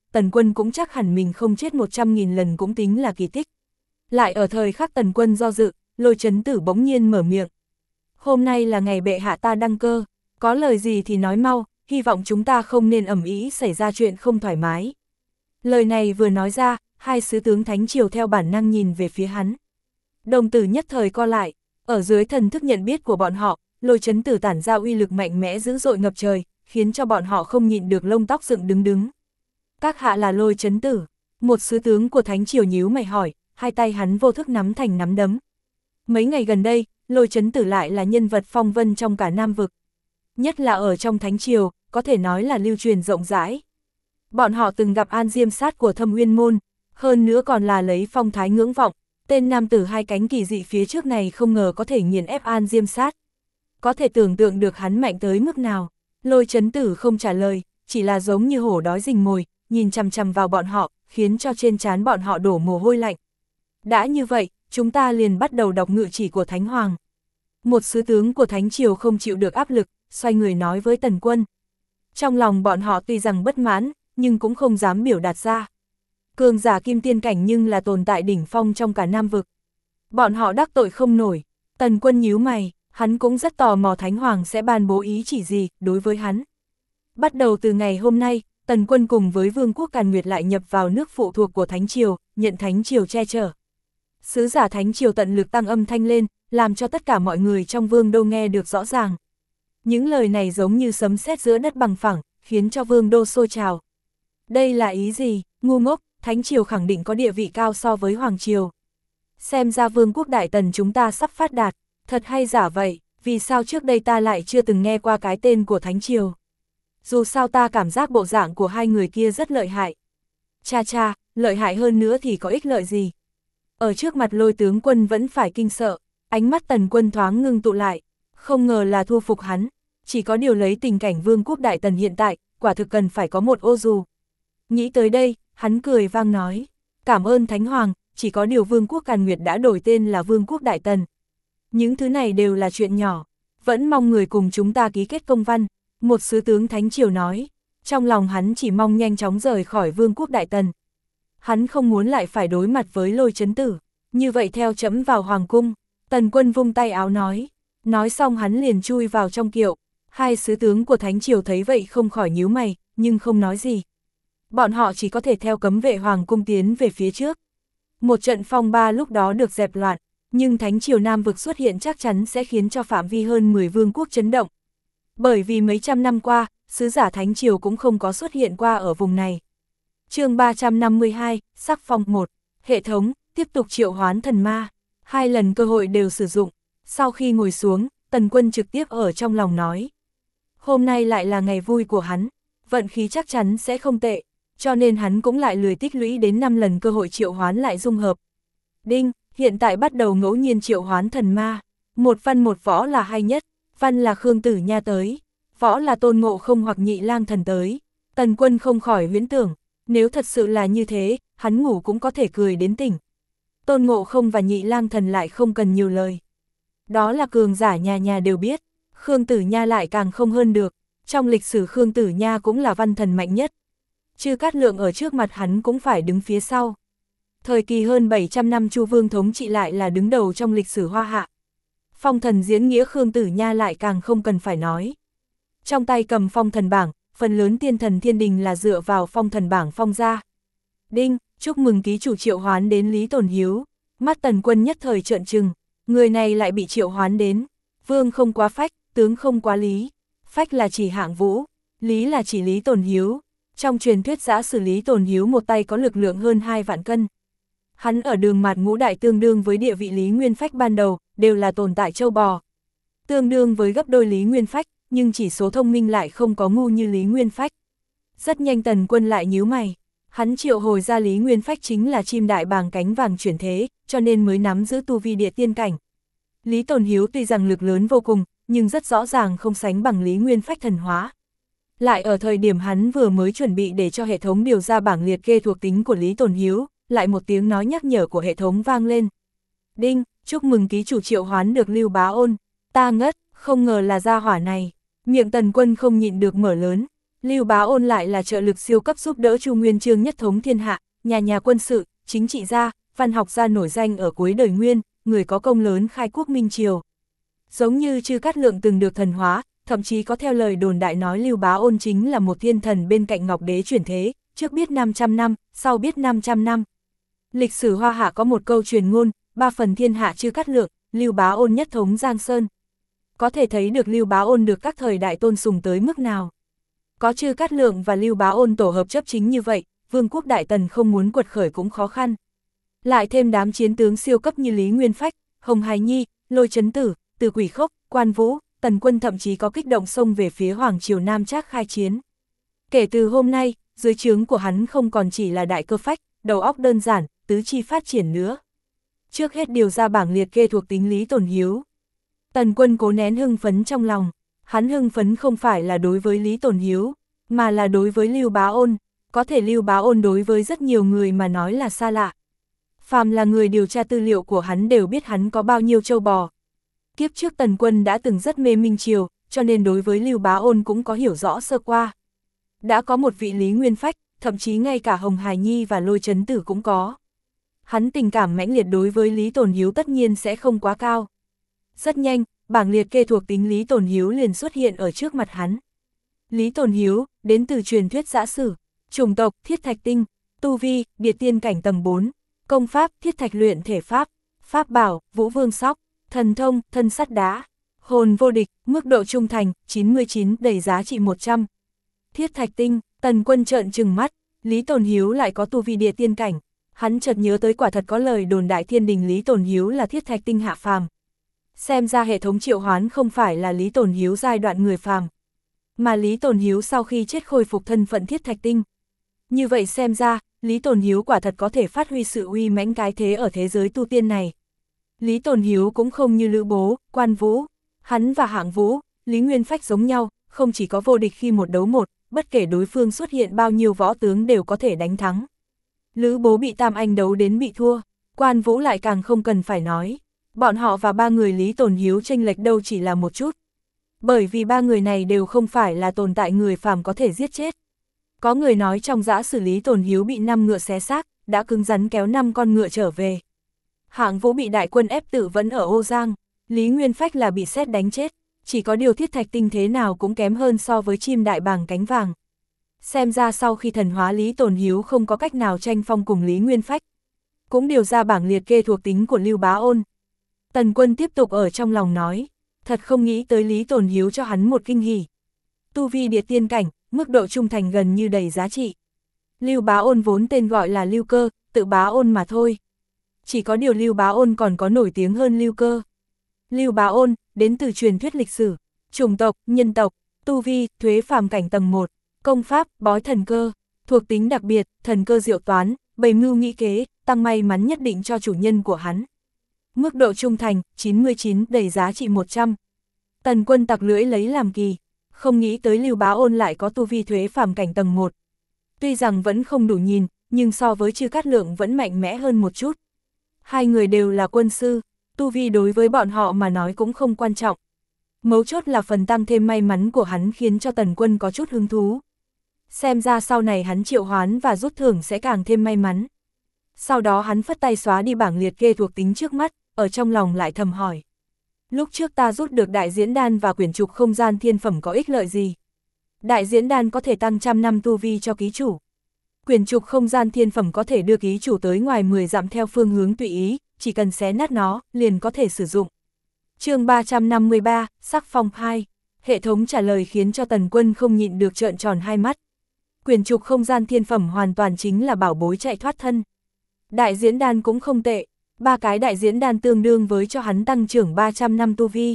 Tần Quân cũng chắc hẳn mình không chết 100.000 lần cũng tính là kỳ tích. Lại ở thời khắc Tần Quân do dự, Lôi Chấn Tử bỗng nhiên mở miệng. Hôm nay là ngày bệ hạ ta đăng cơ, có lời gì thì nói mau, hy vọng chúng ta không nên ầm ĩ xảy ra chuyện không thoải mái. Lời này vừa nói ra, hai sứ tướng Thánh Triều theo bản năng nhìn về phía hắn. Đồng tử nhất thời co lại, ở dưới thần thức nhận biết của bọn họ, Lôi Chấn Tử tản ra uy lực mạnh mẽ dữ dội ngập trời, khiến cho bọn họ không nhịn được lông tóc dựng đứng đứng. Các hạ là Lôi Chấn Tử, một sứ tướng của Thánh Triều nhíu mày hỏi, hai tay hắn vô thức nắm thành nắm đấm. Mấy ngày gần đây, Lôi Chấn Tử lại là nhân vật phong vân trong cả Nam vực. Nhất là ở trong Thánh Triều, có thể nói là lưu truyền rộng rãi. Bọn họ từng gặp An Diêm Sát của Thâm Uyên Môn, hơn nữa còn là lấy phong thái ngưỡng vọng, tên nam tử hai cánh kỳ dị phía trước này không ngờ có thể nghiền ép An Diêm Sát. Có thể tưởng tượng được hắn mạnh tới mức nào. Lôi Chấn Tử không trả lời, chỉ là giống như hổ đói rình mồi, nhìn chằm chằm vào bọn họ, khiến cho trên trán bọn họ đổ mồ hôi lạnh. Đã như vậy, chúng ta liền bắt đầu đọc ngự chỉ của Thánh Hoàng. Một sứ tướng của Thánh Triều không chịu được áp lực, xoay người nói với Tần Quân. Trong lòng bọn họ tuy rằng bất mãn, nhưng cũng không dám biểu đạt ra. Cường giả kim tiên cảnh nhưng là tồn tại đỉnh phong trong cả Nam vực. Bọn họ đắc tội không nổi. Tần Quân nhíu mày, hắn cũng rất tò mò Thánh Hoàng sẽ ban bố ý chỉ gì đối với hắn. Bắt đầu từ ngày hôm nay, Tần Quân cùng với Vương quốc Càn Nguyệt lại nhập vào nước phụ thuộc của Thánh Triều, nhận Thánh Triều che chở. Sứ giả Thánh Triều tận lực tăng âm thanh lên, làm cho tất cả mọi người trong Vương đô nghe được rõ ràng. Những lời này giống như sấm sét giữa đất bằng phẳng, khiến cho Vương đô sôi trào. Đây là ý gì? Ngu ngốc, Thánh Triều khẳng định có địa vị cao so với Hoàng Triều. Xem ra Vương quốc Đại Tần chúng ta sắp phát đạt, thật hay giả vậy, vì sao trước đây ta lại chưa từng nghe qua cái tên của Thánh Triều. Dù sao ta cảm giác bộ dạng của hai người kia rất lợi hại. Cha cha, lợi hại hơn nữa thì có ích lợi gì? Ở trước mặt Lôi tướng quân vẫn phải kinh sợ, ánh mắt Tần Quân thoáng ngưng tụ lại, không ngờ là thu phục hắn, chỉ có điều lấy tình cảnh Vương quốc Đại Tần hiện tại, quả thực cần phải có một ô dù. Nghĩ tới đây, hắn cười vang nói, cảm ơn Thánh Hoàng, chỉ có điều Vương quốc Càn Nguyệt đã đổi tên là Vương quốc Đại Tần. Những thứ này đều là chuyện nhỏ, vẫn mong người cùng chúng ta ký kết công văn, một sứ tướng Thánh Triều nói, trong lòng hắn chỉ mong nhanh chóng rời khỏi Vương quốc Đại Tần. Hắn không muốn lại phải đối mặt với Lôi Chấn Tử, như vậy theo chấm vào Hoàng cung. Tần Quân vung tay áo nói xong hắn liền chui vào trong kiệu. Hai sứ tướng của Thánh Triều thấy vậy không khỏi nhíu mày, nhưng không nói gì. Bọn họ chỉ có thể theo cấm vệ Hoàng cung tiến về phía trước. Một trận phong ba lúc đó được dẹp loạn, nhưng Thánh Triều Nam vực xuất hiện chắc chắn sẽ khiến cho phạm vi hơn 10 vương quốc chấn động. Bởi vì mấy trăm năm qua, sứ giả Thánh Triều cũng không có xuất hiện qua ở vùng này. Chương 352, sắc phong 1, hệ thống, tiếp tục triệu hoán thần ma, 2 lần cơ hội đều sử dụng. Sau khi ngồi xuống, Tần Quân trực tiếp ở trong lòng nói. Hôm nay lại là ngày vui của hắn, vận khí chắc chắn sẽ không tệ, cho nên hắn cũng lại lười tích lũy đến 5 lần cơ hội triệu hoán lại dung hợp. Đinh, hiện tại bắt đầu ngẫu nhiên triệu hoán thần ma, một văn một võ là hay nhất, văn là Khương Tử Nha tới, võ là Tôn Ngộ Không hoặc Nhị Lang Thần tới. Tần Quân không khỏi huyễn tưởng, nếu thật sự là như thế, hắn ngủ cũng có thể cười đến tỉnh. Tôn Ngộ Không và Nhị Lang Thần lại không cần nhiều lời. Đó là cường giả nhà nhà đều biết, Khương Tử Nha lại càng không hơn được, trong lịch sử Khương Tử Nha cũng là văn thần mạnh nhất. Chư Cát Lượng ở trước mặt hắn cũng phải đứng phía sau. Thời kỳ hơn 700 năm Chu Vương thống trị lại là đứng đầu trong lịch sử Hoa Hạ. Phong thần diễn nghĩa Khương Tử Nha lại càng không cần phải nói. Trong tay cầm phong thần bảng, phần lớn tiên thần thiên đình là dựa vào phong thần bảng phong ra. Đinh, chúc mừng ký chủ triệu hoán đến Lý Tồn Hiếu. Mắt Tần Quân nhất thời trợn trừng, người này lại bị triệu hoán đến. Vương không quá phách, tướng không quá lý. Phách là chỉ Hạng Vũ, lý là chỉ Lý Tồn Hiếu. Trong truyền thuyết giã sử Lý Tồn Hiếu một tay có lực lượng hơn 2 vạn cân. Hắn ở đường mạt ngũ đại tương đương với địa vị Lý Nguyên Phách ban đầu, đều là tồn tại châu bò. Tương đương với gấp đôi Lý Nguyên Phách, nhưng chỉ số thông minh lại không có ngu như Lý Nguyên Phách. Rất nhanh Tần Quân lại nhíu mày, hắn triệu hồi ra Lý Nguyên Phách chính là chim đại bàng cánh vàng chuyển thế, cho nên mới nắm giữ tu vi địa tiên cảnh. Lý Tồn Hiếu tuy rằng lực lớn vô cùng, nhưng rất rõ ràng không sánh bằng Lý Nguyên Phách thần hóa. Lại ở thời điểm hắn vừa mới chuẩn bị để cho hệ thống điều ra bảng liệt kê thuộc tính của Lý Tồn Hiếu, lại một tiếng nói nhắc nhở của hệ thống vang lên. Đinh, chúc mừng ký chủ triệu hoán được Lưu Bá Ôn. Ta ngất, không ngờ là gia hỏa này. Miệng Tần Quân không nhịn được mở lớn. Lưu Bá Ôn lại là trợ lực siêu cấp giúp đỡ Chu Nguyên Chương nhất thống thiên hạ, nhà quân sự, chính trị gia, văn học gia nổi danh ở cuối đời Nguyên, người có công lớn khai quốc minh triều. Giống như Chư Cát Lượng từng được thần hóa, thậm chí có theo lời đồn đại nói Lưu Bá Ôn chính là một thiên thần bên cạnh Ngọc Đế chuyển thế, trước biết 500 năm, sau biết 500 năm. Lịch sử Hoa Hạ có một câu truyền ngôn, 3 phần thiên hạ Chư Cát Lượng, Lưu Bá Ôn nhất thống Giang Sơn. Có thể thấy được Lưu Bá Ôn được các thời đại tôn sùng tới mức nào. Có Chư Cát Lượng và Lưu Bá Ôn tổ hợp chấp chính như vậy, vương quốc Đại Tần không muốn quật khởi cũng khó khăn. Lại thêm đám chiến tướng siêu cấp như Lý Nguyên Phách, Hồng Hải Nhi, Lôi Chấn Tử, Từ Quỷ Khốc, Quan Vũ, Tần Quân thậm chí có kích động xông về phía Hoàng Triều Nam Trác khai chiến. Kể từ hôm nay, dưới trướng của hắn không còn chỉ là đại cơ phách, đầu óc đơn giản, tứ chi phát triển nữa. Trước hết điều ra bảng liệt kê thuộc tính Lý Tồn Hiếu. Tần Quân cố nén hưng phấn trong lòng, hắn hưng phấn không phải là đối với Lý Tồn Hiếu, mà là đối với Lưu Bá Ôn, có thể Lưu Bá Ôn đối với rất nhiều người mà nói là xa lạ. Phàm là người điều tra tư liệu của hắn đều biết hắn có bao nhiêu châu bò. Kiếp trước Tần Quân đã từng rất mê Minh Triều, cho nên đối với Lưu Bá Ôn cũng có hiểu rõ sơ qua. Đã có một vị Lý Nguyên Phách, thậm chí ngay cả Hồng Hải Nhi và Lôi Chấn Tử cũng có. Hắn tình cảm mãnh liệt đối với Lý Tồn Hiếu tất nhiên sẽ không quá cao. Rất nhanh, bảng liệt kê thuộc tính Lý Tồn Hiếu liền xuất hiện ở trước mặt hắn. Lý Tồn Hiếu, đến từ truyền thuyết giã sử, chủng tộc, Thiết Thạch Tinh, tu vi, Địa Tiên cảnh tầng 4, công pháp, Thiết Thạch luyện thể pháp, pháp bảo, Vũ Vương Sóc, thần thông, thân sắt đá, hồn vô địch, mức độ trung thành, 99, đầy giá trị 100. Thiết Thạch Tinh, Tần Quân trợn trừng mắt, Lý Tồn Hiếu lại có tu vi Địa Tiên cảnh. Hắn chợt nhớ tới quả thật có lời đồn đại thiên đình Lý Tồn Hiếu là Thiết Thạch Tinh hạ phàm. Xem ra hệ thống triệu hoán không phải là Lý Tồn Hiếu giai đoạn người phàm, mà Lý Tồn Hiếu sau khi chết khôi phục thân phận Thiết Thạch Tinh. Như vậy xem ra, Lý Tồn Hiếu quả thật có thể phát huy sự uy mãnh cái thế ở thế giới tu tiên này. Lý Tồn Hiếu cũng không như Lữ Bố, Quan Vũ, hắn và Hạng Vũ, Lý Nguyên Phách giống nhau, không chỉ có vô địch khi một đấu một, bất kể đối phương xuất hiện bao nhiêu võ tướng đều có thể đánh thắng. Lữ Bố bị Tam Anh đấu đến bị thua, Quan Vũ lại càng không cần phải nói. Bọn họ và 3 người Lý Tồn Hiếu chênh lệch đâu chỉ là một chút. Bởi vì 3 người này đều không phải là tồn tại người phàm có thể giết chết. Có người nói trong giã sử Lý Tồn Hiếu bị 5 ngựa xé xác, đã cứng rắn kéo 5 con ngựa trở về. Hạng Vũ bị đại quân ép tự vẫn ở Ô Giang, Lý Nguyên Phách là bị sét đánh chết, chỉ có điều Thiết Thạch Tinh thế nào cũng kém hơn so với chim đại bàng cánh vàng. Xem ra sau khi thần hóa Lý Tồn Hiếu không có cách nào tranh phong cùng Lý Nguyên Phách. Cũng điều ra bảng liệt kê thuộc tính của Lưu Bá Ôn. Tần Quân tiếp tục ở trong lòng nói, thật không nghĩ tới Lý Tồn Hiếu cho hắn một kinh hỉ. Tu vi Địa Tiên cảnh, mức độ trung thành gần như đầy giá trị. Lưu Bá Ôn vốn tên gọi là Lưu Cơ, tự Bá Ôn mà thôi. Chỉ có điều Lưu Bá Ôn còn có nổi tiếng hơn Lưu Cơ. Lưu Bá Ôn, đến từ truyền thuyết lịch sử, chủng tộc, nhân tộc, tu vi, thuế phàm cảnh tầng 1, công pháp, bói thần cơ, thuộc tính đặc biệt, thần cơ diệu toán, bày mưu nghĩ kế, tăng may mắn nhất định cho chủ nhân của hắn. Mức độ trung thành, 99, đầy giá trị 100. Tần Quân tặc lưỡi lấy làm kỳ, không nghĩ tới Lưu Bá Ôn lại có tu vi thuế phàm cảnh tầng 1. Tuy rằng vẫn không đủ nhìn, nhưng so với Chư Cát Lượng vẫn mạnh mẽ hơn một chút. Hai người đều là quân sư, tu vi đối với bọn họ mà nói cũng không quan trọng. Mấu chốt là phần tăng thêm may mắn của hắn khiến cho Tần Quân có chút hứng thú. Xem ra sau này hắn triệu hoán và rút thưởng sẽ càng thêm may mắn. Sau đó hắn phất tay xóa đi bảng liệt kê thuộc tính trước mắt, ở trong lòng lại thầm hỏi. Lúc trước ta rút được đại diễn đan và quyển trục không gian thiên phẩm có ích lợi gì? Đại diễn đan có thể tăng 100 năm tu vi cho ký chủ. Quyển trục không gian thiên phẩm có thể đưa ký chủ tới ngoài 10 dặm theo phương hướng tùy ý, chỉ cần xé nát nó, liền có thể sử dụng. Chương 353, Sắc Phong 2. Hệ thống trả lời khiến cho Tần Quân không nhịn được trợn tròn hai mắt. Quyển trục không gian thiên phẩm hoàn toàn chính là bảo bối chạy thoát thân. Đại diễn đan cũng không tệ, 3 cái đại diễn đan tương đương với cho hắn tăng trưởng 300 năm tu vi.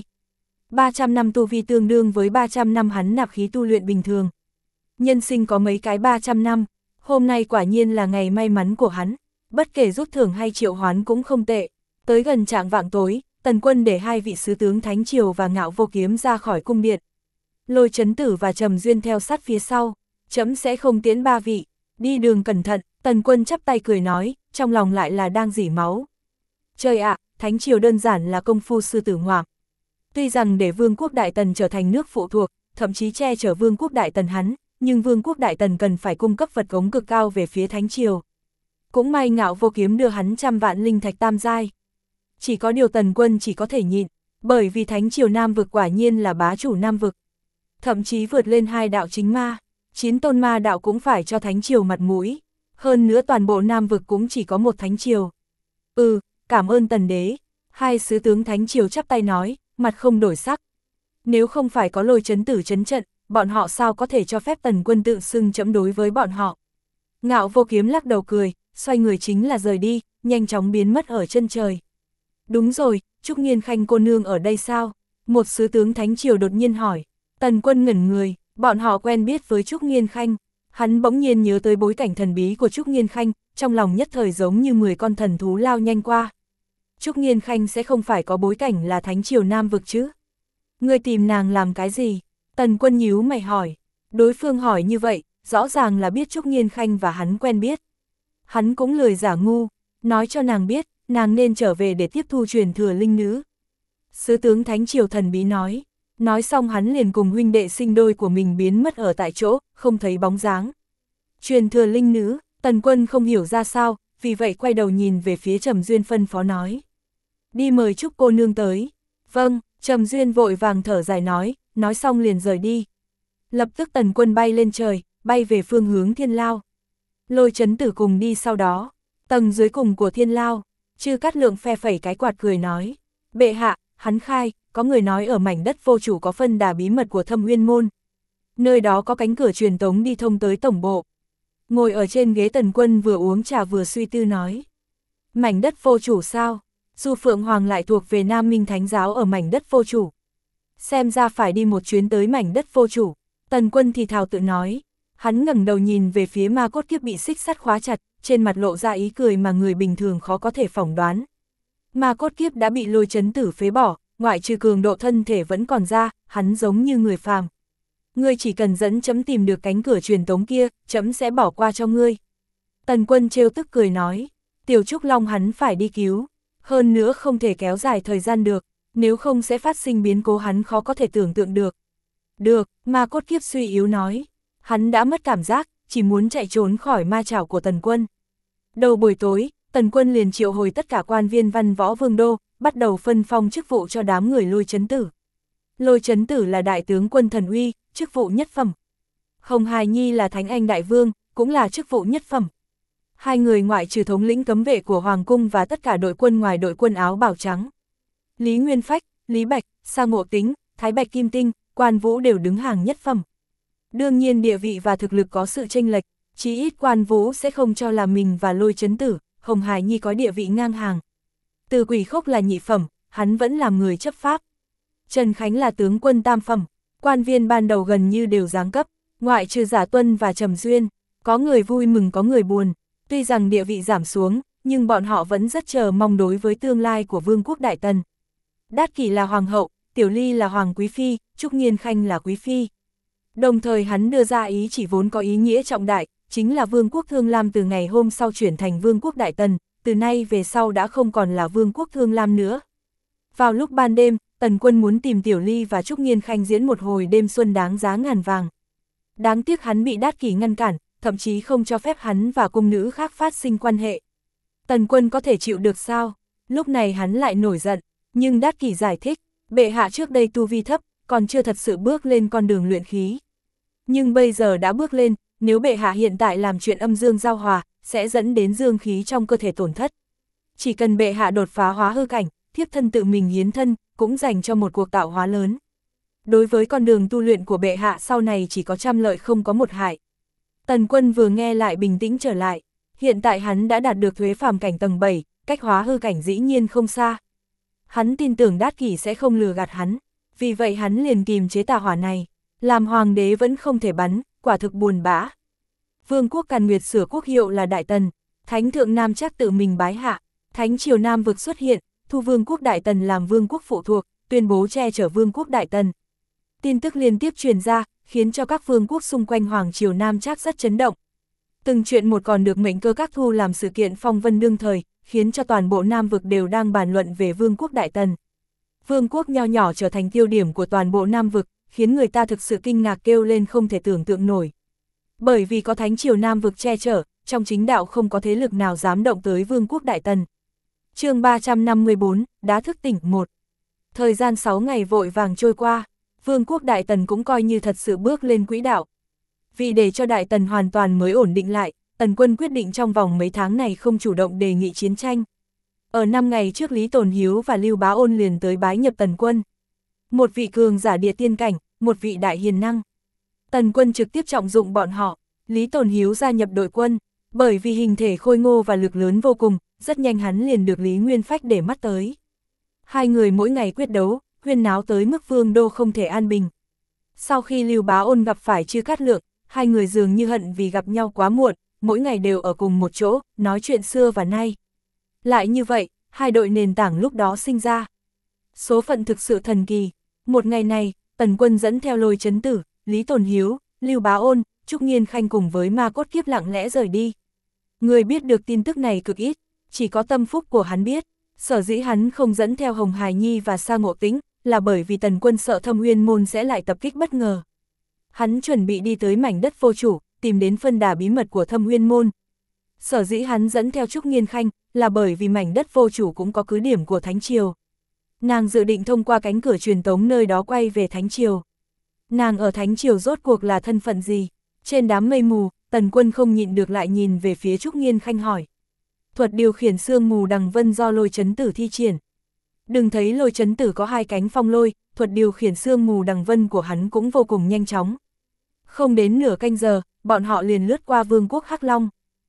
300 năm tu vi tương đương với 300 năm hắn nạp khí tu luyện bình thường. Nhân sinh có mấy cái 300 năm, hôm nay quả nhiên là ngày may mắn của hắn, bất kể rút thưởng hay triệu hoán cũng không tệ. Tới gần chạng vạng tối, Tần Quân để 2 vị sứ tướng Thánh Triều và Ngạo Vô Kiếm ra khỏi cung điện. Lôi Chấn Tử và Trầm Duyên theo sát phía sau, chấm sẽ không tiễn 3 vị, đi đường cẩn thận. Tần Quân chắp tay cười nói, trong lòng lại là đang rỉ máu. Trời ạ, Thánh Triều đơn giản là công phu sư tử ngoạm. Tuy rằng để Vương quốc Đại Tần trở thành nước phụ thuộc, thậm chí che chở Vương quốc Đại Tần hắn, nhưng Vương quốc Đại Tần cần phải cung cấp vật cống cực cao về phía Thánh Triều. Cũng may Ngạo Vô Kiếm đưa hắn 100 vạn linh thạch tam giai. Chỉ có điều Tần Quân chỉ có thể nhịn, bởi vì Thánh Triều Nam vực quả nhiên là bá chủ Nam vực. Thậm chí vượt lên 2 đạo chính ma, 9 tôn ma đạo cũng phải cho Thánh Triều mặt mũi. Hơn nữa toàn bộ Nam vực cũng chỉ có một Thánh Triều. Cảm ơn Tần Đế. Hai sứ tướng Thánh Triều chắp tay nói, mặt không đổi sắc. Nếu không phải có Lôi Chấn Tử trấn trận, bọn họ sao có thể cho phép Tần Quân tự xưng chẫm đối với bọn họ. Ngạo Vô Kiếm lắc đầu cười, xoay người chính là rời đi, nhanh chóng biến mất ở chân trời. Đúng rồi, Trúc Nghiên Khanh cô nương ở đây sao? Một sứ tướng Thánh Triều đột nhiên hỏi. Tần Quân ngẩn người, bọn họ quen biết với Trúc Nghiên Khanh. Hắn bỗng nhiên nhớ tới bối cảnh thần bí của Trúc Nghiên Khanh, trong lòng nhất thời giống như 10 con thần thú lao nhanh qua. Trúc Nghiên Khanh sẽ không phải có bối cảnh là Thánh Triều Nam vực chứ? Ngươi tìm nàng làm cái gì? Tần Quân nhíu mày hỏi. Đối phương hỏi như vậy, rõ ràng là biết Trúc Nghiên Khanh và hắn quen biết. Hắn cũng lười giả ngu, nói cho nàng biết, nàng nên trở về để tiếp thu truyền thừa linh nữ. Sứ tướng Thánh Triều thần bí nói. Nói xong hắn liền cùng huynh đệ sinh đôi của mình biến mất ở tại chỗ, không thấy bóng dáng. Truyền thừa linh nữ, Tần Quân không hiểu ra sao, vì vậy quay đầu nhìn về phía Trầm Duyên phân phó nói. Đi mời Trúc cô nương tới. Vâng, Trầm Duyên vội vàng thở dài nói xong liền rời đi. Lập tức Tần Quân bay lên trời, bay về phương hướng Thiên Lao. Lôi Chấn Tử cùng đi sau đó, tầng dưới cùng của Thiên Lao, Chư Cát Lượng phe phẩy cái quạt cười nói. Bệ hạ, hắn khai, có người nói ở mảnh đất vô chủ có phân đà bí mật của Thâm Uyên Môn. Nơi đó có cánh cửa truyền tống đi thông tới tổng bộ. Ngồi ở trên ghế Tần Quân vừa uống trà vừa suy tư nói. Mảnh đất vô chủ sao? Du Phượng Hoàng lại thuộc về Nam Minh Thánh Giáo ở mảnh đất vô chủ. Xem ra phải đi một chuyến tới mảnh đất vô chủ. Tần Quân thì thào tự nói. Hắn ngẩng đầu nhìn về phía ma cốt kiếp bị xích sắt khóa chặt, trên mặt lộ ra ý cười mà người bình thường khó có thể phỏng đoán. Ma cốt kiếp đã bị Lôi Chấn Tử phế bỏ, ngoại trừ cường độ thân thể vẫn còn ra, hắn giống như người phàm. Ngươi chỉ cần dẫn chấm tìm được cánh cửa truyền tống kia, chấm sẽ bỏ qua cho ngươi. Tần Quân trêu tức cười nói, Tiểu Trúc Long hắn phải đi cứu, hơn nữa không thể kéo dài thời gian được, nếu không sẽ phát sinh biến cố hắn khó có thể tưởng tượng được. Được, ma cốt kiếp suy yếu nói, hắn đã mất cảm giác, chỉ muốn chạy trốn khỏi ma chảo của Tần Quân. Đầu buổi tối, Tần Quân liền triệu hồi tất cả quan viên văn võ vương đô, bắt đầu phân phong chức vụ cho đám người Lôi Chấn Tử. Lôi Chấn Tử là đại tướng quân thần uy, chức vụ nhất phẩm. Hồng Hài Nhi là Thánh Anh đại vương, cũng là chức vụ nhất phẩm. Hai người ngoại trừ thống lĩnh cấm vệ của Hoàng cung và tất cả đội quân ngoài đội quân áo bào trắng. Lý Nguyên Phách, Lý Bạch, Sa Ngộ Tính, Thái Bạch Kim Tinh, Quan Vũ đều đứng hàng nhất phẩm. Đương nhiên địa vị và thực lực có sự chênh lệch, chí ít Quan Vũ sẽ không cho là mình và Lôi Chấn Tử, Hồng Hài Nhi có địa vị ngang hàng. Từ Quỷ Khốc là nhị phẩm, hắn vẫn làm người chấp pháp. Trần Khánh là tướng quân tam phẩm, quan viên ban đầu gần như đều giáng cấp, ngoại trừ Giả Tuân và Trầm Duyên, có người vui mừng có người buồn. Tuy rằng địa vị giảm xuống, nhưng bọn họ vẫn rất chờ mong đối với tương lai của Vương quốc Đại Tần. Đát Kỷ là hoàng hậu, Tiểu Ly là hoàng quý phi, Trúc Nghiên Khanh là quý phi. Đồng thời hắn đưa ra ý chỉ vốn có ý nghĩa trọng đại, chính là Vương quốc Thương Lam từ ngày hôm sau chuyển thành Vương quốc Đại Tần, từ nay về sau đã không còn là Vương quốc Thương Lam nữa. Vào lúc ban đêm, Tần Quân muốn tìm Tiểu Ly và Trúc Nghiên Khanh diễn một hồi đêm xuân đáng giá ngàn vàng. Đáng tiếc hắn bị Đát Kỷ ngăn cản, thậm chí không cho phép hắn và cung nữ khác phát sinh quan hệ. Tần Quân có thể chịu được sao? Lúc này hắn lại nổi giận, nhưng Đát Kỷ giải thích, bệ hạ trước đây tu vi thấp, còn chưa thật sự bước lên con đường luyện khí. Nhưng bây giờ đã bước lên, nếu bệ hạ hiện tại làm chuyện âm dương giao hòa, sẽ dẫn đến dương khí trong cơ thể tổn thất. Chỉ cần bệ hạ đột phá hóa hư cảnh, thiếp thân tự mình hiến thân, cũng dành cho một cuộc tạo hóa lớn. Đối với con đường tu luyện của bệ hạ sau này chỉ có trăm lợi không có một hại. Tần Quân vừa nghe lại bình tĩnh trở lại, hiện tại hắn đã đạt được thuế phàm cảnh tầng 7, cách hóa hư cảnh dĩ nhiên không xa. Hắn tin tưởng Đát Kỷ sẽ không lừa gạt hắn, vì vậy hắn liền kìm chế tà hỏa này, làm hoàng đế vẫn không thể bắn, quả thực buồn bã. Vương quốc Càn Nguyệt sửa quốc hiệu là Đại Tần, Thánh thượng Nam Trác tự mình bái hạ, Thánh triều Nam vực xuất hiện, thu Vương quốc Đại Tần làm vương quốc phụ thuộc, tuyên bố che chở Vương quốc Đại Tần. Tin tức liên tiếp truyền ra, khiến cho các vương quốc xung quanh Hoàng triều Nam Trác rất chấn động. Từng chuyện một còn được mệnh cơ các thu làm sự kiện phong vân đương thời, khiến cho toàn bộ Nam vực đều đang bàn luận về Vương quốc Đại Tần. Vương quốc nho nhỏ trở thành tiêu điểm của toàn bộ Nam vực, khiến người ta thực sự kinh ngạc kêu lên không thể tưởng tượng nổi. Bởi vì có thánh triều Nam vực che chở, trong chính đạo không có thế lực nào dám động tới Vương quốc Đại Tần. Chương 354, Đá thức tỉnh 1. Thời gian 6 ngày vội vàng trôi qua, Vương quốc Đại Tần cũng coi như thật sự bước lên quỹ đạo. Vì để cho Đại Tần hoàn toàn mới ổn định lại, Tần quân quyết định trong vòng mấy tháng này không chủ động đề nghị chiến tranh. Ở 5 ngày trước Lý Tồn Hiếu và Lưu Bá Ôn liền tới bái nhập Tần quân. Một vị cường giả địa tiên cảnh, một vị đại hiền năng. Tần quân trực tiếp trọng dụng bọn họ, Lý Tồn Hiếu gia nhập đội quân, bởi vì hình thể khôi ngô và lực lớn vô cùng, rất nhanh hắn liền được Lý Nguyên Phách để mắt tới. Hai người mỗi ngày quyết đấu, huyên náo tới mức vương đô không thể an bình. Sau khi Lưu Bá Ôn gặp phải Chư Cát Lượng, hai người dường như hận vì gặp nhau quá muộn, mỗi ngày đều ở cùng một chỗ, nói chuyện xưa và nay. Lại như vậy, hai đội nền tảng lúc đó sinh ra. Số phận thực sự thần kỳ. Một ngày này, Tần quân dẫn theo Lôi Chấn Tử, Lý Tồn Hiếu, Lưu Bá Ôn, Trúc Nghiên Khanh cùng với Ma Cốt Kiếp lặng lẽ rời đi. Người biết được tin tức này cực ít, chỉ có tâm phúc của hắn biết. Sở dĩ hắn không dẫn theo Hồng Hải Nhi và Sa Ngộ Tĩnh, là bởi vì Tần quân sợ Thâm Uyên môn sẽ lại tập kích bất ngờ. Hắn chuẩn bị đi tới mảnh đất vô chủ, tìm đến phân đà bí mật của Thâm Uyên môn. Sở dĩ hắn dẫn theo Trúc Nghiên Khanh, là bởi vì mảnh đất vô chủ cũng có cứ điểm của Thánh Triều. Nàng dự định thông qua cánh cửa truyền tống nơi đó quay về Thánh Triều. Nàng ở Thánh Triều rốt cuộc là thân phận gì? Trên đám mây mù, Tần quân không nhịn được lại nhìn về phía Trúc Nghiên Khanh hỏi. Thuật điều khiển sương mù đằng vân do Lôi Chấn Tử thi triển. Đừng thấy Lôi Chấn Tử có hai cánh phong lôi, thuật điều khiển sương mù đằng vân của hắn cũng vô cùng nhanh chóng. Không đến nửa canh giờ, bọn họ liền lướt qua Vương quốc Hắc Long.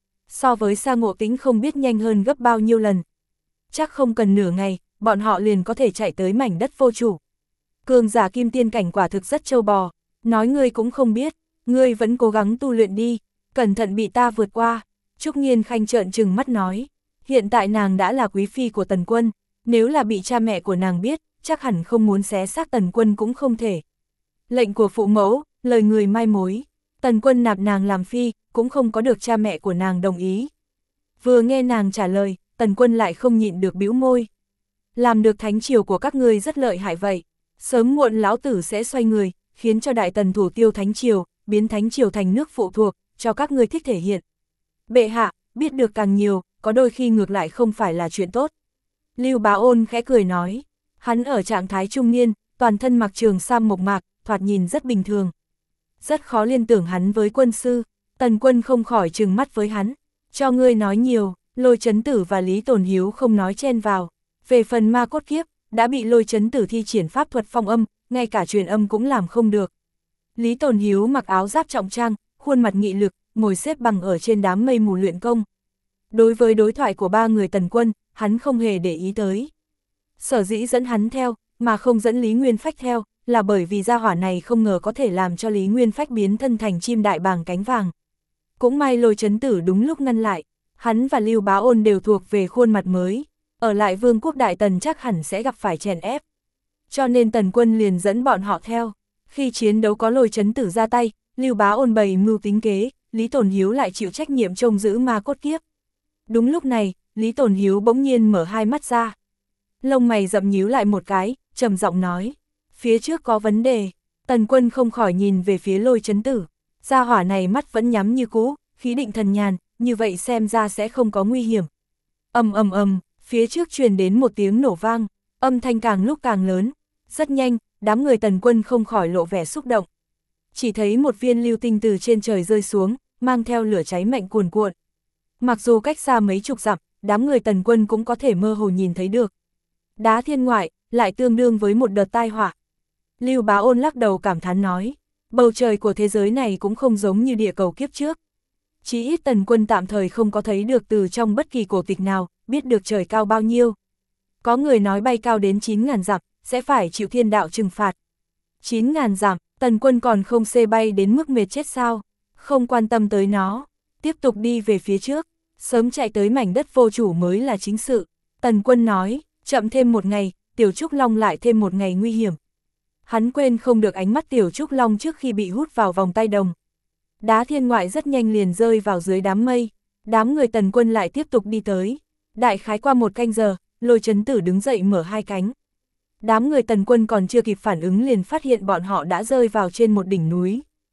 So với Sa Ngộ Tĩnh không biết nhanh hơn gấp bao nhiêu lần. Chắc không cần nửa ngày, bọn họ liền có thể chạy tới mảnh đất vô chủ. Cường giả kim tiên cảnh quả thực rất trâu bò, nói ngươi cũng không biết, ngươi vẫn cố gắng tu luyện đi, cẩn thận bị ta vượt qua. Trúc Nghiên Khanh trợn trừng mắt nói, hiện tại nàng đã là quý phi của Tần quân, nếu là bị cha mẹ của nàng biết, chắc hẳn không muốn xé xác Tần quân cũng không thể. Lệnh của phụ mẫu, lời người mai mối, Tần quân nạp nàng làm phi, cũng không có được cha mẹ của nàng đồng ý. Vừa nghe nàng trả lời, Tần quân lại không nhịn được bĩu môi. Làm được thánh triều của các ngươi rất lợi hại vậy, sớm muộn lão tử sẽ xoay người, khiến cho Đại Tần thủ tiêu thánh triều, biến thánh triều thành nước phụ thuộc, cho các ngươi thích thể hiện. Bệ hạ, biết được càng nhiều, có đôi khi ngược lại không phải là chuyện tốt. Lưu Bá Ôn khẽ cười nói, hắn ở trạng thái trung niên, toàn thân mặc trường sam mộc mạc, thoạt nhìn rất bình thường. Rất khó liên tưởng hắn với quân sư, Tần quân không khỏi trừng mắt với hắn, cho ngươi nói nhiều, Lôi Chấn Tử và Lý Tồn Hiếu không nói chen vào. Về phần Ma Cốt Kiếp, đã bị Lôi Chấn Tử thi triển pháp thuật phong âm, ngay cả truyền âm cũng làm không được. Lý Tồn Hiếu mặc áo giáp trọng trang, khuôn mặt nghị lực, ngồi xếp bằng ở trên đám mây mù luyện công. Đối với đối thoại của ba người Tần quân, hắn không hề để ý tới. Sở dĩ dẫn hắn theo, mà không dẫn Lý Nguyên Phách theo, là bởi vì gia hỏa này không ngờ có thể làm cho Lý Nguyên Phách biến thân thành chim đại bàng cánh vàng. Cũng may Lôi Chấn Tử đúng lúc ngăn lại, hắn và Lưu Bá Ôn đều thuộc về khuôn mặt mới, ở lại Vương quốc Đại Tần chắc hẳn sẽ gặp phải chèn ép. Cho nên Tần quân liền dẫn bọn họ theo, khi chiến đấu có Lôi Chấn Tử ra tay, Lưu Bá Ôn bày mưu tính kế, Lý Tồn Hiếu lại chịu trách nhiệm trông giữ Ma Cốt Kiếp. Đúng lúc này, Lý Tồn Hiếu bỗng nhiên mở hai mắt ra. Lông mày rậm nhíu lại một cái, trầm giọng nói, phía trước có vấn đề. Tần quân không khỏi nhìn về phía Lôi Chấn Tử, gia hỏa này mắt vẫn nhắm như cũ, khí định thần nhàn, như vậy xem ra sẽ không có nguy hiểm. Ầm ầm ầm, phía trước truyền đến một tiếng nổ vang, âm thanh càng lúc càng lớn. Rất nhanh, đám người Tần quân không khỏi lộ vẻ xúc động. Chỉ thấy một viên lưu tinh từ trên trời rơi xuống, mang theo lửa cháy mạnh cuồn cuộn. Mặc dù cách xa mấy chục dặm, đám người Tần quân cũng có thể mơ hồ nhìn thấy được. Đá thiên ngoại, lại tương đương với một đợt tai họa. Lưu Bá Ôn lắc đầu cảm thán nói, bầu trời của thế giới này cũng không giống như địa cầu kiếp trước. Chỉ ít Tần quân tạm thời không có thấy được từ trong bất kỳ cổ tịch nào, biết được trời cao bao nhiêu. Có người nói bay cao đến 9.000 dặm, sẽ phải chịu thiên đạo trừng phạt. 9.000 dặm, Tần quân còn không xê bay đến mức mệt chết sao, không quan tâm tới nó, tiếp tục đi về phía trước, sớm chạy tới mảnh đất vô chủ mới là chính sự. Tần quân nói, chậm thêm một ngày, Tiểu Trúc Long lại thêm một ngày nguy hiểm. Hắn quên không được ánh mắt Tiểu Trúc Long trước khi bị hút vào vòng tay đồng. Đá thiên ngoại rất nhanh liền rơi vào dưới đám mây, đám người Tần quân lại tiếp tục đi tới. Đại khái qua một canh giờ, Lôi Chấn Tử đứng dậy mở hai cánh. Đám người Tần quân còn chưa kịp phản ứng liền phát hiện bọn họ đã rơi vào trên một đỉnh núi.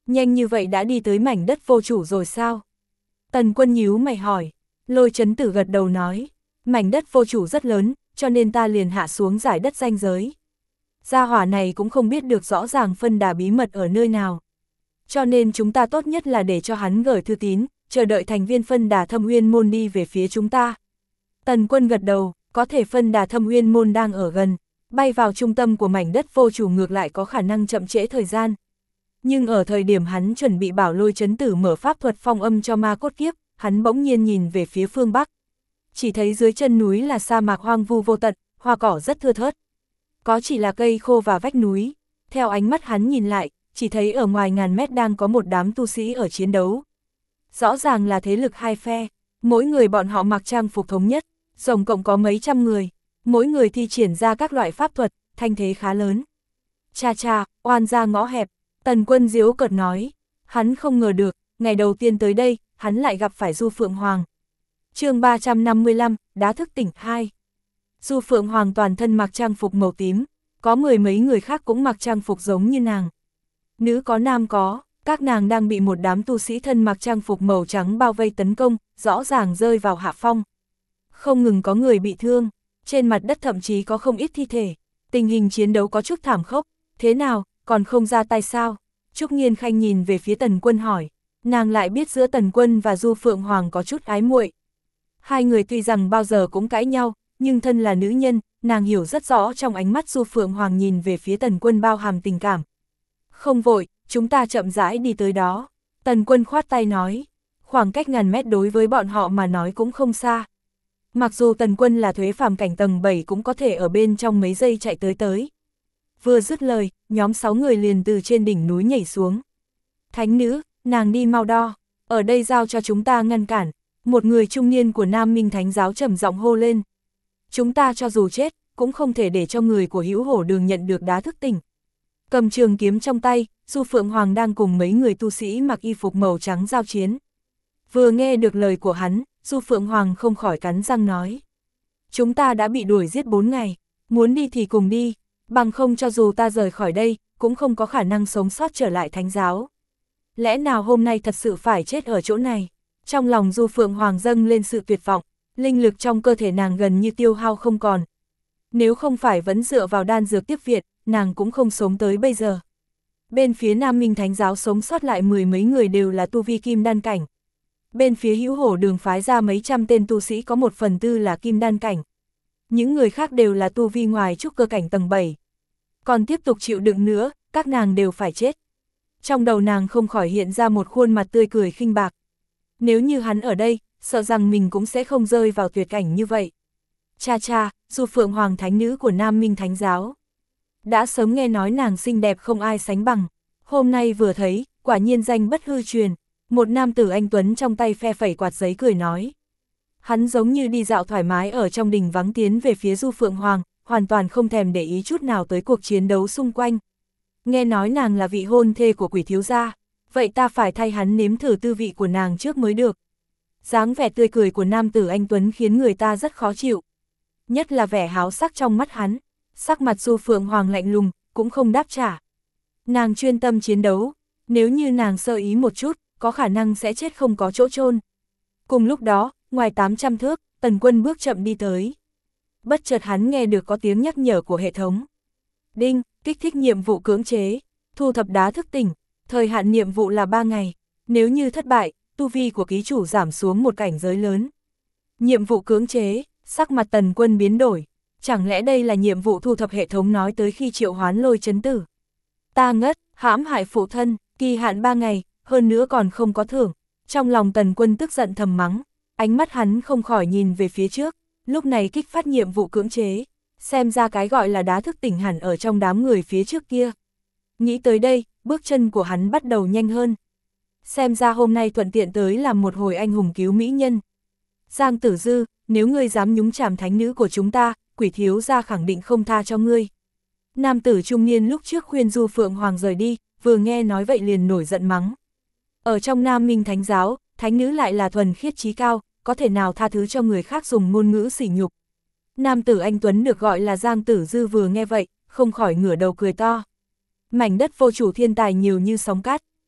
Nhanh như vậy đã đi tới mảnh đất vô chủ rồi sao? Tần Quân nhíu mày hỏi. Lôi Chấn Tử gật đầu nói, mảnh đất vô chủ rất lớn, cho nên ta liền hạ xuống giải đất ranh giới. Gia hỏa này cũng không biết được rõ ràng phân đà bí mật ở nơi nào. Cho nên chúng ta tốt nhất là để cho hắn gửi thư tín, chờ đợi thành viên phân đà Thâm Uyên môn đi về phía chúng ta. Tần Quân gật đầu, có thể phân đà Thâm Uyên môn đang ở gần, bay vào trung tâm của mảnh đất vô chủ ngược lại có khả năng chậm trễ thời gian. Nhưng ở thời điểm hắn chuẩn bị bảo Lôi Chấn Tử mở pháp thuật phong âm cho ma cốt kiếp, hắn bỗng nhiên nhìn về phía phương Bắc. Chỉ thấy dưới chân núi là sa mạc hoang vu vô tận, hoa cỏ rất thưa thớt. Có chỉ là cây khô và vách núi. Theo ánh mắt hắn nhìn lại, chỉ thấy ở ngoài ngàn mét đang có một đám tu sĩ ở chiến đấu. Rõ ràng là thế lực hai phe, mỗi người bọn họ mặc trang phục thống nhất, tổng cộng có mấy trăm người, mỗi người thi triển ra các loại pháp thuật, thanh thế khá lớn. Cha cha, oan ra ngõ hẹp, Tần Quân giễu cợt nói, hắn không ngờ được, ngày đầu tiên tới đây, hắn lại gặp phải Du Phượng Hoàng. Chương 355, Đá thức tỉnh 2. Du Phượng Hoàng toàn thân mặc trang phục màu tím, có mười mấy người khác cũng mặc trang phục giống như nàng. Nữ có nam có, các nàng đang bị một đám tu sĩ thân mặc trang phục màu trắng bao vây tấn công, rõ ràng rơi vào hạ phong. Không ngừng có người bị thương, trên mặt đất thậm chí có không ít thi thể, tình hình chiến đấu có chút thảm khốc, thế nào, còn không ra tay sao? Trúc Nghiên Khanh nhìn về phía Tần Quân hỏi, nàng lại biết giữa Tần Quân và Du Phượng Hoàng có chút ái muội. Hai người tuy rằng bao giờ cũng cãi nhau, nhưng thân là nữ nhân, nàng hiểu rất rõ trong ánh mắt Du Phượng Hoàng nhìn về phía Tần Quân bao hàm tình cảm. Không vội, chúng ta chậm rãi đi tới đó. Tần Quân khoát tay nói, khoảng cách ngàn mét đối với bọn họ mà nói cũng không xa. Mặc dù Tần Quân là thuế phàm cảnh tầng 7 cũng có thể ở bên trong mấy giây chạy tới. Vừa dứt lời, nhóm 6 người liền từ trên đỉnh núi nhảy xuống. Thánh nữ, nàng đi mau đo, ở đây giao cho chúng ta ngăn cản. Một người trung niên của Nam Minh Thánh giáo trầm giọng hô lên. Chúng ta cho dù chết, cũng không thể để cho người của Hữu Hổ Đường nhận được đá thức tỉnh. Cầm trường kiếm trong tay, Du Phượng Hoàng đang cùng mấy người tu sĩ mặc y phục màu trắng giao chiến. Vừa nghe được lời của hắn, Du Phượng Hoàng không khỏi cắn răng nói. Chúng ta đã bị đuổi giết 4 ngày, muốn đi thì cùng đi, bằng không cho dù ta rời khỏi đây, cũng không có khả năng sống sót trở lại thánh giáo. Lẽ nào hôm nay thật sự phải chết ở chỗ này? Trong lòng Du Phượng Hoàng dâng lên sự tuyệt vọng, linh lực trong cơ thể nàng gần như tiêu hao không còn. Nếu không phải vẫn dựa vào đan dược tiếp viện, nàng cũng không sống tới bây giờ. Bên phía Nam Minh Thánh giáo sống sót lại mười mấy người đều là tu vi kim đan cảnh. Bên phía Hữu Hổ Đường phái ra mấy trăm tên tu sĩ có 1/4 là kim đan cảnh. Những người khác đều là tu vi ngoài trúc cơ cảnh tầng 7. Còn tiếp tục chịu đựng nữa, các nàng đều phải chết. Trong đầu nàng không khỏi hiện ra một khuôn mặt tươi cười khinh bạc. Nếu như hắn ở đây, sợ rằng mình cũng sẽ không rơi vào tuyệt cảnh như vậy. Cha cha, Du Phượng Hoàng thánh nữ của Nam Minh Thánh giáo. Đã sớm nghe nói nàng xinh đẹp không ai sánh bằng. Hôm nay vừa thấy, quả nhiên danh bất hư truyền. Một nam tử anh tuấn trong tay phe phẩy quạt giấy cười nói. Hắn giống như đi dạo thoải mái ở trong đình vắng tiến về phía Du Phượng Hoàng, hoàn toàn không thèm để ý chút nào tới cuộc chiến đấu xung quanh. Nghe nói nàng là vị hôn thê của Quỷ thiếu gia, vậy ta phải thay hắn nếm thử tư vị của nàng trước mới được. Dáng vẻ tươi cười của nam tử anh tuấn khiến người ta rất khó chịu. Nhất là vẻ háo sắc trong mắt hắn, sắc mặt Du Phượng Hoàng lạnh lùng, cũng không đáp trả. Nàng chuyên tâm chiến đấu, nếu như nàng sơ ý một chút, có khả năng sẽ chết không có chỗ chôn. Cùng lúc đó, ngoài 800 thước, Tần Quân bước chậm đi tới. Bất chợt hắn nghe được có tiếng nhắc nhở của hệ thống. Đinh, kích thích nhiệm vụ cưỡng chế, thu thập đá thức tỉnh, thời hạn nhiệm vụ là 3 ngày, nếu như thất bại, tu vi của ký chủ giảm xuống một cảnh giới lớn. Nhiệm vụ cưỡng chế, sắc mặt Tần Quân biến đổi, chẳng lẽ đây là nhiệm vụ thu thập hệ thống nói tới khi triệu hoán Lôi Chấn Tử. Ta ngất, hãm hại phụ thân, kỳ hạn 3 ngày, hơn nữa còn không có thưởng. Trong lòng Tần Quân tức giận thầm mắng, ánh mắt hắn không khỏi nhìn về phía trước, lúc này kích phát nhiệm vụ cưỡng chế, xem ra cái gọi là đá thức tỉnh hẳn ở trong đám người phía trước kia. Nghĩ tới đây, bước chân của hắn bắt đầu nhanh hơn. Xem ra hôm nay thuận tiện tới làm một hồi anh hùng cứu mỹ nhân. Giang Tử Dư, nếu ngươi dám nhúng chàm thánh nữ của chúng ta, Quỷ thiếu gia khẳng định không tha cho ngươi. Nam tử trung niên lúc trước khuyên Du Phượng Hoàng rời đi, vừa nghe nói vậy liền nổi giận mắng. Ở trong Nam Minh Thánh giáo, thánh nữ lại là thuần khiết trí cao, có thể nào tha thứ cho người khác dùng ngôn ngữ sỉ nhục. Nam tử anh tuấn được gọi là Giang Tử Dư vừa nghe vậy, không khỏi ngửa đầu cười to. Mảnh đất vô chủ thiên tài nhiều như sóng cát,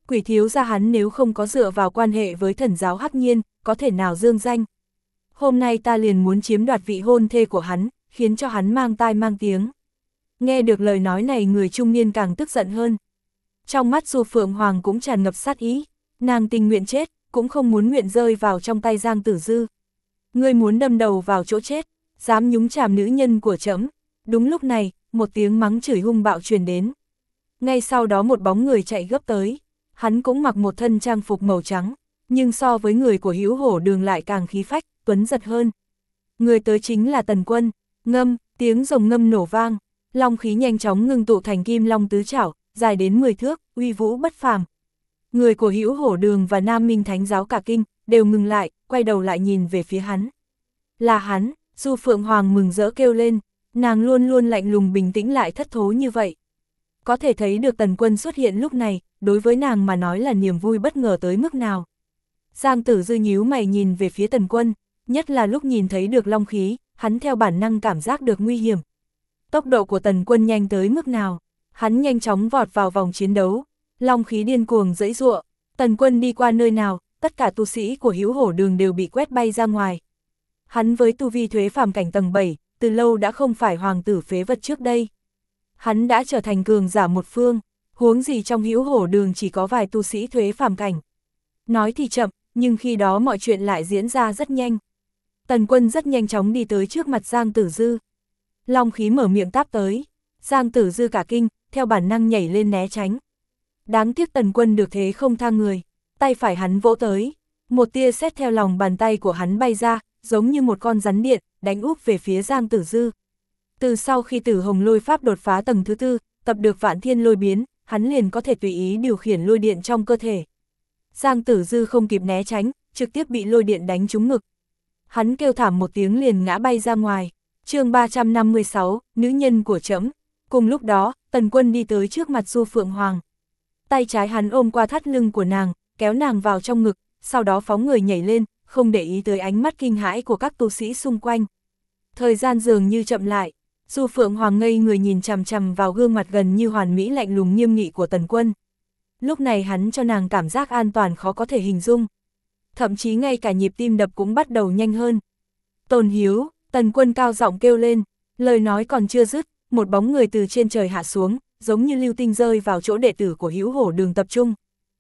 Quỷ thiếu gia hắn nếu không có dựa vào quan hệ với thần giáo Hắc Nhiên, có thể nào dương danh. Hôm nay ta liền muốn chiếm đoạt vị hôn thê của hắn, khiến cho hắn mang tai mang tiếng. Nghe được lời nói này người trung niên càng tức giận hơn. Trong mắt Du Phượng Hoàng cũng tràn ngập sát ý, nàng tình nguyện chết, cũng không muốn nguyện rơi vào trong tay Giang Tử Dư. Ngươi muốn đâm đầu vào chỗ chết, dám nhúng chàm nữ nhân của trẫm. Đúng lúc này, một tiếng mắng chửi hung bạo truyền đến. Ngay sau đó một bóng người chạy gấp tới, hắn cũng mặc một thân trang phục màu trắng, nhưng so với người của Hữu Hổ Đường lại càng khí phách, tuấn giật hơn. Người tới chính là Tần Quân, ngâm, tiếng rồng ngâm nổ vang, long khí nhanh chóng ngưng tụ thành kim long tứ trảo, dài đến 10 thước, uy vũ bất phàm. Người của Hữu Hổ Đường và Nam Minh Thánh giáo cả kinh, đều ngừng lại, quay đầu lại nhìn về phía hắn. Là hắn, Du Phượng Hoàng mừng rỡ kêu lên, nàng luôn luôn lạnh lùng bình tĩnh lại thất thố như vậy. Có thể thấy được Tần Quân xuất hiện lúc này, đối với nàng mà nói là niềm vui bất ngờ tới mức nào. Giang Tử Dư nhíu mày nhìn về phía Tần Quân, nhất là lúc nhìn thấy được long khí, hắn theo bản năng cảm giác được nguy hiểm. Tốc độ của Tần Quân nhanh tới mức nào, hắn nhanh chóng vọt vào vòng chiến đấu, long khí điên cuồng giãy giụa, Tần Quân đi qua nơi nào, tất cả tu sĩ của Hữu Hổ Đường đều bị quét bay ra ngoài. Hắn với tu vi thuế phàm cảnh tầng 7, từ lâu đã không phải hoàng tử phế vật trước đây. Hắn đã trở thành cường giả một phương, huống gì trong Hữu Hổ Đường chỉ có vài tu sĩ thuế phàm cảnh. Nói thì chậm, nhưng khi đó mọi chuyện lại diễn ra rất nhanh. Tần Quân rất nhanh chóng đi tới trước mặt Giang Tử Dư. Long khí mở miệng táp tới, Giang Tử Dư cả kinh, theo bản năng nhảy lên né tránh. Đáng tiếc Tần Quân được thế không tha người, tay phải hắn vỗ tới, một tia sét theo lòng bàn tay của hắn bay ra, giống như một con rắn điện, đánh úp về phía Giang Tử Dư. Từ sau khi Tử Hồng Lôi Pháp đột phá tầng thứ 4, tập được Vạn Thiên Lôi biến, hắn liền có thể tùy ý điều khiển lôi điện trong cơ thể. Giang Tử Dư không kịp né tránh, trực tiếp bị lôi điện đánh trúng ngực. Hắn kêu thảm một tiếng liền ngã bay ra ngoài. Chương 356, nữ nhân của trẫm. Cùng lúc đó, Tần Quân đi tới trước mặt Du Phượng Hoàng. Tay trái hắn ôm qua thắt lưng của nàng, kéo nàng vào trong ngực, sau đó phóng người nhảy lên, không để ý tới ánh mắt kinh hãi của các tu sĩ xung quanh. Thời gian dường như chậm lại, Du Phượng Hoàng ngây người nhìn chằm chằm vào gương mặt gần như hoàn mỹ lạnh lùng nghiêm nghị của Tần Quân. Lúc này hắn cho nàng cảm giác an toàn khó có thể hình dung. Thậm chí ngay cả nhịp tim đập cũng bắt đầu nhanh hơn. Tôn Hiếu, Tần Quân cao giọng kêu lên, lời nói còn chưa dứt, một bóng người từ trên trời hạ xuống, giống như lưu tinh rơi vào chỗ đệ tử của Hữu Hổ Đường tập trung.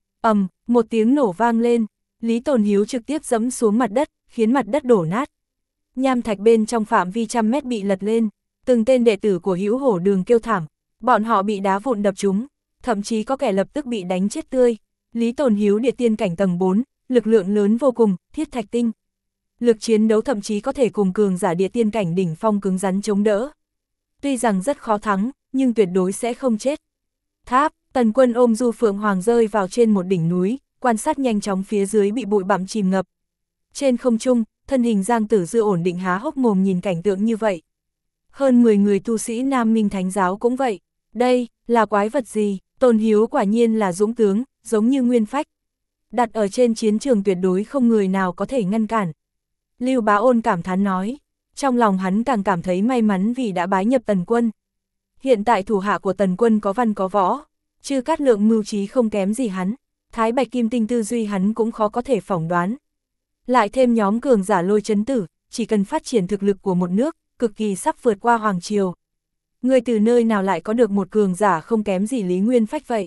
Một tiếng nổ vang lên, Lý Tồn Hiếu trực tiếp giẫm xuống mặt đất, khiến mặt đất đổ nát. Nham thạch bên trong phạm vi trăm mét bị lật lên, từng tên đệ tử của Hữu Hổ Đường kêu thảm, bọn họ bị đá vụn đập trúng, thậm chí có kẻ lập tức bị đánh chết tươi. Lý Tồn Hiếu địa tiên cảnh tầng 4, lực lượng lớn vô cùng, thiết thạch tinh. Lực chiến đấu thậm chí có thể cùng cường giả địa tiên cảnh đỉnh phong cứng rắn chống đỡ. Tuy rằng rất khó thắng, nhưng tuyệt đối sẽ không chết. Tháp, Tần Quân ôm Du Phượng Hoàng rơi vào trên một đỉnh núi, quan sát nhanh chóng phía dưới bị bụi bặm chìm ngập. Trên không trung, thân hình Giang Tử Dư ổn định há hốc mồm nhìn cảnh tượng như vậy. Hơn 10 người tu sĩ Nam Minh Thánh giáo cũng vậy. Đây, là quái vật gì? Tôn Hiếu quả nhiên là dũng tướng, giống như nguyên phách. Đặt ở trên chiến trường tuyệt đối không người nào có thể ngăn cản. Lưu Bá Ôn cảm thán nói, trong lòng hắn càng cảm thấy may mắn vì đã bái nhập Tần Quân. Hiện tại thủ hạ của Tần Quân có văn có võ, Chư Cát Lượng mưu trí không kém gì hắn, Thái Bạch Kim Tinh tư duy hắn cũng khó có thể phỏng đoán. Lại thêm nhóm cường giả Lôi Chấn Tử, chỉ cần phát triển thực lực của một nước, cực kỳ sắp vượt qua Hoàng Triều. Người từ nơi nào lại có được một cường giả không kém gì Lý Nguyên Phách vậy?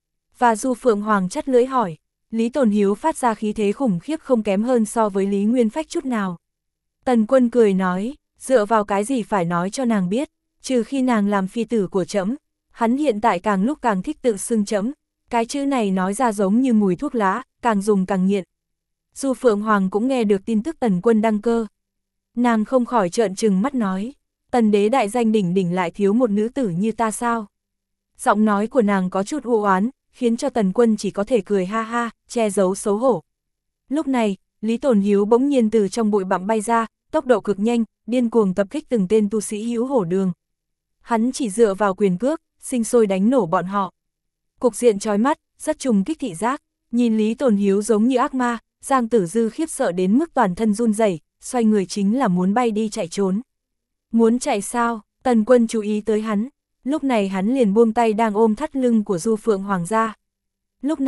Và Du Phượng Hoàng chắt lưỡi hỏi, Lý Tồn Hiếu phát ra khí thế khủng khiếp không kém hơn so với Lý Nguyên Phách chút nào. Tần Quân cười nói, dựa vào cái gì phải nói cho nàng biết, trừ khi nàng làm phi tử của trẫm. Hắn hiện tại càng lúc càng thích tự xưng trẫm, cái chữ này nói ra giống như mùi thuốc lá, càng dùng càng nghiện. Du Phượng Hoàng cũng nghe được tin tức Tần Quân đăng cơ. Nàng không khỏi trợn trừng mắt nói, Tần đế đại danh đỉnh đỉnh lại thiếu một nữ tử như ta sao? Giọng nói của nàng có chút u oán, khiến cho Tần Quân chỉ có thể cười ha ha, che giấu xấu hổ. Lúc này, Lý Tồn Hiếu bỗng nhiên từ trong bụi bặm bay ra, tốc độ cực nhanh, điên cuồng tập kích từng tên tu sĩ Hữu Hổ Đường. Hắn chỉ dựa vào quyền cước, sinh sôi đánh nổ bọn họ. Cục diện chói mắt, rất trùng kích thị giác, nhìn Lý Tồn Hiếu giống như ác ma, Giang Tử Dư khiếp sợ đến mức toàn thân run rẩy, xoay người chính là muốn bay đi chạy trốn. Muốn chạy sao? Tần Quân chú ý tới hắn, lúc này hắn liền buông tay đang ôm thắt lưng của Du Phượng Hoàng ra. Lúc này,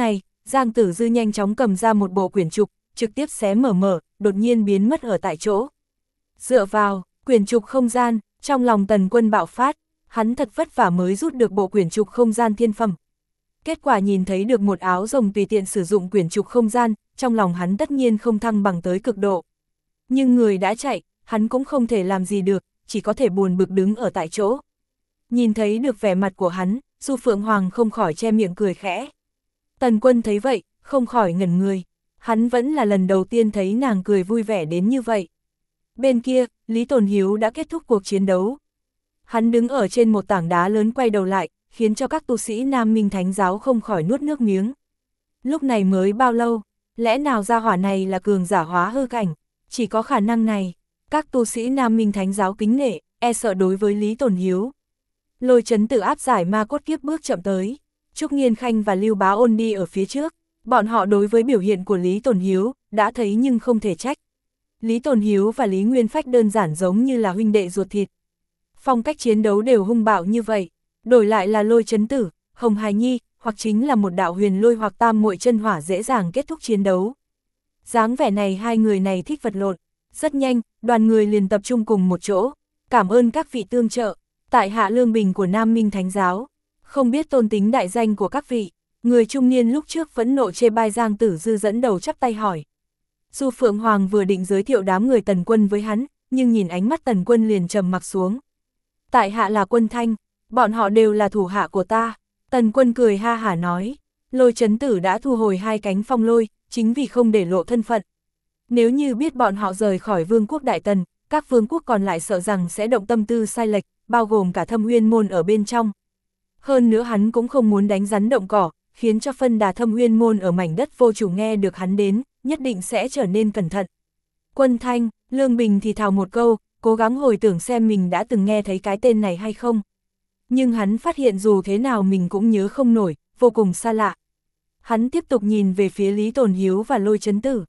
Giang Tử Dư nhanh chóng cầm ra một bộ quyển trục, trực tiếp xé mở, đột nhiên biến mất ở tại chỗ. Dựa vào quyển trục không gian, trong lòng Tần Quân bạo phát, hắn thật vất vả mới rút được bộ quyển trục không gian thiên phẩm. Kết quả nhìn thấy được một áo rồng tùy tiện sử dụng quyển trục không gian, trong lòng hắn tất nhiên không thăng bằng tới cực độ. Nhưng người đã chạy, hắn cũng không thể làm gì được, chỉ có thể buồn bực đứng ở tại chỗ. Nhìn thấy được vẻ mặt của hắn, Du Phượng Hoàng không khỏi che miệng cười khẽ. Tần Quân thấy vậy, không khỏi ngẩn người. Hắn vẫn là lần đầu tiên thấy nàng cười vui vẻ đến như vậy. Bên kia, Lý Tồn Hiếu đã kết thúc cuộc chiến đấu. Hắn đứng ở trên một tảng đá lớn quay đầu lại, khiến cho các tu sĩ Nam Minh Thánh Giáo không khỏi nuốt nước miếng. Lúc này mới bao lâu, lẽ nào gia hỏa này là cường giả hóa hư cảnh, chỉ có khả năng này. Các tu sĩ Nam Minh Thánh Giáo kính nể, e sợ đối với Lý Tồn Hiếu. Lôi Chấn Tử áp giải ma cốt kiếp bước chậm tới, Trúc Nghiên Khanh và Lưu Bá Ôn đi ở phía trước, bọn họ đối với biểu hiện của Lý Tồn Hiếu, đã thấy nhưng không thể trách. Lý Tồn Hiếu và Lý Nguyên Phách đơn giản giống như là huynh đệ ruột thịt. Phong cách chiến đấu đều hung bạo như vậy, đổi lại là Lôi Chấn Tử, Hồng Hài Nhi, hoặc chính là một đạo huyền lôi hoặc tam muội chân hỏa dễ dàng kết thúc chiến đấu. Dáng vẻ này hai người này thích vật lộn, rất nhanh, đoàn người liền tập trung cùng một chỗ, cảm ơn các vị tương trợ, tại hạ Lương Bình của Nam Minh Thánh Giáo, không biết tôn tính đại danh của các vị. Người trung niên lúc trước vẫn nộ chê bai Giang Tử Dư dẫn đầu chắp tay hỏi. Du Phượng Hoàng vừa định giới thiệu đám người Tần Quân với hắn, nhưng nhìn ánh mắt Tần Quân liền trầm mặc xuống. Tại hạ là Quân Thanh, bọn họ đều là thủ hạ của ta. Tần Quân cười ha hả nói, Lôi Chấn Tử đã thu hồi hai cánh phong lôi, chính vì không để lộ thân phận. Nếu như biết bọn họ rời khỏi vương quốc Đại Tần, các vương quốc còn lại sợ rằng sẽ động tâm tư sai lệch, bao gồm cả Thâm Uyên môn ở bên trong. Hơn nữa hắn cũng không muốn đánh rắn động cỏ, khiến cho phân đà Thâm Uyên môn ở mảnh đất vô chủ nghe được hắn đến, nhất định sẽ trở nên cẩn thận. Quân Thanh, Lương Bình thì thào một câu, cố gắng hồi tưởng xem mình đã từng nghe thấy cái tên này hay không. Nhưng hắn phát hiện dù thế nào mình cũng nhớ không nổi, vô cùng xa lạ. Hắn tiếp tục nhìn về phía Lý Tồn Hiếu và Lôi Chấn Tử.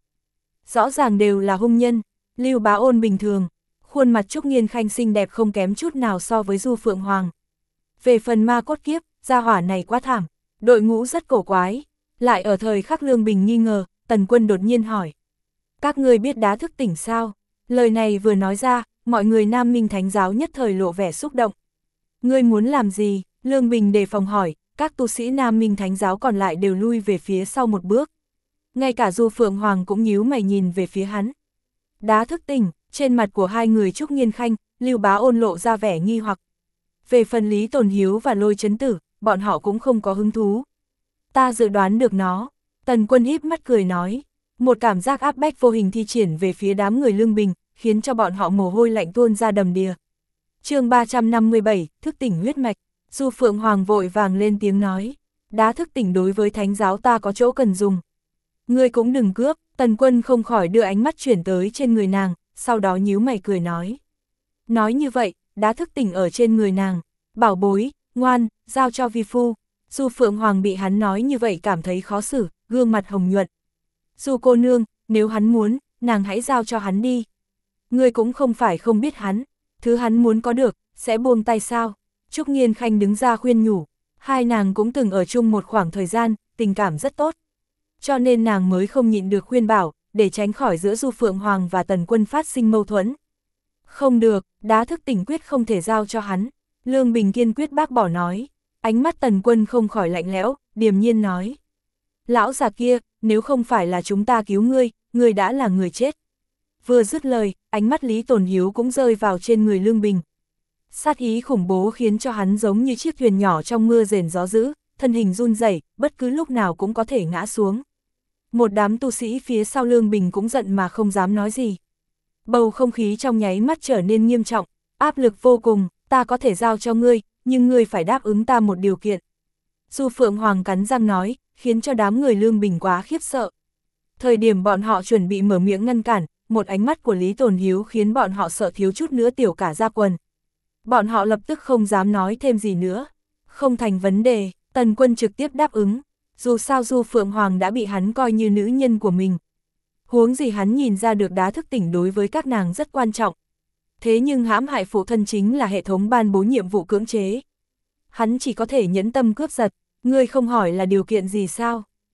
Rõ ràng đều là hung nhân, Lưu Bá Ôn bình thường, khuôn mặt Trúc Nghiên Khanh xinh đẹp không kém chút nào so với Du Phượng Hoàng. Về phần ma cốt kiếp, gia hỏa này quá thảm, đội ngũ rất cổ quái. Lại ở thời khắc Lương Bình nghi ngờ, Tần Quân đột nhiên hỏi. Các ngươi biết đá thức tỉnh sao? Lời này vừa nói ra, mọi người Nam Minh Thánh Giáo nhất thời lộ vẻ xúc động. Ngươi muốn làm gì? Lương Bình đề phòng hỏi, các tu sĩ Nam Minh Thánh Giáo còn lại đều lui về phía sau một bước. Ngay cả Du Phượng Hoàng cũng nhíu mày nhìn về phía hắn. Đá thức tỉnh, trên mặt của hai người Trúc Nghiên Khanh, Lưu Bá Ôn lộ ra vẻ nghi hoặc. Về phần Lý Tồn Hiếu và Lôi Chấn Tử, bọn họ cũng không có hứng thú. Ta dự đoán được nó, Tần Quân híp mắt cười nói. Một cảm giác áp bách vô hình thi triển về phía đám người Lương Bình, khiến cho bọn họ mồ hôi lạnh tuôn ra đầm đìa. Chương 357, thức tỉnh huyết mạch. Du Phượng Hoàng vội vàng lên tiếng nói. Đá thức tỉnh đối với Thánh Giáo ta có chỗ cần dùng. Ngươi cũng đừng cướp. Tần Quân không khỏi đưa ánh mắt chuyển tới trên người nàng, sau đó nhíu mày cười nói. Nói như vậy, đá thức tỉnh ở trên người nàng. Bảo bối, ngoan, giao cho vi phu. Du Phượng Hoàng bị hắn nói như vậy cảm thấy khó xử, gương mặt hồng nhuận. Du cô nương, nếu hắn muốn, nàng hãy giao cho hắn đi. Ngươi cũng không phải không biết hắn, thứ hắn muốn có được, sẽ buông tay sao. Trúc Nghiên Khanh đứng ra khuyên nhủ, hai nàng cũng từng ở chung một khoảng thời gian, tình cảm rất tốt. Cho nên nàng mới không nhịn được khuyên bảo, để tránh khỏi giữa Du Phượng Hoàng và Tần Quân phát sinh mâu thuẫn. Không được, đá thức tỉnh quyết không thể giao cho hắn. Lương Bình kiên quyết bác bỏ nói. Ánh mắt Tần Quân không khỏi lạnh lẽo, điềm nhiên nói. Lão già kia, nếu không phải là chúng ta cứu ngươi, ngươi đã là người chết. Vừa dứt lời, ánh mắt Lý Tồn Hiếu cũng rơi vào trên người Lương Bình. Sát ý khủng bố khiến cho hắn giống như chiếc thuyền nhỏ trong mưa rền gió dữ, thân hình run rẩy, bất cứ lúc nào cũng có thể ngã xuống. Một đám tu sĩ phía sau Lương Bình cũng giận mà không dám nói gì. Bầu không khí trong nháy mắt trở nên nghiêm trọng, áp lực vô cùng, ta có thể giao cho ngươi, nhưng ngươi phải đáp ứng ta một điều kiện. Du Phượng Hoàng cắn răng nói, khiến cho đám người Lương Bình quá khiếp sợ. Thời điểm bọn họ chuẩn bị mở miệng ngăn cản, một ánh mắt của Lý Tồn Hiếu khiến bọn họ sợ thiếu chút nữa tiểu cả ra quần. Bọn họ lập tức không dám nói thêm gì nữa. Không thành vấn đề, Tần Quân trực tiếp đáp ứng. Dù sao Du Phượng Hoàng đã bị hắn coi như nữ nhân của mình. Huống gì hắn nhìn ra được đá thức tỉnh đối với các nàng rất quan trọng. Thế nhưng hãm hại phụ thân chính là hệ thống ban bố nhiệm vụ cưỡng chế. Hắn chỉ có thể nhẫn tâm cướp giật, ngươi không hỏi là điều kiện gì sao?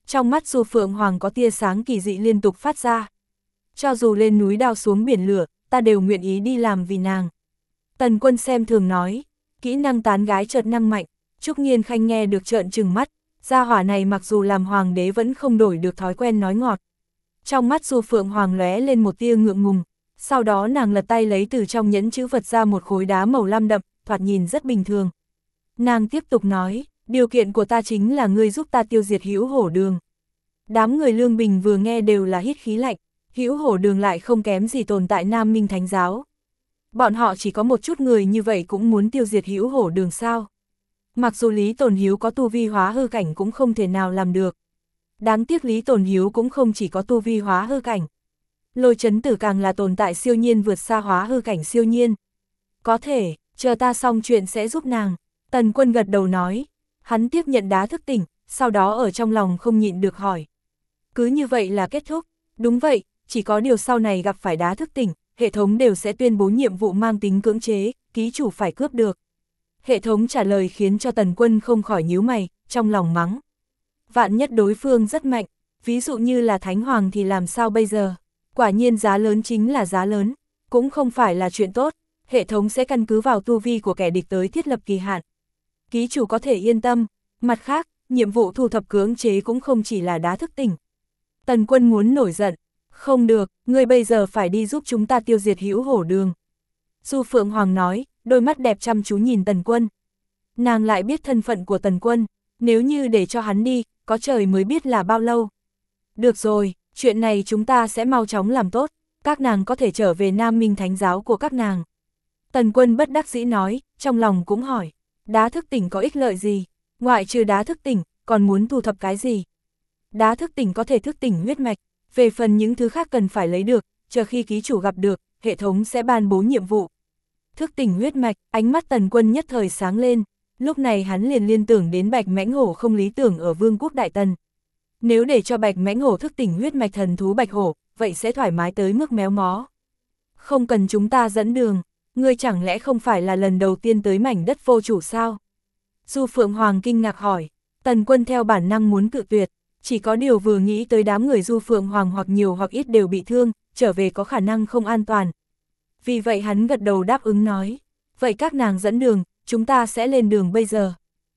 Trong mắt Du Phượng Hoàng có tia sáng kỳ dị liên tục phát ra. Cho dù lên núi đao xuống biển lửa, ta đều nguyện ý đi làm vì nàng. Tần Quân xem thường nói, kỹ năng tán gái chợt năng mạnh. Trúc Nghiên Khanh nghe được trợn trừng mắt, gia hỏa này mặc dù làm hoàng đế vẫn không đổi được thói quen nói ngọt. Trong mắt Du Phượng Hoàng lóe lên một tia ngượng ngùng, sau đó nàng lật tay lấy từ trong nhẫn chữ vật ra một khối đá màu lam đậm, thoạt nhìn rất bình thường. Nàng tiếp tục nói, điều kiện của ta chính là ngươi giúp ta tiêu diệt Hữu Hổ Đường. Đám người Lương Bình vừa nghe đều là hít khí lạnh, Hữu Hổ Đường lại không kém gì tồn tại Nam Minh Thánh Giáo. Bọn họ chỉ có một chút người như vậy cũng muốn tiêu diệt Hữu Hổ Đường sao? Mặc dù Lý Tồn Hiếu có tu vi hóa hư cảnh cũng không thể nào làm được. Đáng tiếc Lý Tồn Hiếu cũng không chỉ có tu vi hóa hư cảnh. Lôi Chấn Tử càng là tồn tại siêu nhiên vượt xa hóa hư cảnh siêu nhiên. Có thể, chờ ta xong chuyện sẽ giúp nàng. Tần Quân gật đầu nói. Hắn tiếp nhận đá thức tỉnh, sau đó ở trong lòng không nhịn được hỏi. Cứ như vậy là kết thúc. Đúng vậy, chỉ có điều sau này gặp phải đá thức tỉnh, hệ thống đều sẽ tuyên bố nhiệm vụ mang tính cưỡng chế, ký chủ phải cướp được. Hệ thống trả lời khiến cho Tần Quân không khỏi nhíu mày, trong lòng mắng. Vạn nhất đối phương rất mạnh, ví dụ như là Thánh Hoàng thì làm sao bây giờ? Quả nhiên giá lớn chính là giá lớn, cũng không phải là chuyện tốt, hệ thống sẽ căn cứ vào tu vi của kẻ địch tới thiết lập kỳ hạn. Ký chủ có thể yên tâm, mặt khác, nhiệm vụ thu thập cưỡng chế cũng không chỉ là đá thức tỉnh. Tần Quân muốn nổi giận, không được, ngươi bây giờ phải đi giúp chúng ta tiêu diệt Hữu Hổ Đường. Du Phượng Hoàng nói, đôi mắt đẹp chăm chú nhìn Tần Quân. Nàng lại biết thân phận của Tần Quân, nếu như để cho hắn đi, có trời mới biết là bao lâu. Được rồi, chuyện này chúng ta sẽ mau chóng làm tốt, các nàng có thể trở về Nam Minh Thánh Giáo của các nàng. Tần Quân bất đắc dĩ nói, trong lòng cũng hỏi, đá thức tỉnh có ích lợi gì? Ngoại trừ đá thức tỉnh, còn muốn thu thập cái gì? Đá thức tỉnh có thể thức tỉnh huyết mạch, về phần những thứ khác cần phải lấy được, chờ khi ký chủ gặp được, hệ thống sẽ ban bố nhiệm vụ. Thức tỉnh huyết mạch, ánh mắt Tần Quân nhất thời sáng lên, lúc này hắn liền liên tưởng đến Bạch Mãnh Hổ không lý tưởng ở Vương quốc Đại Tần. Nếu để cho Bạch Mãnh Hổ thức tỉnh huyết mạch thần thú Bạch Hổ, vậy sẽ thoải mái tới mức méo mó. Không cần chúng ta dẫn đường, ngươi chẳng lẽ không phải là lần đầu tiên tới mảnh đất vô chủ sao? Du Phượng Hoàng kinh ngạc hỏi, Tần Quân theo bản năng muốn cự tuyệt, chỉ có điều vừa nghĩ tới đám người Du Phượng Hoàng hoặc nhiều hoặc ít đều bị thương, trở về có khả năng không an toàn. Vì vậy hắn gật đầu đáp ứng nói, vậy các nàng dẫn đường, chúng ta sẽ lên đường bây giờ.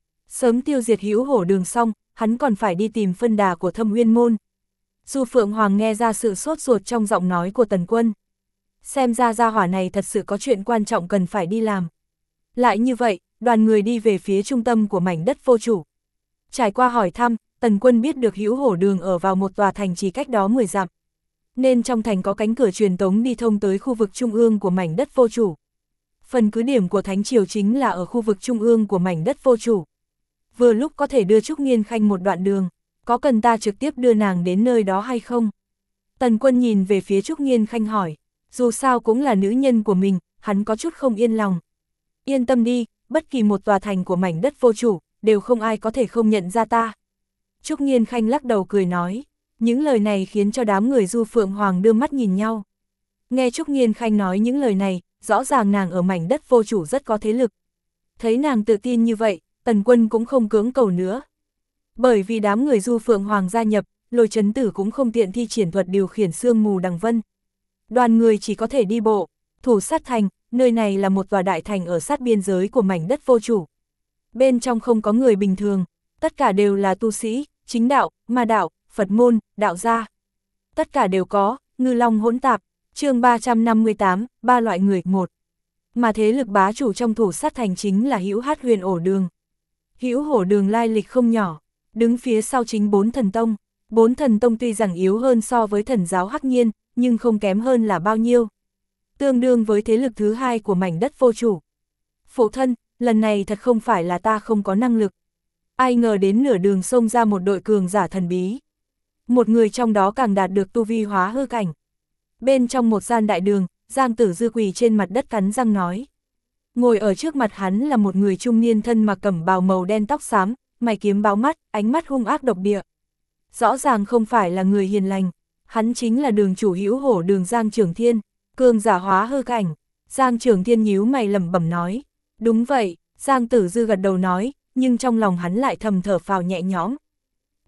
Sớm tiêu diệt Hữu Hổ Đường xong, hắn còn phải đi tìm phân đà của Thâm Uyên Môn. Du Phượng Hoàng nghe ra sự sốt ruột trong giọng nói của Tần Quân. Xem ra gia hỏa này thật sự có chuyện quan trọng cần phải đi làm. Lại như vậy, đoàn người đi về phía trung tâm của mảnh đất vô chủ. Trải qua hỏi thăm, Tần Quân biết được Hữu Hổ Đường ở vào một tòa thành chỉ cách đó 10 dặm. Nên trong thành có cánh cửa truyền tống đi thông tới khu vực trung ương của mảnh đất vô chủ. Phần cứ điểm của Thánh Triều chính là ở khu vực trung ương của mảnh đất vô chủ. Vừa lúc có thể đưa Trúc Nghiên Khanh một đoạn đường, có cần ta trực tiếp đưa nàng đến nơi đó hay không? Tần Quân nhìn về phía Trúc Nghiên Khanh hỏi, dù sao cũng là nữ nhân của mình, hắn có chút không yên lòng. Yên tâm đi, bất kỳ một tòa thành của mảnh đất vô chủ, đều không ai có thể không nhận ra ta. Trúc Nghiên Khanh lắc đầu cười nói, những lời này khiến cho đám người Du Phượng Hoàng đưa mắt nhìn nhau. Nghe Trúc Nghiên Khanh nói những lời này, rõ ràng nàng ở mảnh đất vô chủ rất có thế lực. Thấy nàng tự tin như vậy, Tần Quân cũng không cưỡng cầu nữa. Bởi vì đám người Du Phượng Hoàng gia nhập, Lôi Chấn Tử cũng không tiện thi triển thuật điều khiển sương mù đằng vân. Đoàn người chỉ có thể đi bộ, thủ sát thành, nơi này là một tòa đại thành ở sát biên giới của mảnh đất vô chủ. Bên trong không có người bình thường, tất cả đều là tu sĩ, chính đạo, ma đạo, Phật môn, đạo gia. Tất cả đều có, ngư long hỗn tạp, chương 358, ba loại người, 1. Mà thế lực bá chủ trong thủ sát thành chính là Hữu Hát Huyền Ổ Đường. Hữu Hổ Đường lai lịch không nhỏ, đứng phía sau chính 4 thần tông. 4 thần tông tuy rằng yếu hơn so với thần giáo Hắc Nhiên, nhưng không kém hơn là bao nhiêu. Tương đương với thế lực thứ hai của mảnh đất vô chủ. Phụ thân, lần này thật không phải là ta không có năng lực. Ai ngờ đến nửa đường xông ra một đội cường giả thần bí. Một người trong đó càng đạt được tu vi hóa hư cảnh. Bên trong một gian đại đường, Giang Tử Dư quỳ trên mặt đất cắn răng nói. Ngồi ở trước mặt hắn là một người trung niên thân mặc cẩm bào màu đen tóc xám, mày kiếm báo mắt, ánh mắt hung ác độc địa. Rõ ràng không phải là người hiền lành, hắn chính là đường chủ Hữu Hổ Đường Giang Trường Thiên, cường giả hóa hư cảnh. Giang Trường Thiên nhíu mày lẩm bẩm nói. Đúng vậy, Giang Tử Dư gật đầu nói, nhưng trong lòng hắn lại thầm thở phào nhẹ nhõm.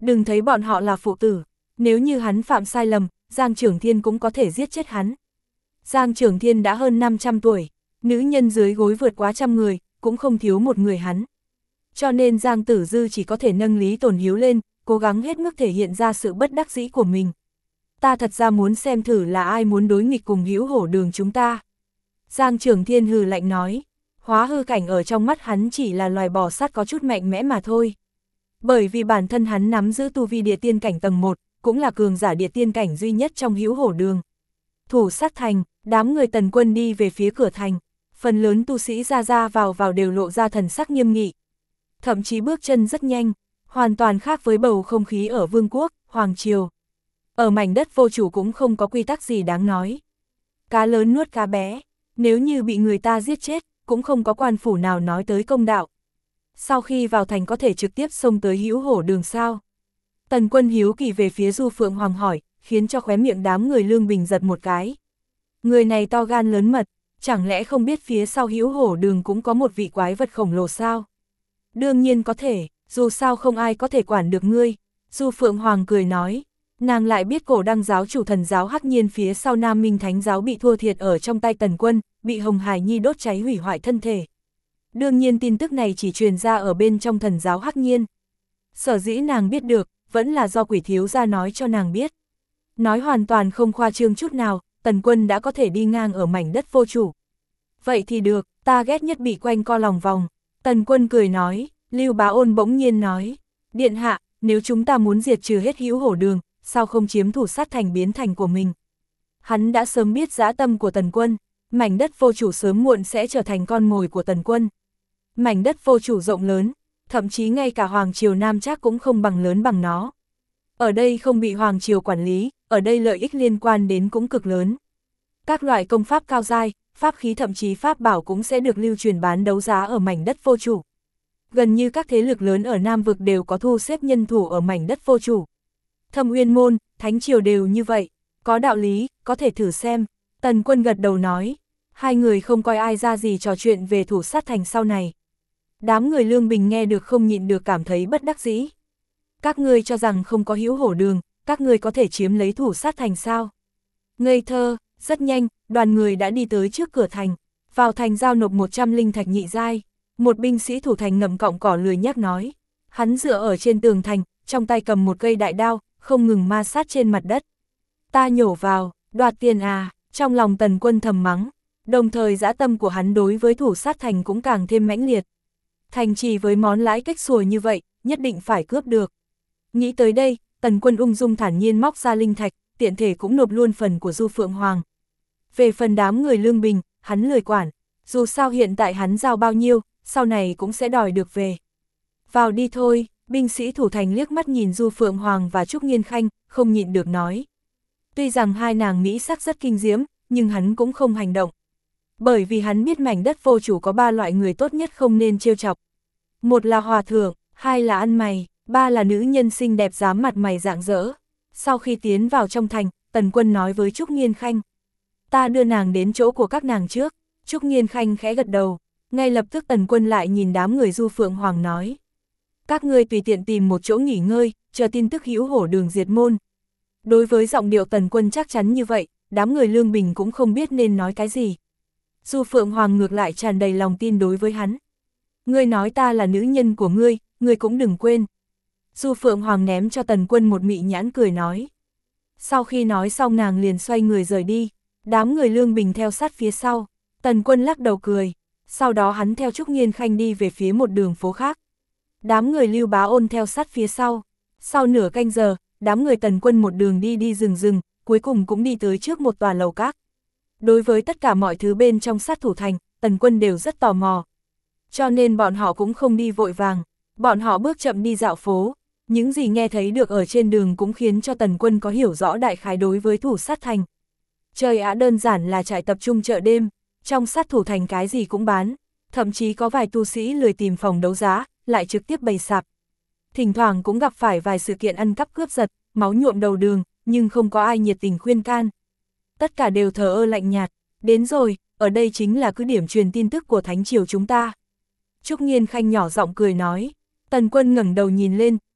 Đừng thấy bọn họ là phụ tử, nếu như hắn phạm sai lầm, Giang Trưởng Thiên cũng có thể giết chết hắn. Giang Trưởng Thiên đã hơn 500 tuổi, nữ nhân dưới gối vượt quá 100 người, cũng không thiếu một người hắn. Cho nên Giang Tử Dư chỉ có thể nâng Lý Tồn Hiếu lên, cố gắng hết mức thể hiện ra sự bất đắc dĩ của mình. Ta thật ra muốn xem thử là ai muốn đối nghịch cùng Hữu Hổ Đường chúng ta. Giang Trưởng Thiên hừ lạnh nói, hóa hư cảnh ở trong mắt hắn chỉ là loài bò sát có chút mạnh mẽ mà thôi. Bởi vì bản thân hắn nắm giữ tu vi địa tiên cảnh tầng 1, cũng là cường giả địa tiên cảnh duy nhất trong Hữu Hổ Đường. Thủ sát thành, đám người Tần Quân đi về phía cửa thành, phần lớn tu sĩ ra vào đều lộ ra thần sắc nghiêm nghị. Thậm chí bước chân rất nhanh, hoàn toàn khác với bầu không khí ở Vương quốc, Hoàng Triều. Ở mảnh đất vô chủ cũng không có quy tắc gì đáng nói. Cá lớn nuốt cá bé, nếu như bị người ta giết chết, cũng không có quan phủ nào nói tới công đạo. Sau khi vào thành có thể trực tiếp xông tới Hữu Hổ Đường sao? Tần Quân hiếu kỳ về phía Du Phượng Hoàng hỏi, khiến cho khóe miệng đám người Lương Bình giật một cái. Người này to gan lớn mật, chẳng lẽ không biết phía sau Hữu Hổ Đường cũng có một vị quái vật khổng lồ sao? Đương nhiên có thể, dù sao không ai có thể quản được ngươi. Du Phượng Hoàng cười nói, nàng lại biết Cổ Đăng giáo chủ Thần giáo Hắc Nhiên phía sau Nam Minh Thánh giáo bị thua thiệt ở trong tay Tần Quân, bị Hồng Hải Nhi đốt cháy hủy hoại thân thể. Đương nhiên tin tức này chỉ truyền ra ở bên trong Thần giáo Hắc Nhiên. Sở dĩ nàng biết được, vẫn là do Quỷ thiếu gia nói cho nàng biết. Nói hoàn toàn không khoa trương chút nào, Tần Quân đã có thể đi ngang ở mảnh đất vô chủ. Vậy thì được, ta ghét nhất bị quanh co lòng vòng. Tần Quân cười nói, Lưu Bá Ôn bỗng nhiên nói, điện hạ, nếu chúng ta muốn diệt trừ hết Hữu Hổ Đường, sao không chiếm thủ sát thành biến thành của mình? Hắn đã sớm biết dã tâm của Tần Quân, mảnh đất vô chủ sớm muộn sẽ trở thành con mồi của Tần Quân. Mảnh đất vô chủ rộng lớn, thậm chí ngay cả Hoàng Triều Nam Trác cũng không bằng lớn bằng nó. Ở đây không bị Hoàng Triều quản lý, ở đây lợi ích liên quan đến cũng cực lớn. Các loại công pháp cao giai, pháp khí thậm chí pháp bảo cũng sẽ được lưu truyền bán đấu giá ở mảnh đất vô chủ. Gần như các thế lực lớn ở Nam Vực đều có thu xếp nhân thủ ở mảnh đất vô chủ. Thâm Uyên Môn, Thánh Triều đều như vậy, có đạo lý, có thể thử xem. Tần Quân gật đầu nói, hai người không coi ai ra gì trò chuyện về thủ sát thành sau này. Đám người Lương Bình nghe được không nhịn được cảm thấy bất đắc dĩ. Các ngươi cho rằng không có Hữu Hổ Đường, các ngươi có thể chiếm lấy thủ sát thành sao? Ngây thơ, rất nhanh, đoàn người đã đi tới trước cửa thành, vào thành giao nộp 100 linh thạch nhị giai. Một binh sĩ thủ thành ngậm cọng cỏ lười nhác nói, hắn dựa ở trên tường thành, trong tay cầm một cây đại đao, không ngừng ma sát trên mặt đất. Ta nhổ vào, đoạt tiền à, trong lòng Tần Quân thầm mắng, đồng thời dã tâm của hắn đối với thủ sát thành cũng càng thêm mãnh liệt. Thành trì với món lãi cách xùa như vậy, nhất định phải cướp được. Nghĩ tới đây, Tần Quân ung dung thản nhiên móc ra linh thạch, tiện thể cũng nộp luôn phần của Du Phượng Hoàng. Về phần đám người Lương Bình, hắn lười quản, dù sao hiện tại hắn giao bao nhiêu, sau này cũng sẽ đòi được về. Vào đi thôi, binh sĩ thủ thành liếc mắt nhìn Du Phượng Hoàng và Trúc Nghiên Khanh, không nhịn được nói. Tuy rằng hai nàng mỹ sắc rất kinh diễm, nhưng hắn cũng không hành động. Bởi vì hắn biết mảnh đất vô chủ có 3 loại người tốt nhất không nên trêu chọc. Một là hòa thượng, hai là ăn mày, ba là nữ nhân xinh đẹp dám mặt mày rạng rỡ. Sau khi tiến vào trong thành, Tần Quân nói với Trúc Nghiên Khanh. Ta đưa nàng đến chỗ của các nàng trước. Trúc Nghiên Khanh khẽ gật đầu. Ngay lập tức Tần Quân lại nhìn đám người Du Phượng Hoàng nói. Các ngươi tùy tiện tìm một chỗ nghỉ ngơi, chờ tin tức Hữu Hổ Đường diệt môn. Đối với giọng điệu Tần Quân chắc chắn như vậy, đám người Lương Bình cũng không biết nên nói cái gì. Du Phượng Hoàng ngược lại tràn đầy lòng tin đối với hắn. Ngươi nói ta là nữ nhân của ngươi cũng đừng quên. Du Phượng Hoàng ném cho Tần Quân một mị nhãn cười nói. Sau khi nói xong nàng liền xoay người rời đi, đám người Lương Bình theo sát phía sau. Tần Quân lắc đầu cười, sau đó hắn theo Trúc Nghiên Khanh đi về phía một đường phố khác. Đám người Lưu Bá Ôn theo sát phía sau. Sau nửa canh giờ, đám người Tần Quân một đường đi rừng, cuối cùng cũng đi tới trước một tòa lầu các. Đối với tất cả mọi thứ bên trong sát thủ thành, Tần Quân đều rất tò mò. Cho nên bọn họ cũng không đi vội vàng, bọn họ bước chậm đi dạo phố. Những gì nghe thấy được ở trên đường cũng khiến cho Tần Quân có hiểu rõ đại khái đối với thủ sát thành. Chơi á đơn giản là trại tập trung chợ đêm, trong sát thủ thành cái gì cũng bán, thậm chí có vài tu sĩ lười tìm phòng đấu giá, lại trực tiếp bày sạp. Thỉnh thoảng cũng gặp phải vài sự kiện ăn cắp cướp giật, máu nhuộm đầu đường, nhưng không có ai nhiệt tình khuyên can. Tất cả đều thờ ơ lạnh nhạt, đến rồi, ở đây chính là cứ điểm truyền tin tức của Thánh Triều chúng ta. Trúc Nghiên Khanh nhỏ giọng cười nói, Tần Quân ngẩng đầu nhìn lên,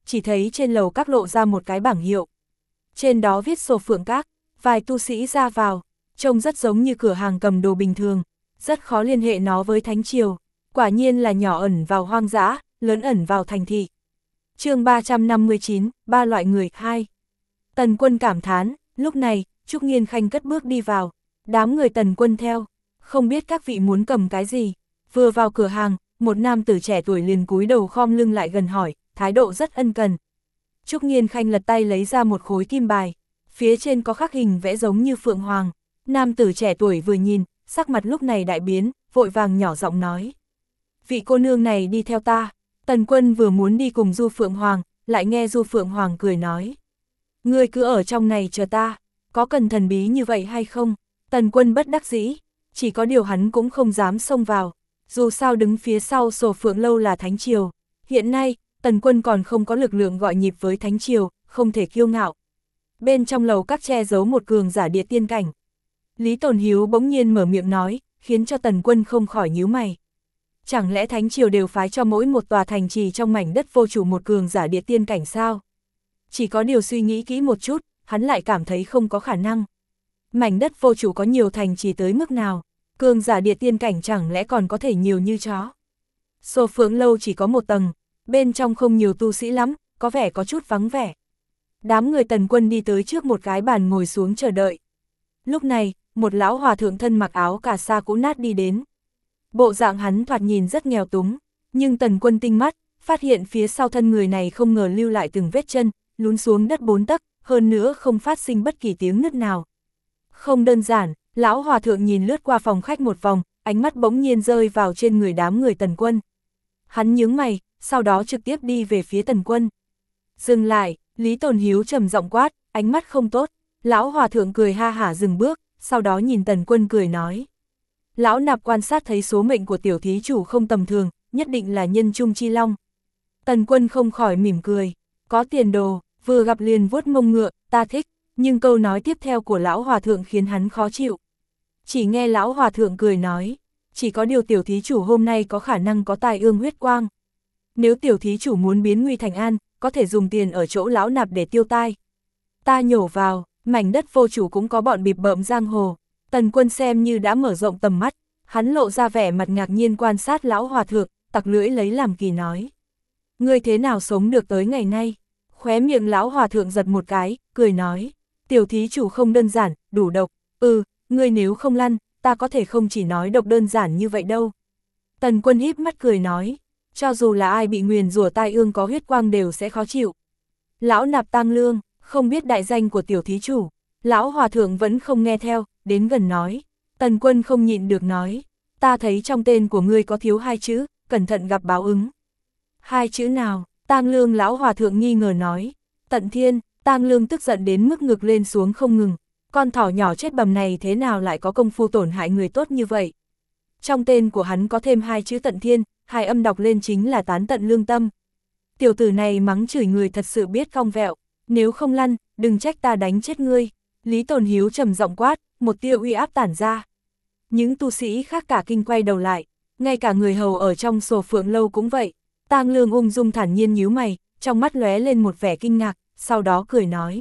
chỉ thấy trên lầu các lộ ra một cái bảng hiệu. Trên đó viết Sổ Phượng Các, vài tu sĩ ra vào, trông rất giống như cửa hàng cầm đồ bình thường, rất khó liên hệ nó với Thánh Triều, quả nhiên là nhỏ ẩn vào hoang dã, lớn ẩn vào thành thị. Chương 359, ba loại người 2. Tần Quân cảm thán, lúc này, Trúc Nghiên Khanh cất bước đi vào, đám người Tần Quân theo, không biết các vị muốn cầm cái gì. Vừa vào cửa hàng, một nam tử trẻ tuổi liền cúi đầu khom lưng lại gần hỏi, thái độ rất ân cần. Trúc Nghiên Khanh lật tay lấy ra một khối kim bài, phía trên có khắc hình vẽ giống như phượng hoàng. Nam tử trẻ tuổi vừa nhìn, sắc mặt lúc này đại biến, vội vàng nhỏ giọng nói. Vị cô nương này đi theo ta. Tần Quân vừa muốn đi cùng Du Phượng Hoàng, lại nghe Du Phượng Hoàng cười nói. Ngươi cứ ở trong này chờ ta, có cần thần bí như vậy hay không? Tần Quân bất đắc dĩ, chỉ có điều hắn cũng không dám xông vào, dù sao đứng phía sau Sổ Phượng Lâu là Thánh Triều. Hiện nay, Tần Quân còn không có lực lượng gọi nhịp với Thánh Triều, không thể kiêu ngạo. Bên trong lầu các che giấu một cường giả địa tiên cảnh. Lý Tồn Hiếu bỗng nhiên mở miệng nói, khiến cho Tần Quân không khỏi nhíu mày. Chẳng lẽ Thánh Triều đều phái cho mỗi một tòa thành trì trong mảnh đất vô chủ một cường giả địa tiên cảnh sao? Chỉ có điều suy nghĩ kỹ một chút, hắn lại cảm thấy không có khả năng. Mảnh đất vô chủ có nhiều thành trì tới mức nào, cường giả địa tiên cảnh chẳng lẽ còn có thể nhiều như chó. Sổ Phượng Lâu chỉ có một tầng, bên trong không nhiều tu sĩ lắm, có vẻ có chút vắng vẻ. Đám người Tần Quân đi tới trước một cái bàn ngồi xuống chờ đợi. Lúc này, một lão hòa thượng thân mặc áo cà sa cũ nát đi đến. Bộ dạng hắn thoạt nhìn rất nghèo túng, nhưng Tần Quân tinh mắt, phát hiện phía sau thân người này không ngờ lưu lại từng vết chân, lún xuống đất 4 tấc, hơn nữa không phát sinh bất kỳ tiếng nứt nào. Không đơn giản, lão hòa thượng nhìn lướt qua phòng khách một vòng, ánh mắt bỗng nhiên rơi vào trên người đám người Tần Quân. Hắn nhướng mày, sau đó trực tiếp đi về phía Tần Quân. Dừng lại, Lý Tồn Hiếu trầm giọng quát, ánh mắt không tốt. Lão hòa thượng cười ha hả dừng bước, sau đó nhìn Tần Quân cười nói. Lão nạp quan sát thấy số mệnh của tiểu thí chủ không tầm thường, nhất định là nhân trung chi long. Tần Quân không khỏi mỉm cười, có tiền đồ, vừa gặp liền vuốt mông ngựa, ta thích, nhưng câu nói tiếp theo của lão hòa thượng khiến hắn khó chịu. Chỉ nghe lão hòa thượng cười nói, chỉ có điều tiểu thí chủ hôm nay có khả năng có tài ương huyết quang. Nếu tiểu thí chủ muốn biến nguy thành an, có thể dùng tiền ở chỗ lão nạp để tiêu tai. Ta nhổ vào, mảnh đất vô chủ cũng có bọn bịp bợm giang hồ. Tần Quân xem như đã mở rộng tầm mắt, hắn lộ ra vẻ mặt ngạc nhiên quan sát lão hòa thượng, tặc lưỡi lấy làm kỳ nói. Ngươi thế nào sống được tới ngày nay? Khóe miệng lão hòa thượng giật một cái, cười nói. Tiểu thí chủ không đơn giản, đủ độc. Ngươi nếu không lăn, ta có thể không chỉ nói độc đơn giản như vậy đâu. Tần Quân híp mắt cười nói. Cho dù là ai bị nguyền rủa tai ương có huyết quang đều sẽ khó chịu. Lão nạp tang lương, không biết đại danh của tiểu thí chủ. Lão hòa thượng vẫn không nghe theo, đến gần nói. Tần Quân không nhịn được nói. Ta thấy trong tên của ngươi có thiếu 2 chữ, cẩn thận gặp báo ứng. 2 chữ nào? Tang lương lão hòa thượng nghi ngờ nói. Tận Thiên. Tang lương tức giận đến mức ngực lên xuống không ngừng. Con thỏ nhỏ chết bầm này thế nào lại có công phu tổn hại người tốt như vậy? Trong tên của hắn có thêm 2 chữ Tận Thiên, 2 âm đọc lên chính là tán tận lương tâm. Tiểu tử này mắng chửi người thật sự biết cong vẹo, nếu không lăn, đừng trách ta đánh chết ngươi. Lý Tồn Hiếu trầm giọng quát, một tia uy áp tản ra. Những tu sĩ khác cả kinh quay đầu lại, ngay cả người hầu ở trong Sổ Phượng Lâu cũng vậy. Tang Lương ung dung thản nhiên nhíu mày, trong mắt lóe lên một vẻ kinh ngạc, sau đó cười nói.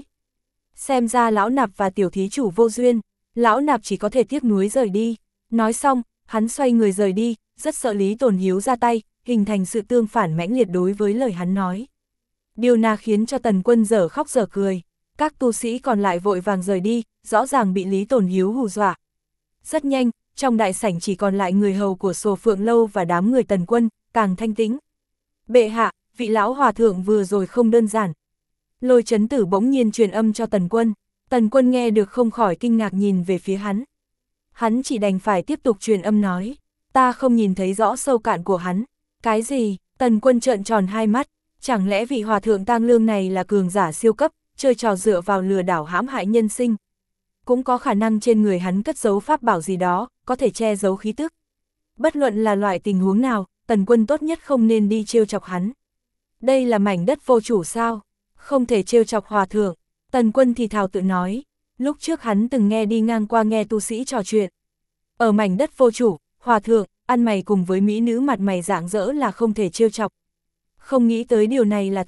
Xem ra lão nạp và tiểu thí chủ vô duyên, lão nạp chỉ có thể tiếc nuối rời đi. Nói xong, hắn xoay người rời đi, rất sợ Lý Tồn Hiếu ra tay, hình thành sự tương phản mãnh liệt đối với lời hắn nói. Điều này khiến cho Tần Quân dở khóc dở cười, các tu sĩ còn lại vội vàng rời đi, rõ ràng bị Lý Tồn Hiếu hù dọa. Rất nhanh, trong đại sảnh chỉ còn lại người hầu của Sổ Phượng Lâu và đám người Tần Quân, càng thanh tĩnh. Bệ hạ, vị lão hòa thượng vừa rồi không đơn giản. Lôi Chấn Tử bỗng nhiên truyền âm cho Tần Quân. Tần Quân nghe được không khỏi kinh ngạc nhìn về phía hắn. Hắn chỉ đành phải tiếp tục truyền âm nói. Ta không nhìn thấy rõ sâu cạn của hắn. Cái gì? Tần Quân trợn tròn hai mắt. Chẳng lẽ vị hòa thượng Tang Lương này là cường giả siêu cấp, chơi trò dựa vào lừa đảo hãm hại nhân sinh? Cũng có khả năng trên người hắn cất giấu pháp bảo gì đó, có thể che giấu khí tức. Bất luận là loại tình huống nào, Tần Quân tốt nhất không nên đi trêu chọc hắn. Đây là mảnh đất vô chủ sao? Không thể trêu chọc hòa thượng. Tần Quân thì thào tự nói. Lúc trước hắn từng nghe đi ngang qua nghe tu sĩ trò chuyện. Ở mảnh đất vô chủ, hòa thượng, ăn mày cùng với mỹ nữ mặt mày rạng rỡ là không thể trêu chọc. Không nghĩ tới điều này là thật.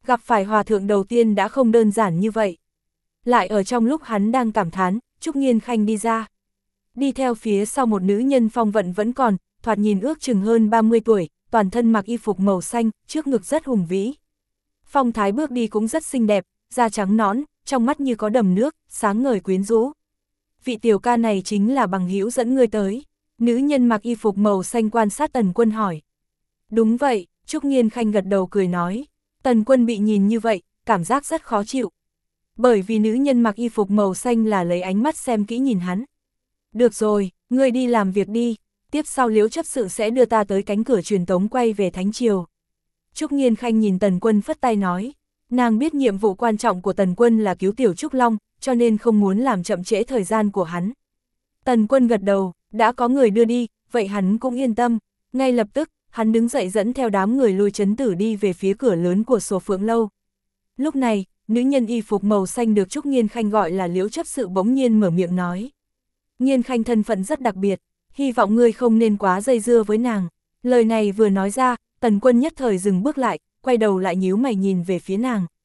Gặp phải hòa thượng đầu tiên đã không đơn giản như vậy. Lại ở trong lúc hắn đang cảm thán, Trúc Nghiên Khanh đi ra. Đi theo phía sau một nữ nhân phong vận vẫn còn, thoạt nhìn ước chừng hơn 30 tuổi, toàn thân mặc y phục màu xanh, trước ngực rất hùng vĩ. Phong thái bước đi cũng rất xinh đẹp, da trắng nõn, trong mắt như có đầm nước, sáng ngời quyến rũ. Vị tiểu ca này chính là bằng hữu dẫn ngươi tới. Nữ nhân mặc y phục màu xanh quan sát Tần Quân hỏi. Đúng vậy, Trúc Nghiên Khanh gật đầu cười nói. Tần Quân bị nhìn như vậy, cảm giác rất khó chịu. Bởi vì nữ nhân mặc y phục màu xanh là lấy ánh mắt xem kỹ nhìn hắn. Được rồi, ngươi đi làm việc đi, tiếp sau Liễu chấp sự sẽ đưa ta tới cánh cửa truyền tống quay về Thánh Triều. Trúc Nghiên Khanh nhìn Tần Quân phất tay nói, nàng biết nhiệm vụ quan trọng của Tần Quân là cứu Tiểu Trúc Long, cho nên không muốn làm chậm trễ thời gian của hắn. Tần Quân gật đầu, đã có người đưa đi, vậy hắn cũng yên tâm. Ngay lập tức, hắn đứng dậy dẫn theo đám người Lôi Chấn Tử đi về phía cửa lớn của Sổ Phượng Lâu. Lúc này, nữ nhân y phục màu xanh được Trúc Nghiên Khanh gọi là Liễu chấp sự bỗng nhiên mở miệng nói. Nghiên Khanh thân phận rất đặc biệt, hy vọng ngươi không nên quá dây dưa với nàng. Lời này vừa nói ra, Tần Quân nhất thời dừng bước lại, quay đầu lại nhíu mày nhìn về phía nàng.